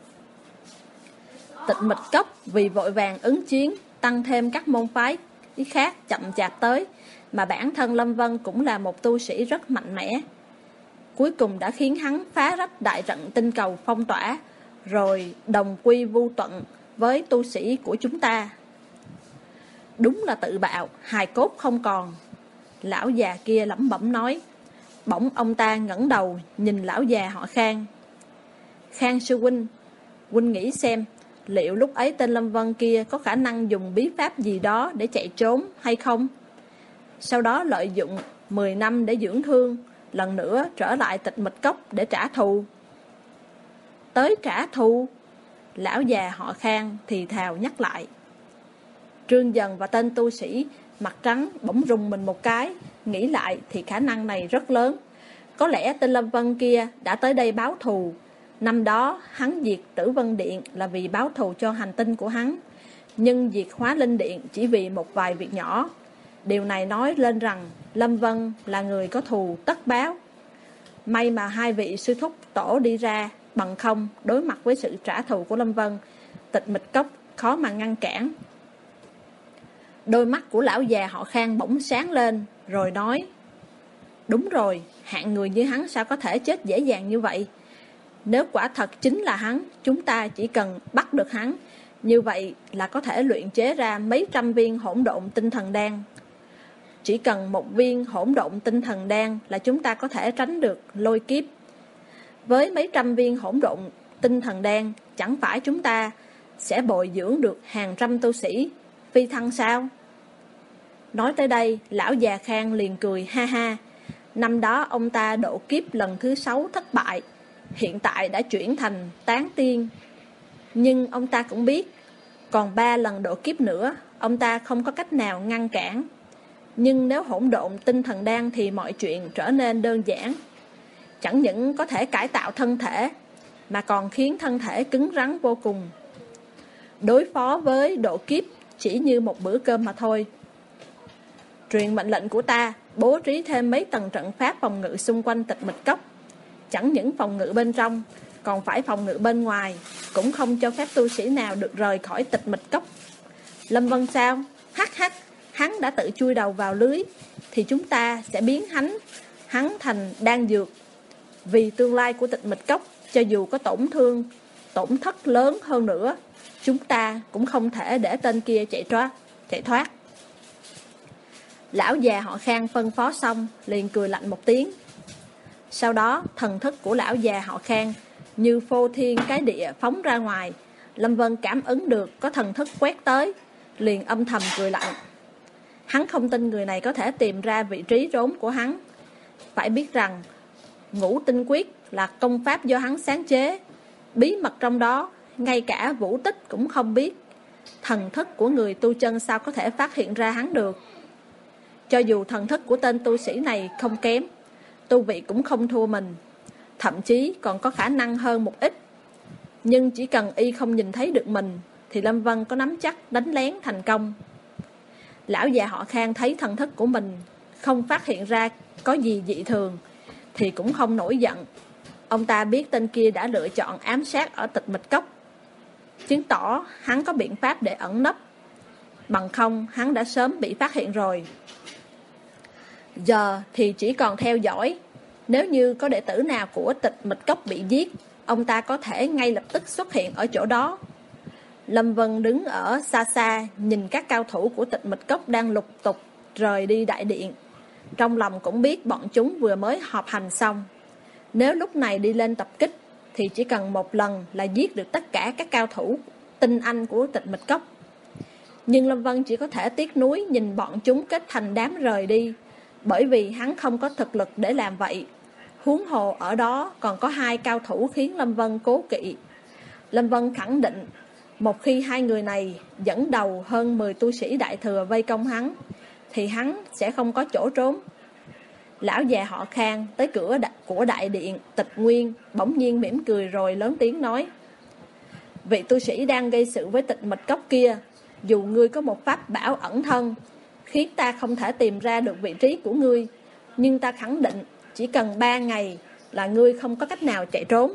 Tịch Mịch Cốc vì vội vàng ứng chiến, tăng thêm các môn phái khác chậm chạp tới, mà bản thân Lâm Vân cũng là một tu sĩ rất mạnh mẽ, cuối cùng đã khiến hắn phá rách đại trận tinh cầu phong tỏa, rồi đồng quy vu tận với tu sĩ của chúng ta. Đúng là tự bạo, hài cốt không còn. Lão già kia lẩm bẩm nói. Bỗng ông ta ngẩng đầu nhìn lão già họ Khang. Khang sư huynh, huynh nghĩ xem, liệu lúc ấy tên Lâm Vân kia có khả năng dùng bí pháp gì đó để chạy trốn hay không? Sau đó lợi dụng 10 năm để dưỡng thương, lần nữa trở lại Tịch Mịch Cốc để trả thù. Tới trả thù? Lão già họ Khang thì thào nhắc lại. Trương Dần và tên tu sĩ mặt trắng bỗng rùng mình một cái, nghĩ lại thì khả năng này rất lớn. Có lẽ tên Lâm Vân kia đã tới đây báo thù. Năm đó hắn diệt Tử Vân Điện là vì báo thù cho hành tinh của hắn, nhưng diệt Hóa Linh Điện chỉ vì một vài việc nhỏ. Điều này nói lên rằng Lâm Vân là người có thù tất báo. May mà hai vị sư thúc tổ đi ra, bằng không đối mặt với sự trả thù của Lâm Vân, Tịch Mịch Cốc khó mà ngăn cản. Đôi mắt của lão già họ Khang bỗng sáng lên, rồi nói: Đúng rồi, hạng người như hắn sao có thể chết dễ dàng như vậy? Nếu quả thật chính là hắn, chúng ta chỉ cần bắt được hắn, như vậy là có thể luyện chế ra mấy trăm viên hỗn độn tinh thần đan. Chỉ cần một viên hỗn độn tinh thần đan là chúng ta có thể tránh được lôi kiếp. Với mấy trăm viên hỗn độn tinh thần đan, chẳng phải chúng ta sẽ bồi dưỡng được hàng trăm tu sĩ phi thăng sao? Nói tới đây, lão già Khang liền cười ha ha. Năm đó ông ta độ kiếp lần thứ 6 thất bại, hiện tại đã chuyển thành tán tiên. Nhưng ông ta cũng biết, còn 3 lần độ kiếp nữa, ông ta không có cách nào ngăn cản. Nhưng nếu hỗn độn tinh thần đan thì mọi chuyện trở nên đơn giản. Chẳng những có thể cải tạo thân thể, mà còn khiến thân thể cứng rắn vô cùng. Đối phó với độ kiếp chỉ như một bữa cơm mà thôi. Truyền mệnh lệnh của ta, bố trí thêm mấy tầng trận pháp phòng ngự xung quanh Tịch Mịch Cốc. Chẳng những phòng ngự bên trong, còn phải phòng ngự bên ngoài, cũng không cho phép tu sĩ nào được rời khỏi Tịch Mịch Cốc. Lâm Vân sao? Hắc hắc, hắn đã tự chui đầu vào lưới, thì chúng ta sẽ biến hắn thành đan dược. Vì tương lai của Tịch Mịch Cốc, cho dù có tổn thất lớn hơn nữa, chúng ta cũng không thể để tên kia chạy thoát. Lão già họ Khang phân phó xong, liền cười lạnh một tiếng. Sau đó, thần thức của lão già họ Khang như phô thiên cái địa phóng ra ngoài. Lâm Vân cảm ứng được có thần thức quét tới, liền âm thầm cười lạnh. Hắn không tin người này có thể tìm ra vị trí trốn của hắn. Phải biết rằng, Ngũ Tinh Quyết là công pháp do hắn sáng chế. Bí mật trong đó, ngay cả Vũ Tích cũng không biết. Thần thức của người tu chân sao có thể phát hiện ra hắn được? Cho dù thần thức của tên tu sĩ này không kém, tu vị cũng không thua mình, thậm chí còn có khả năng hơn một ít. Nhưng chỉ cần y không nhìn thấy được mình, thì Lâm Vân có nắm chắc đánh lén thành công. Lão già họ Khang thấy thần thức của mình không phát hiện ra có gì dị thường, thì cũng không nổi giận. Ông ta biết tên kia đã lựa chọn ám sát ở Tịch Mịch Cốc, chứng tỏ hắn có biện pháp để ẩn nấp. bằng không hắn đã sớm bị phát hiện rồi. Giờ thì chỉ còn theo dõi. Nếu như có đệ tử nào của Tịch Mịch Cốc bị giết, ông ta có thể ngay lập tức xuất hiện ở chỗ đó. Lâm Vân đứng ở xa xa, nhìn các cao thủ của Tịch Mịch Cốc đang lục tục rời đi đại điện. Trong lòng cũng biết bọn chúng vừa mới họp hành xong. Nếu lúc này đi lên tập kích, thì chỉ cần một lần là giết được tất cả các cao thủ tinh anh của Tịch Mịch Cốc. Nhưng Lâm Vân chỉ có thể tiếc nuối nhìn bọn chúng kết thành đám rời đi, bởi vì hắn không có thực lực để làm vậy. Huống hồ ở đó còn có 2 cao thủ khiến Lâm Vân cố kỵ. Lâm Vân khẳng định, một khi 2 người này dẫn đầu hơn 10 tu sĩ đại thừa vây công hắn, thì hắn sẽ không có chỗ trốn. Lão già họ Khang tới cửa của đại điện Tịch Nguyên, bỗng nhiên mỉm cười rồi lớn tiếng nói: vị tu sĩ đang gây sự với Tịch Mịch Cốc kia, dù ngươi có một pháp bảo ẩn thân khiến ta không thể tìm ra được vị trí của ngươi, nhưng ta khẳng định chỉ cần 3 ngày là ngươi không có cách nào chạy trốn.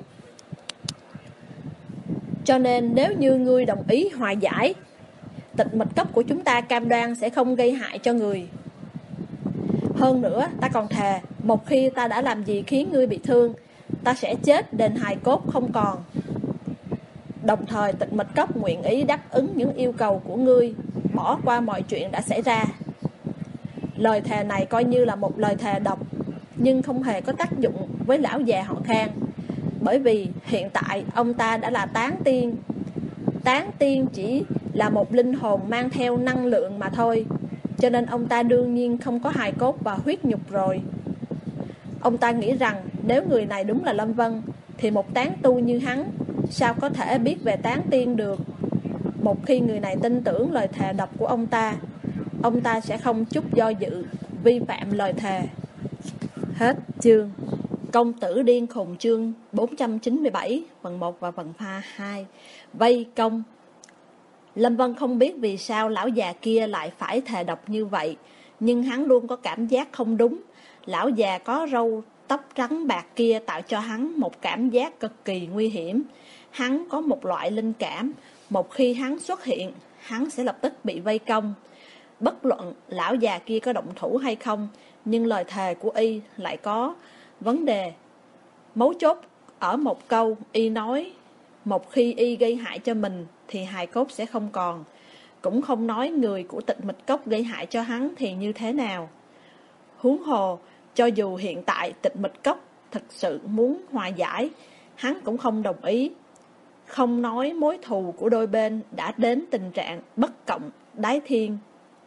Cho nên nếu như ngươi đồng ý hòa giải, Tịch Mịch Cốc của chúng ta cam đoan sẽ không gây hại cho người. Hơn nữa, ta còn thề, một khi ta đã làm gì khiến ngươi bị thương, ta sẽ chết đền hài cốt không còn. Đồng thời Tịch Mịch Cốc nguyện ý đáp ứng những yêu cầu của ngươi, bỏ qua mọi chuyện đã xảy ra. Lời thề này coi như là một lời thề độc, nhưng không hề có tác dụng với lão già họ Khang, bởi vì hiện tại ông ta đã là tán tiên. Tán tiên chỉ là một linh hồn mang theo năng lượng mà thôi, cho nên ông ta đương nhiên không có hài cốt và huyết nhục rồi. Ông ta nghĩ rằng nếu người này đúng là Lâm Vân, thì một tán tu như hắn sao có thể biết về tán tiên được. Một khi người này tin tưởng lời thề độc của ông ta sẽ không chút do dự vi phạm lời thề. Hết chương. Công tử điên khùng chương 497 phần 1 và phần 2. Vây công. Lâm Vân không biết vì sao lão già kia lại phải thề độc như vậy, nhưng hắn luôn có cảm giác không đúng. Lão già có râu tóc trắng bạc kia tạo cho hắn một cảm giác cực kỳ nguy hiểm. Hắn có một loại linh cảm, một khi hắn xuất hiện, hắn sẽ lập tức bị vây công. Bất luận lão già kia có động thủ hay không, nhưng lời thề của y lại có vấn đề. Mấu chốt ở một câu y nói, một khi y gây hại cho mình thì hài cốt sẽ không còn. Cũng không nói người của Tịch Mịch Cốc gây hại cho hắn thì như thế nào. Huống hồ, cho dù hiện tại Tịch Mịch Cốc thực sự muốn hòa giải, hắn cũng không đồng ý. Không nói mối thù của đôi bên đã đến tình trạng bất cộng đái thiên.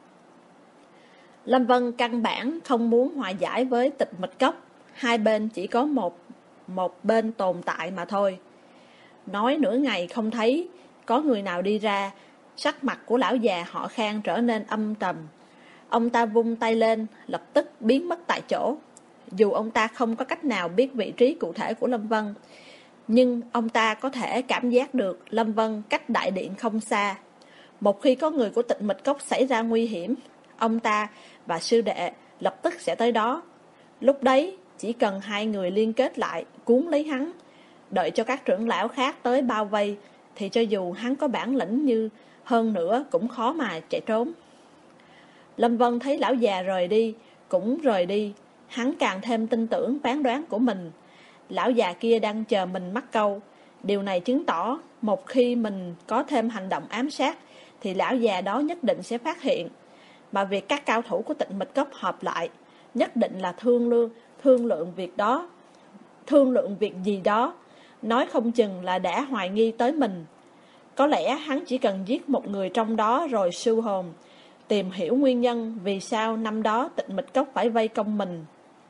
Lâm Vân căn bản không muốn hòa giải với Tịch Mịch Cốc. Hai bên chỉ có một bên tồn tại mà thôi. Nói nửa ngày không thấy có người nào đi ra, sắc mặt của lão già họ Khang trở nên âm trầm. Ông ta vung tay lên, lập tức biến mất tại chỗ. Dù ông ta không có cách nào biết vị trí cụ thể của Lâm Vân, nhưng ông ta có thể cảm giác được Lâm Vân cách đại điện không xa. Một khi có người của Tịch Mịch Cốc xảy ra nguy hiểm, ông ta và sư đệ lập tức sẽ tới đó. Lúc đấy chỉ cần hai người liên kết lại cuốn lấy hắn, đợi cho các trưởng lão khác tới bao vây, thì cho dù hắn có bản lĩnh như hơn nữa cũng khó mà chạy trốn. Lâm Vân thấy lão già rời đi, cũng rời đi. Hắn càng thêm tin tưởng phán đoán của mình. Lão già kia đang chờ mình mắc câu. Điều này chứng tỏ một khi mình có thêm hành động ám sát, thì lão già đó nhất định sẽ phát hiện. Mà việc các cao thủ của Tịch Mịch Cốc họp lại, nhất định là thương lượng việc gì đó. Nói không chừng là đã hoài nghi tới mình. Có lẽ hắn chỉ cần giết một người trong đó rồi siêu hồn, tìm hiểu nguyên nhân vì sao năm đó Tịch Mịch Cốc phải vây công mình.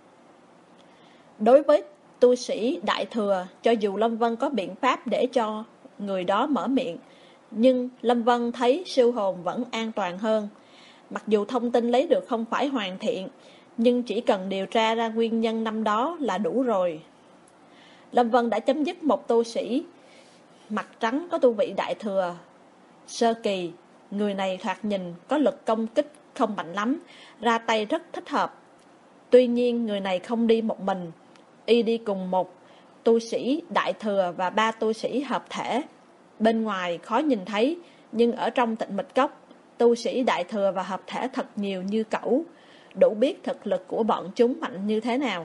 Đối với tu sĩ đại thừa, cho dù Lâm Vân có biện pháp để cho người đó mở miệng, nhưng Lâm Vân thấy siêu hồn vẫn an toàn hơn. Mặc dù thông tin lấy được không phải hoàn thiện, nhưng chỉ cần điều tra ra nguyên nhân năm đó là đủ rồi. Lâm Vân đã chấm dứt một tu sĩ mặt trắng có tu vị đại thừa sơ kỳ. Người này thoạt nhìn có lực công kích không mạnh lắm, ra tay rất thích hợp. Tuy nhiên người này không đi một mình, y đi cùng một tu sĩ đại thừa và 3 tu sĩ hợp thể. Bên ngoài khó nhìn thấy, nhưng ở trong Tịch Mịch Cốc, tu sĩ đại thừa và hợp thể thật nhiều như cẩu, đủ biết thực lực của bọn chúng mạnh như thế nào.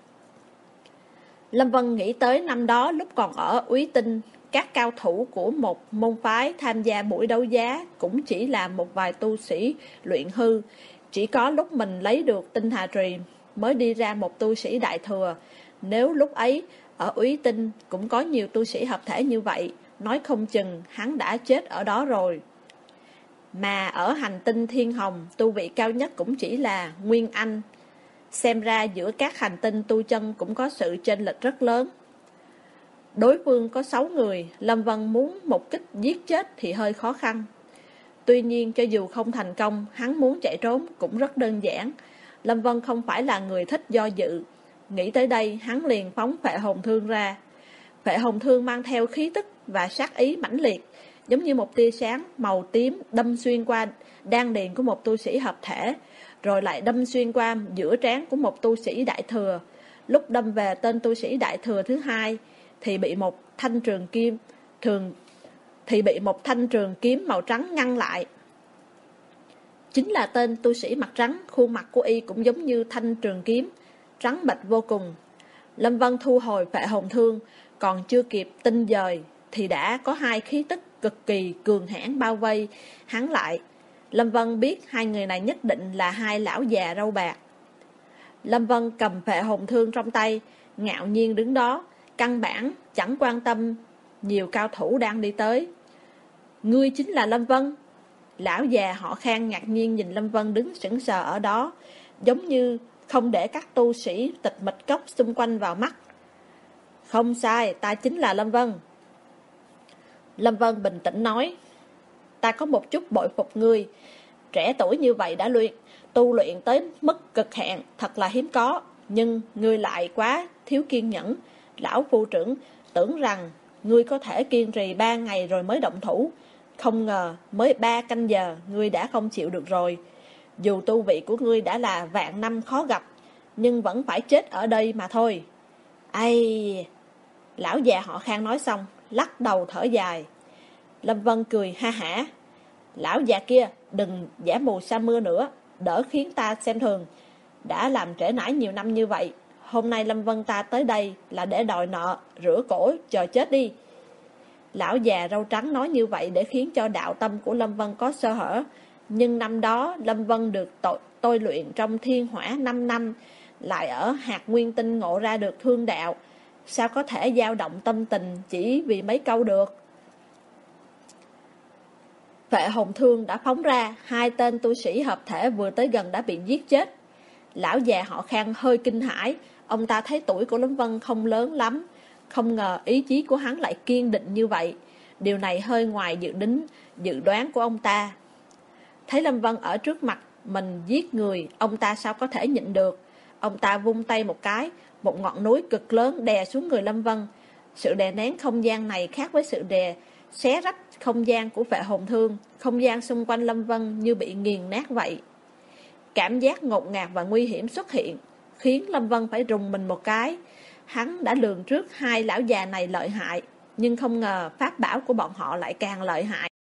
Lâm Vân nghĩ tới năm đó lúc còn ở Úy Tinh, các cao thủ của một môn phái tham gia buổi đấu giá cũng chỉ là một vài tu sĩ luyện hư. Chỉ có lúc mình lấy được tinh hà trì mới đi ra một tu sĩ đại thừa. Nếu lúc ấy ở Úy Tinh cũng có nhiều tu sĩ hợp thể như vậy, nói không chừng hắn đã chết ở đó rồi. Mà ở hành tinh Thiên Hồng, tu vị cao nhất cũng chỉ là Nguyên Anh. Xem ra giữa các hành tinh tu chân cũng có sự chênh lệch rất lớn. Đối phương có 6 người, Lâm Vân muốn một kích giết chết thì hơi khó khăn. Tuy nhiên cho dù không thành công, hắn muốn chạy trốn cũng rất đơn giản. Lâm Vân không phải là người thích do dự. Nghĩ tới đây, hắn liền phóng phệ hồn thương ra. Phệ hồn thương mang theo khí tức và sát ý mãnh liệt, giống như một tia sáng màu tím đâm xuyên qua đan điền của một tu sĩ hợp thể, rồi lại đâm xuyên qua giữa trán của một tu sĩ đại thừa. Lúc đâm về tên tu sĩ đại thừa thứ hai thì bị một thanh trường kiếm màu trắng ngăn lại. Chính là tên tu sĩ mặt trắng, khuôn mặt của y cũng giống như thanh trường kiếm, trắng bệch vô cùng. Lâm Vân thu hồi phệ hồn thương, còn chưa kịp tinh dời thì đã có hai khí tức cực kỳ cường hãn bao vây hắn lại. Lâm Vân biết hai người này nhất định là hai lão già râu bạc. Lâm Vân cầm phệ hồn thương trong tay, ngạo nhiên đứng đó, căn bản chẳng quan tâm nhiều cao thủ đang đi tới. Ngươi chính là Lâm Vân? Lão già họ Khang ngạc nhiên nhìn Lâm Vân đứng sững sờ ở đó, giống như không để các tu sĩ tịch mịch cốc xung quanh vào mắt. Không sai, ta chính là Lâm Vân. Lâm Vân bình tĩnh nói, ta có một chút bội phục ngươi. Trẻ tuổi như vậy đã tu luyện tới mức cực hạn, thật là hiếm có. Nhưng ngươi lại quá thiếu kiên nhẫn. Lão phu trưởng tưởng rằng ngươi có thể kiên trì 3 ngày rồi mới động thủ. Không ngờ mới 3 canh giờ ngươi đã không chịu được rồi. Dù tu vị của ngươi đã là vạn năm khó gặp, nhưng vẫn phải chết ở đây mà thôi. Ây! Lão già họ Khang nói xong, lắc đầu thở dài. Lâm Vân cười ha hả. Lão già kia, đừng giả mù sa mưa nữa, đỡ khiến ta xem thường. Đã làm trễ nải nhiều năm như vậy, hôm nay Lâm Vân ta tới đây là để đòi nợ, rửa cổ, chờ chết đi. Lão già râu trắng nói như vậy để khiến cho đạo tâm của Lâm Vân có sơ hở. Nhưng năm đó Lâm Vân được tôi luyện trong thiên hỏa 5 năm, lại ở hạt nguyên tinh ngộ ra được thương đạo. Sao có thể dao động tâm tình chỉ vì mấy câu được? Phệ hồn thương đã phóng ra, hai tên tu sĩ hợp thể vừa tới gần đã bị giết chết. Lão già họ Khang hơi kinh hãi, ông ta thấy tuổi của Lâm Vân không lớn lắm, không ngờ ý chí của hắn lại kiên định như vậy. Điều này hơi ngoài dự đoán của ông ta. Thấy Lâm Vân ở trước mặt mình giết người, ông ta sao có thể nhịn được. Ông ta vung tay một cái, một ngọn núi cực lớn đè xuống người Lâm Vân. Sự đè nén không gian này khác với sự đè xé rách không gian của phệ hồn thương. Không gian xung quanh Lâm Vân như bị nghiền nát vậy. Cảm giác ngột ngạt và nguy hiểm xuất hiện, khiến Lâm Vân phải rùng mình một cái. Hắn đã lường trước hai lão già này lợi hại, nhưng không ngờ pháp bảo của bọn họ lại càng lợi hại.